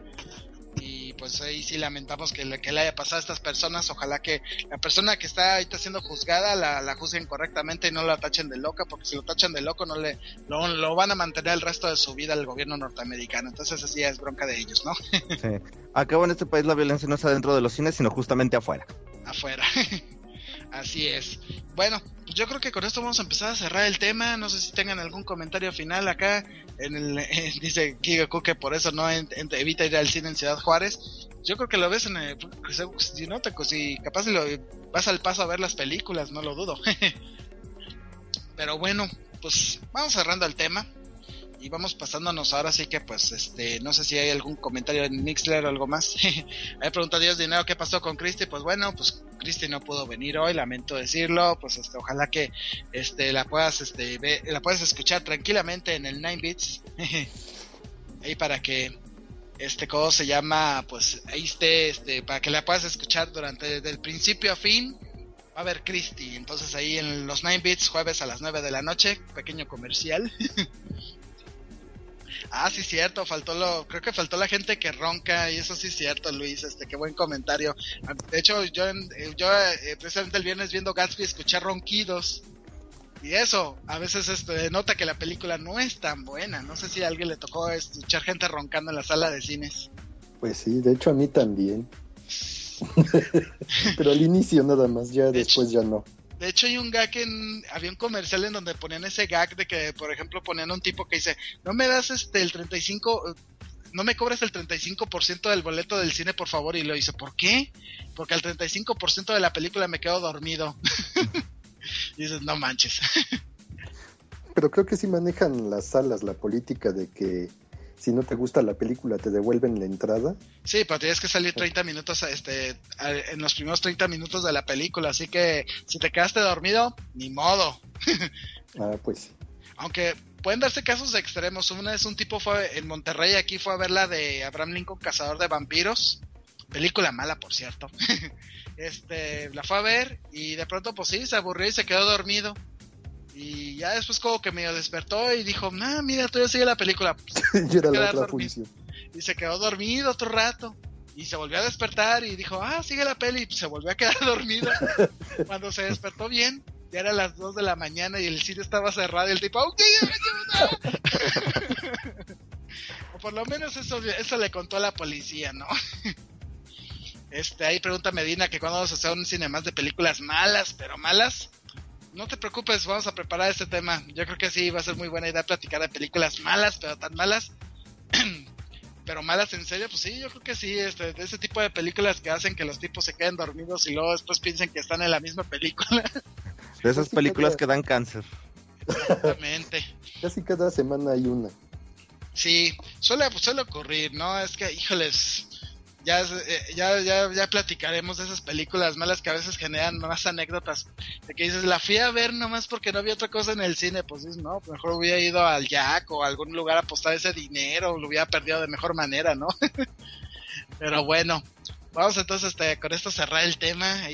Y pues ahí sí lamentamos que le haya pasado a estas personas. Ojalá que la persona que está ahorita siendo juzgada la juzguen correctamente y no la tachen de loca, porque si lo tachan de loco lo van a mantener el resto de su vida el gobierno norteamericano. Entonces así es bronca de ellos, ¿no? Sí. Acá en este país la violencia no está dentro de los cines, sino justamente afuera. Afuera. Así es. Bueno, pues yo creo que con esto vamos a empezar a cerrar el tema. No sé si tengan algún comentario final acá. Dice Kigaku que por eso no evita ir al cine en Ciudad Juárez. Yo creo que lo ves si capaz si lo vas al Paso a ver las películas, no lo dudo. Pero bueno, pues vamos cerrando el tema y vamos pasándonos ahora sí que pues no sé si hay algún comentario en Mixler o algo más. Ahí pregunta Dios Dinero qué pasó con Cristi. Pues bueno, pues Cristi no pudo venir hoy, lamento decirlo. Pues ojalá que la puedas la puedes escuchar tranquilamente en el 9bits. Ahí para que ¿cómo se llama? Pues ahí esté para que la puedas escuchar desde el principio a fin. Va a haber Cristi, entonces ahí en los 9bits jueves a las 9 de la noche, pequeño comercial. Ah, sí, cierto, creo que faltó la gente que ronca, y eso sí es cierto, Luis, qué buen comentario. De hecho, yo precisamente el viernes viendo Gatsby escuché ronquidos, y eso, a veces nota que la película no es tan buena. No sé si a alguien le tocó escuchar gente roncando en la sala de cines. Pues sí, de hecho a mí también. Pero al inicio nada más, ya después ya no. De hecho hay un gag había un comercial en donde ponían ese gag de que, por ejemplo, ponían un tipo que dice, no me das el 35, no me cobres el 35% del boleto del cine, por favor. Y lo dice, ¿por qué? Porque al 35% de la película me quedo dormido. Y dices, no manches. Pero creo que sí manejan las salas la política de que si no te gusta la película te devuelven la entrada. Sí, pero tienes que salir 30 minutos en los primeros 30 minutos de la película, así que si te quedaste dormido, ni modo. Pues. Aunque pueden darse casos extremos. Una vez un tipo fue en Monterrey, aquí fue a ver la de Abraham Lincoln, Cazador de Vampiros. Película mala, por cierto. La fue a ver y de pronto pues sí, se aburrió y se quedó dormido. Y ya después como que medio despertó y dijo, mira, todavía sigue la película. Y era la otra función. Y se quedó dormido otro rato. Y se volvió a despertar y dijo, sigue la peli. Y se volvió a quedar dormido. Cuando se despertó bien, ya eran las 2 de la mañana y el cine estaba cerrado. Y el tipo, ayuda. O por lo menos eso le contó a la policía, ¿no? Ahí pregunta Medina que cuando vamos a hacer un cine más de películas malas, pero malas. No te preocupes, vamos a preparar este tema. Yo creo que sí, va a ser muy buena idea platicar de películas malas, pero tan malas. Pero malas en serio, pues sí, yo creo que sí. De ese tipo de películas que hacen que los tipos se queden dormidos y luego después piensen que están en la misma película. De esas películas que dan cáncer. Exactamente. Casi cada semana hay una. Sí, suele ocurrir, ¿no? Es que, híjoles... Ya platicaremos de esas películas malas que a veces generan más anécdotas. De que dices, la fui a ver nomás porque no había otra cosa en el cine. Pues dices, no, mejor hubiera ido al Jack o a algún lugar a apostar ese dinero. Lo hubiera perdido de mejor manera, ¿no? Pero bueno, vamos entonces con esto a cerrar el tema.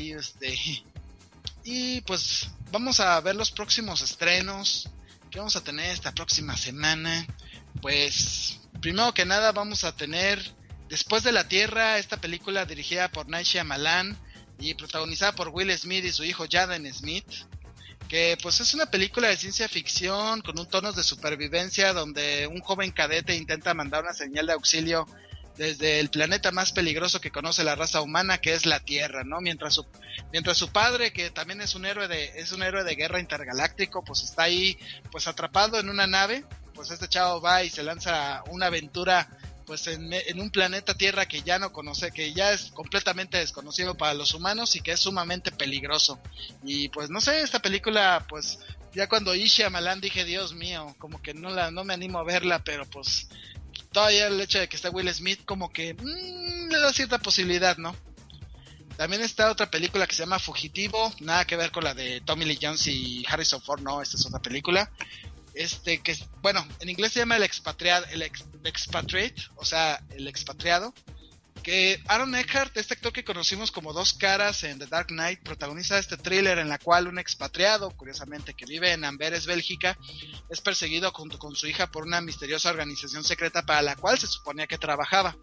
Y pues vamos a ver los próximos estrenos que vamos a tener esta próxima semana. Pues primero que nada vamos a tener... Después de la Tierra, esta película dirigida por Night Shyamalan y protagonizada por Will Smith y su hijo Jaden Smith, que pues es una película de ciencia ficción con un tono de supervivencia donde un joven cadete intenta mandar una señal de auxilio desde el planeta más peligroso que conoce la raza humana, que es la Tierra, ¿no? Mientras su padre, que también es un héroe de guerra intergaláctico, pues está ahí pues atrapado en una nave. Pues este chavo va y se lanza a una aventura pues en un planeta Tierra que ya no conoce, que ya es completamente desconocido para los humanos y que es sumamente peligroso. Y pues no sé, esta película pues ya cuando oí Shyamalan dije, Dios mío, como que no me animo a verla, pero pues todavía el hecho de que esté Will Smith como que le da cierta posibilidad, ¿no? También está otra película que se llama Fugitivo, nada que ver con la de Tommy Lee Jones y Harrison Ford, no, esta es otra película. Que bueno, en inglés se llama el Expatriate, o sea, el expatriado, que Aaron Eckhart, este actor que conocimos como Dos Caras en The Dark Knight, protagoniza este thriller en la cual un expatriado, curiosamente que vive en Amberes, Bélgica, es perseguido junto con su hija por una misteriosa organización secreta para la cual se suponía que trabajaba.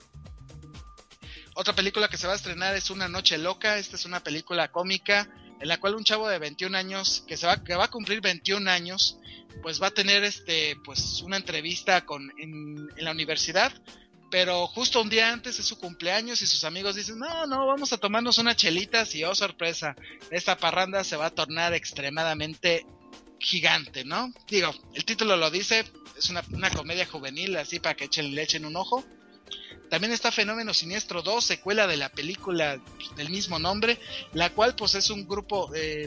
Otra película que se va a estrenar es Una Noche Loca. Esta es una película cómica en la cual un chavo de 21 años, que va a cumplir 21 años, pues va a tener pues una entrevista en la universidad, pero justo un día antes de su cumpleaños y sus amigos dicen, no, vamos a tomarnos unas chelitas y sorpresa, esta parranda se va a tornar extremadamente gigante, ¿no? Digo, el título lo dice, es una comedia juvenil, así para que le echen un ojo. También está Fenómeno Siniestro 2, secuela de la película del mismo nombre, la cual pues es un grupo,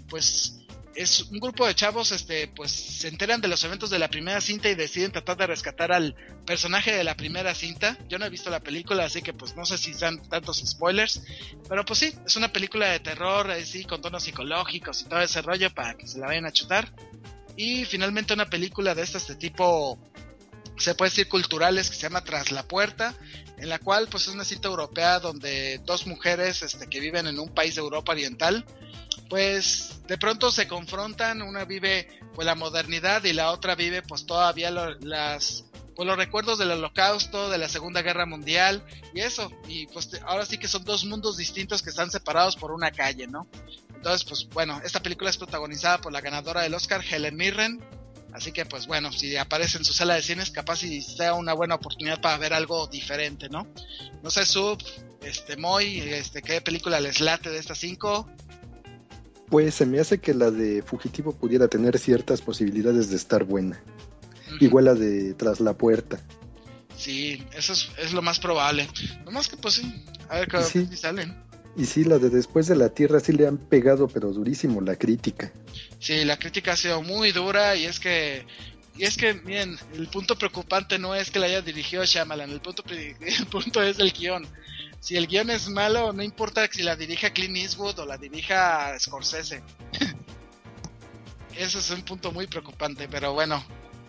es un grupo de chavos, pues se enteran de los eventos de la primera cinta y deciden tratar de rescatar al personaje de la primera cinta. Yo no he visto la película, así que pues no sé si sean tantos spoilers, pero pues sí, es una película de terror, así con tonos psicológicos y todo ese rollo para que se la vayan a chutar. Y finalmente una película de este tipo, se puede decir culturales, que se llama Tras la Puerta, en la cual pues es una cinta europea donde dos mujeres que viven en un país de Europa Oriental, pues de pronto se confrontan. Una vive pues la modernidad y la otra vive pues todavía los recuerdos del Holocausto, de la Segunda Guerra Mundial y eso, y pues ahora sí que son dos mundos distintos que están separados por una calle, ¿no? Entonces pues bueno, esta película es protagonizada por la ganadora del Oscar, Helen Mirren. Así que pues bueno, si aparece en su sala de cines, capaz y sea una buena oportunidad para ver algo diferente, ¿no? No sé, Sub, Moy, ¿qué película les late de estas 5? Pues se me hace que la de Fugitivo pudiera tener ciertas posibilidades de estar buena. Igual la de Tras la Puerta. Sí, eso es lo más probable. Nomás que pues sí, a ver Sí. si salen. Y sí, la de Después de la Tierra sí le han pegado, pero durísimo la crítica. Sí, la crítica ha sido muy dura y es que, miren, el punto preocupante no es que la haya dirigido Shyamalan, el punto es el guión. Si el guión es malo, no importa si la dirija Clint Eastwood o la dirija Scorsese. Eso es un punto muy preocupante, pero bueno.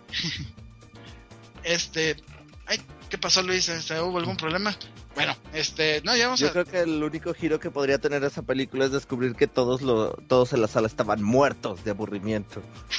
Ay, ¿qué pasó, Luis? ¿Hubo algún problema? Bueno, no, ya vamos Yo creo que el único giro que podría tener esa película es descubrir que todos en la sala estaban muertos de aburrimiento.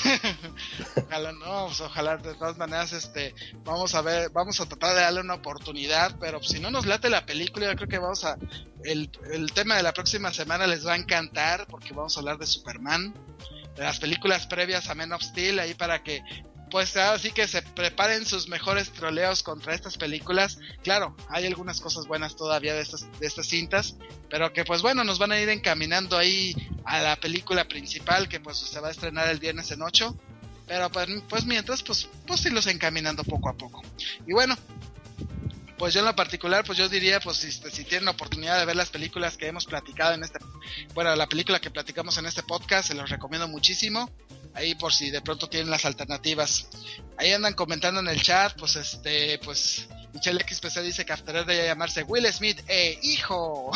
Ojalá no, pues ojalá de todas maneras, vamos a tratar de darle una oportunidad, pero si no nos late la película, yo creo que el tema de la próxima semana les va a encantar, porque vamos a hablar de Superman, de las películas previas a Man of Steel, ahí para que pues así que se preparen sus mejores troleos contra estas películas. Claro, hay algunas cosas buenas todavía de estas cintas, pero que pues bueno, nos van a ir encaminando ahí a la película principal, que pues se va a estrenar el viernes en 8, pero pues mientras pues irlos encaminando poco a poco. Y bueno, pues yo en lo particular, pues yo diría, pues si tienen la oportunidad de ver las películas que hemos platicado la película que platicamos en este podcast, se los recomiendo muchísimo. Ahí por si de pronto tienen las alternativas. Ahí andan comentando en el chat, pues pues Michelle XPC dice que After Earth debe llamarse Will Smith, hijo.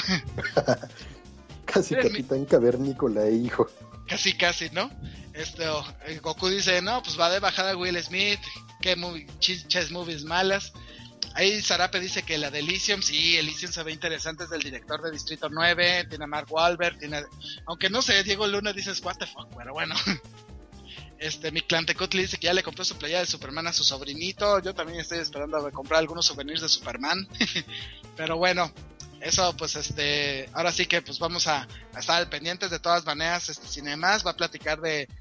Casi Capitán Cavernícola, hijo. Casi, ¿no? Goku dice, no, pues va de bajada Will Smith, qué chess movies malas. Ahí Zarape dice que la de Elysium, sí, Elysium se ve interesante, es del director de Distrito 9, tiene a Mark Wahlberg, aunque no sé, Diego Luna dices, what the fuck, pero bueno. Mi Clantecutli dice que ya le compró su playera de Superman a su sobrinito. Yo también estoy esperando a comprar algunos souvenirs de Superman. Pero bueno, eso pues ahora sí que pues vamos a estar pendientes. De todas maneras, Cinemas va a platicar de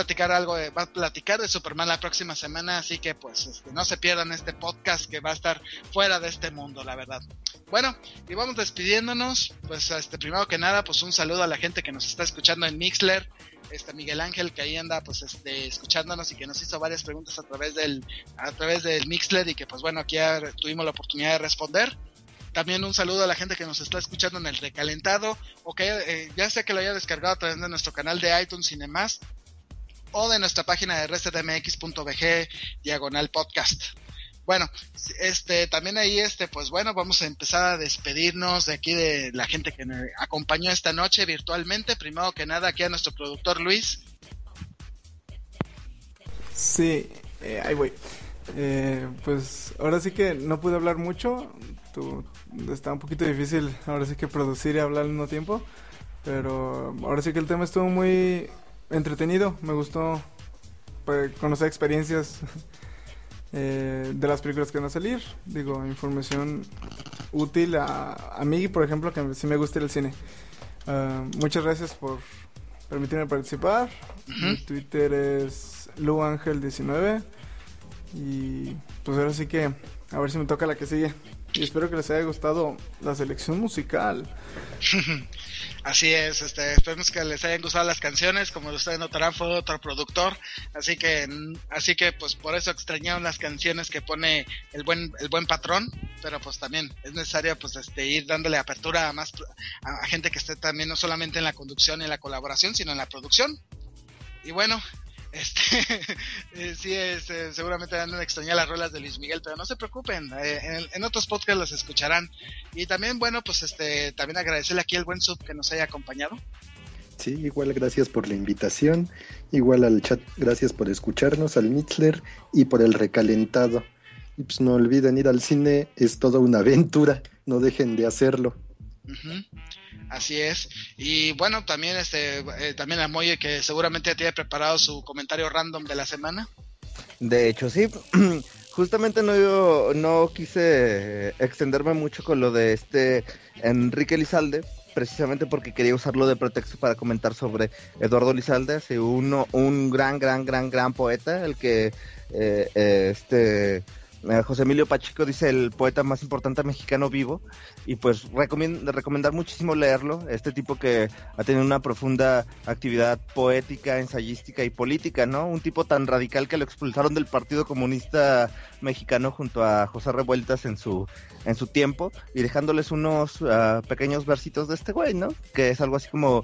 Superman la próxima semana, así que pues no se pierdan este podcast que va a estar fuera de este mundo, la verdad. Bueno, y vamos despidiéndonos, pues primero que nada, pues un saludo a la gente que nos está escuchando en Mixler, Miguel Ángel, que ahí anda pues escuchándonos y que nos hizo varias preguntas a través del Mixler, y que pues bueno, aquí ya tuvimos la oportunidad de responder. También un saludo a la gente que nos está escuchando en el recalentado, o que ya sea que lo haya descargado a través de nuestro canal de iTunes Cinemas, o de nuestra página de resetmx.bg/podcast. Bueno, también ahí pues bueno, vamos a empezar a despedirnos de aquí de la gente que me acompañó esta noche virtualmente. Primero que nada, aquí a nuestro productor Luis. Sí, ahí voy. Pues ahora sí que no pude hablar mucho. Está un poquito difícil ahora sí que producir y hablar al mismo tiempo, pero ahora sí que el tema estuvo muy entretenido. Me gustó conocer experiencias de las películas que van a salir. Digo, información útil a mí, por ejemplo, que sí me gusta el cine. Muchas gracias por permitirme participar. Mi Twitter es luangel19. Y pues ahora sí que a ver si me toca la que sigue. Y espero que les haya gustado la selección musical. Así es, esperemos que les hayan gustado las canciones. Como ustedes notarán, fue otro productor, así que pues por eso extrañaron las canciones que pone el buen patrón, pero pues también es necesario pues ir dándole apertura a más a gente que esté también no solamente en la conducción y en la colaboración, sino en la producción. Y bueno, seguramente van a extrañar las rolas de Luis Miguel, pero no se preocupen, en otros podcasts los escucharán. Y también, bueno, pues también agradecerle aquí al buen Sub que nos haya acompañado. Sí, igual gracias por la invitación, igual al chat, gracias por escucharnos, al Mixler y por el recalentado. Y pues no olviden ir al cine, es toda una aventura, no dejen de hacerlo. Así es. Y bueno, también también a Moye, que seguramente tiene preparado su comentario random de la semana. De hecho, sí. Justamente no quise extenderme mucho con lo de Enrique Lizalde, precisamente porque quería usarlo de pretexto para comentar sobre Eduardo Lizalde, un gran poeta, el que José Emilio Pacheco dice el poeta más importante mexicano vivo, y pues recomendar muchísimo leerlo, este tipo que ha tenido una profunda actividad poética, ensayística y política, ¿no? Un tipo tan radical que lo expulsaron del Partido Comunista Mexicano junto a José Revueltas en su tiempo, y dejándoles unos pequeños versitos de este güey, ¿no? Que es algo así como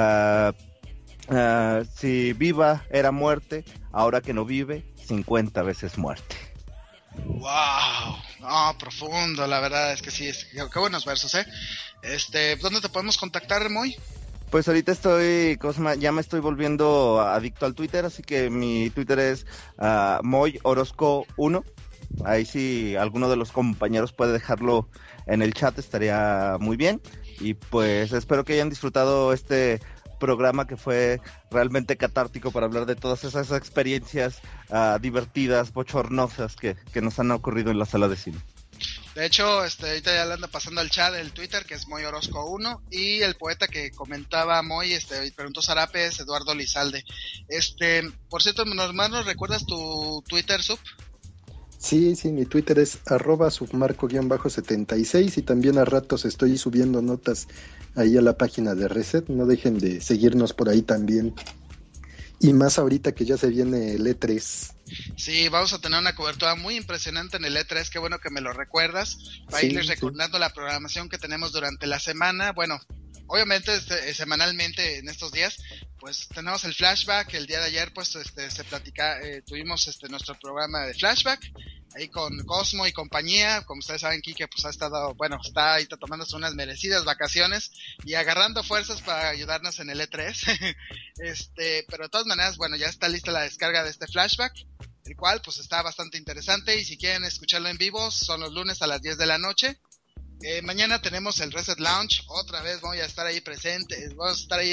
si viva era muerte, ahora que no vive, 50 veces muerte. Wow, no, profundo, la verdad es que sí, qué buenos versos, ¿dónde te podemos contactar, Moy? Pues ahorita ya me estoy volviendo adicto al Twitter, así que mi Twitter es Moy Orozco 1. Ahí si alguno de los compañeros puede dejarlo en el chat estaría muy bien, y pues espero que hayan disfrutado este programa que fue realmente catártico para hablar de todas esas experiencias divertidas, bochornosas que nos han ocurrido en la sala de cine. De hecho, ahorita ya le anda pasando al chat el Twitter, que es Moy Orozco 1, y el poeta que comentaba Moy, preguntó Zarape, es Eduardo Lizalde. Por cierto, ¿nos recuerdas tu Twitter, Sub? Sí, mi Twitter es @submarco_76, y también a ratos estoy subiendo notas ahí a la página de Reset. No dejen de seguirnos por ahí también. Y más ahorita que ya se viene el E3. Sí, vamos a tener una cobertura muy impresionante en el E3, qué bueno que me lo recuerdas. Para irles recordando la programación que tenemos durante la semana. Bueno, obviamente semanalmente en estos días, pues tenemos el flashback. El día de ayer pues tuvimos nuestro programa de flashback ahí con Cosmo y compañía. Como ustedes saben, Quique pues está ahí tomándose unas merecidas vacaciones y agarrando fuerzas para ayudarnos en el E3. Pero de todas maneras, bueno, ya está lista la descarga de este flashback, el cual pues está bastante interesante, y si quieren escucharlo en vivo son los lunes a las 10 de la noche. Mañana tenemos el Reset Lounge, otra vez voy a estar ahí presente, vamos a estar ahí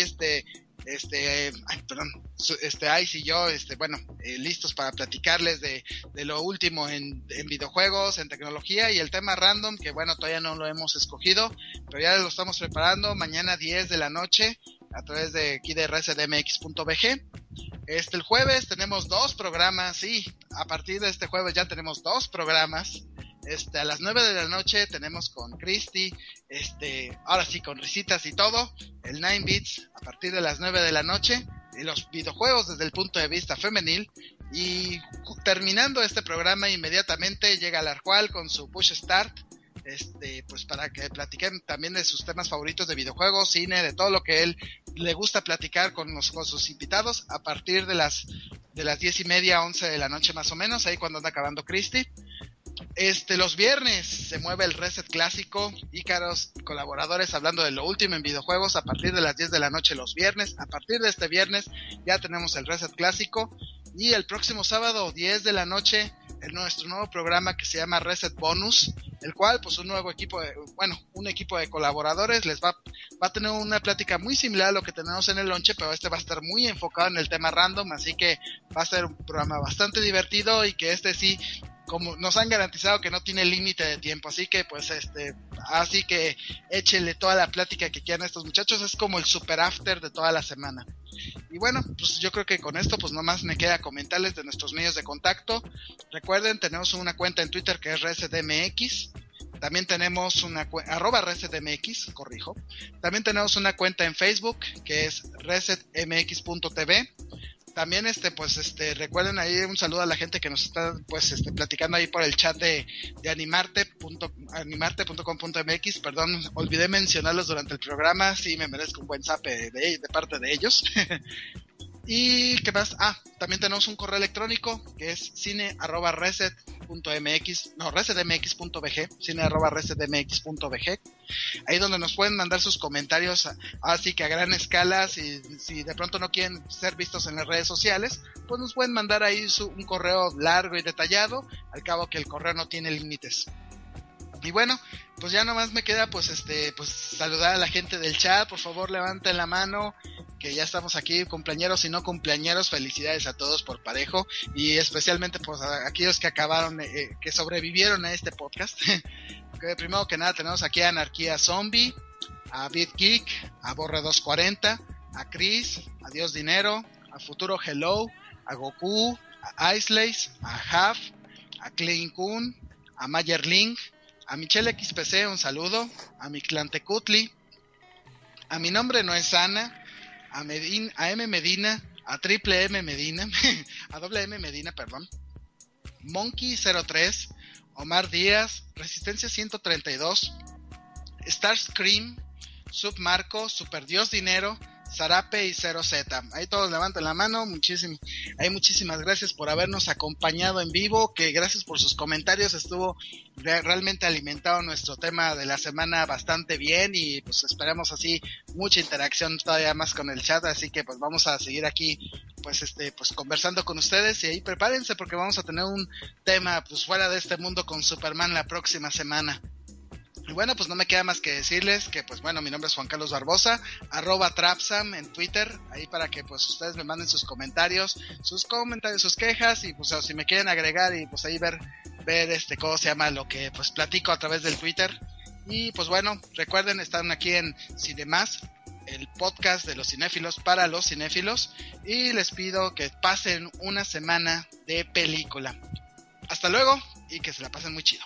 Ice y yo, listos para platicarles de lo último en videojuegos, en tecnología, y el tema random, que bueno, todavía no lo hemos escogido, pero ya lo estamos preparando, mañana 10 de la noche, a través de aquí de resetmx.bg. El jueves tenemos 2 programas, sí, a partir de este jueves ya tenemos 2 programas. A las 9 de la noche tenemos con Christy, ahora sí con risitas y todo, el 9 Bits a partir de las 9 de la noche, y los videojuegos desde el punto de vista femenil. Y terminando este programa inmediatamente llega Larjual con su Push Start, pues para que platiquen también de sus temas favoritos de videojuegos, cine, de todo lo que él le gusta platicar con sus invitados a partir de las 10:30, 11 de la noche más o menos, ahí cuando anda acabando Christy. Los viernes se mueve el Reset Clásico, Ícaros y colaboradores hablando de lo último en videojuegos a partir de las 10 de la noche los viernes. A partir de este viernes ya tenemos el Reset Clásico, y el próximo sábado 10 de la noche nuestro nuevo programa que se llama Reset Bonus, el cual pues un equipo de colaboradores les va a tener una plática muy similar a lo que tenemos en el lonche, pero va a estar muy enfocado en el tema random, así que va a ser un programa bastante divertido, y que sí, como nos han garantizado que no tiene límite de tiempo, así que pues así que échenle toda la plática que quieran a estos muchachos, es como el super after de toda la semana. Y bueno, pues yo creo que con esto pues nomás me queda comentarles de nuestros medios de contacto. Recuerden, tenemos una cuenta en Twitter que es ResetMX, también tenemos una @ResetMX, corrijo. También tenemos una cuenta en Facebook que es ResetMX.tv. También recuerden ahí un saludo a la gente que nos está platicando ahí por el chat de animarte.com.mx. Perdón, olvidé mencionarlos durante el programa, sí me merezco un buen zape de parte de ellos. ¿Y qué más? También tenemos un correo electrónico que es resetmx.bg, cine@resetmx.bg, ahí donde nos pueden mandar sus comentarios, así que a gran escala, si de pronto no quieren ser vistos en las redes sociales, pues nos pueden mandar ahí un correo largo y detallado, al cabo que el correo no tiene límites. Y bueno, pues ya nomás me queda pues saludar a la gente del chat. Por favor, levanten la mano, que ya estamos aquí, cumpleañeros y no cumpleañeros, felicidades a todos por parejo, y especialmente pues a aquellos que acabaron, que sobrevivieron a este podcast. Que primero que nada tenemos aquí a Anarquía Zombie, a BitGeek, a Borre240, a Chris, a Dios Dinero, a Futuro Hello, a Goku, a Icelace, a Half, a Klein Kun, a Mayer Link, a Michelle XPC, un saludo, a mi clan Tecutli, a Mi Nombre No Es Ana, a M Medina, a Triple M Medina, a Doble M Medina, perdón, Monkey 03, Omar Díaz, Resistencia 132, Starscream, Submarco, Super Dios Dinero, Zarape y 0Z. Ahí todos levanten la mano. Muchísimas gracias por habernos acompañado en vivo, que gracias por sus comentarios, estuvo realmente alimentado nuestro tema de la semana bastante bien, y pues esperamos así mucha interacción todavía más con el chat, así que pues vamos a seguir aquí pues conversando con ustedes, y ahí prepárense porque vamos a tener un tema pues fuera de este mundo con Superman la próxima semana. Y bueno, pues no me queda más que decirles que pues bueno, mi nombre es Juan Carlos Barbosa, @Trapsam en Twitter, ahí para que pues ustedes me manden sus comentarios, sus quejas, y pues si me quieren agregar y pues ahí ver cómo se llama lo que pues platico a través del Twitter. Y pues bueno, recuerden, están aquí en Cinemás, el podcast de los cinéfilos para los cinéfilos, y les pido que pasen una semana de película. Hasta luego y que se la pasen muy chido.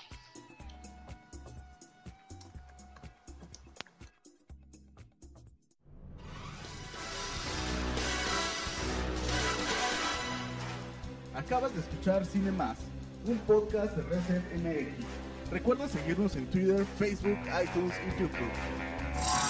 Acabas de escuchar Cine Más, un podcast de Reset MX. Recuerda seguirnos en Twitter, Facebook, iTunes y YouTube.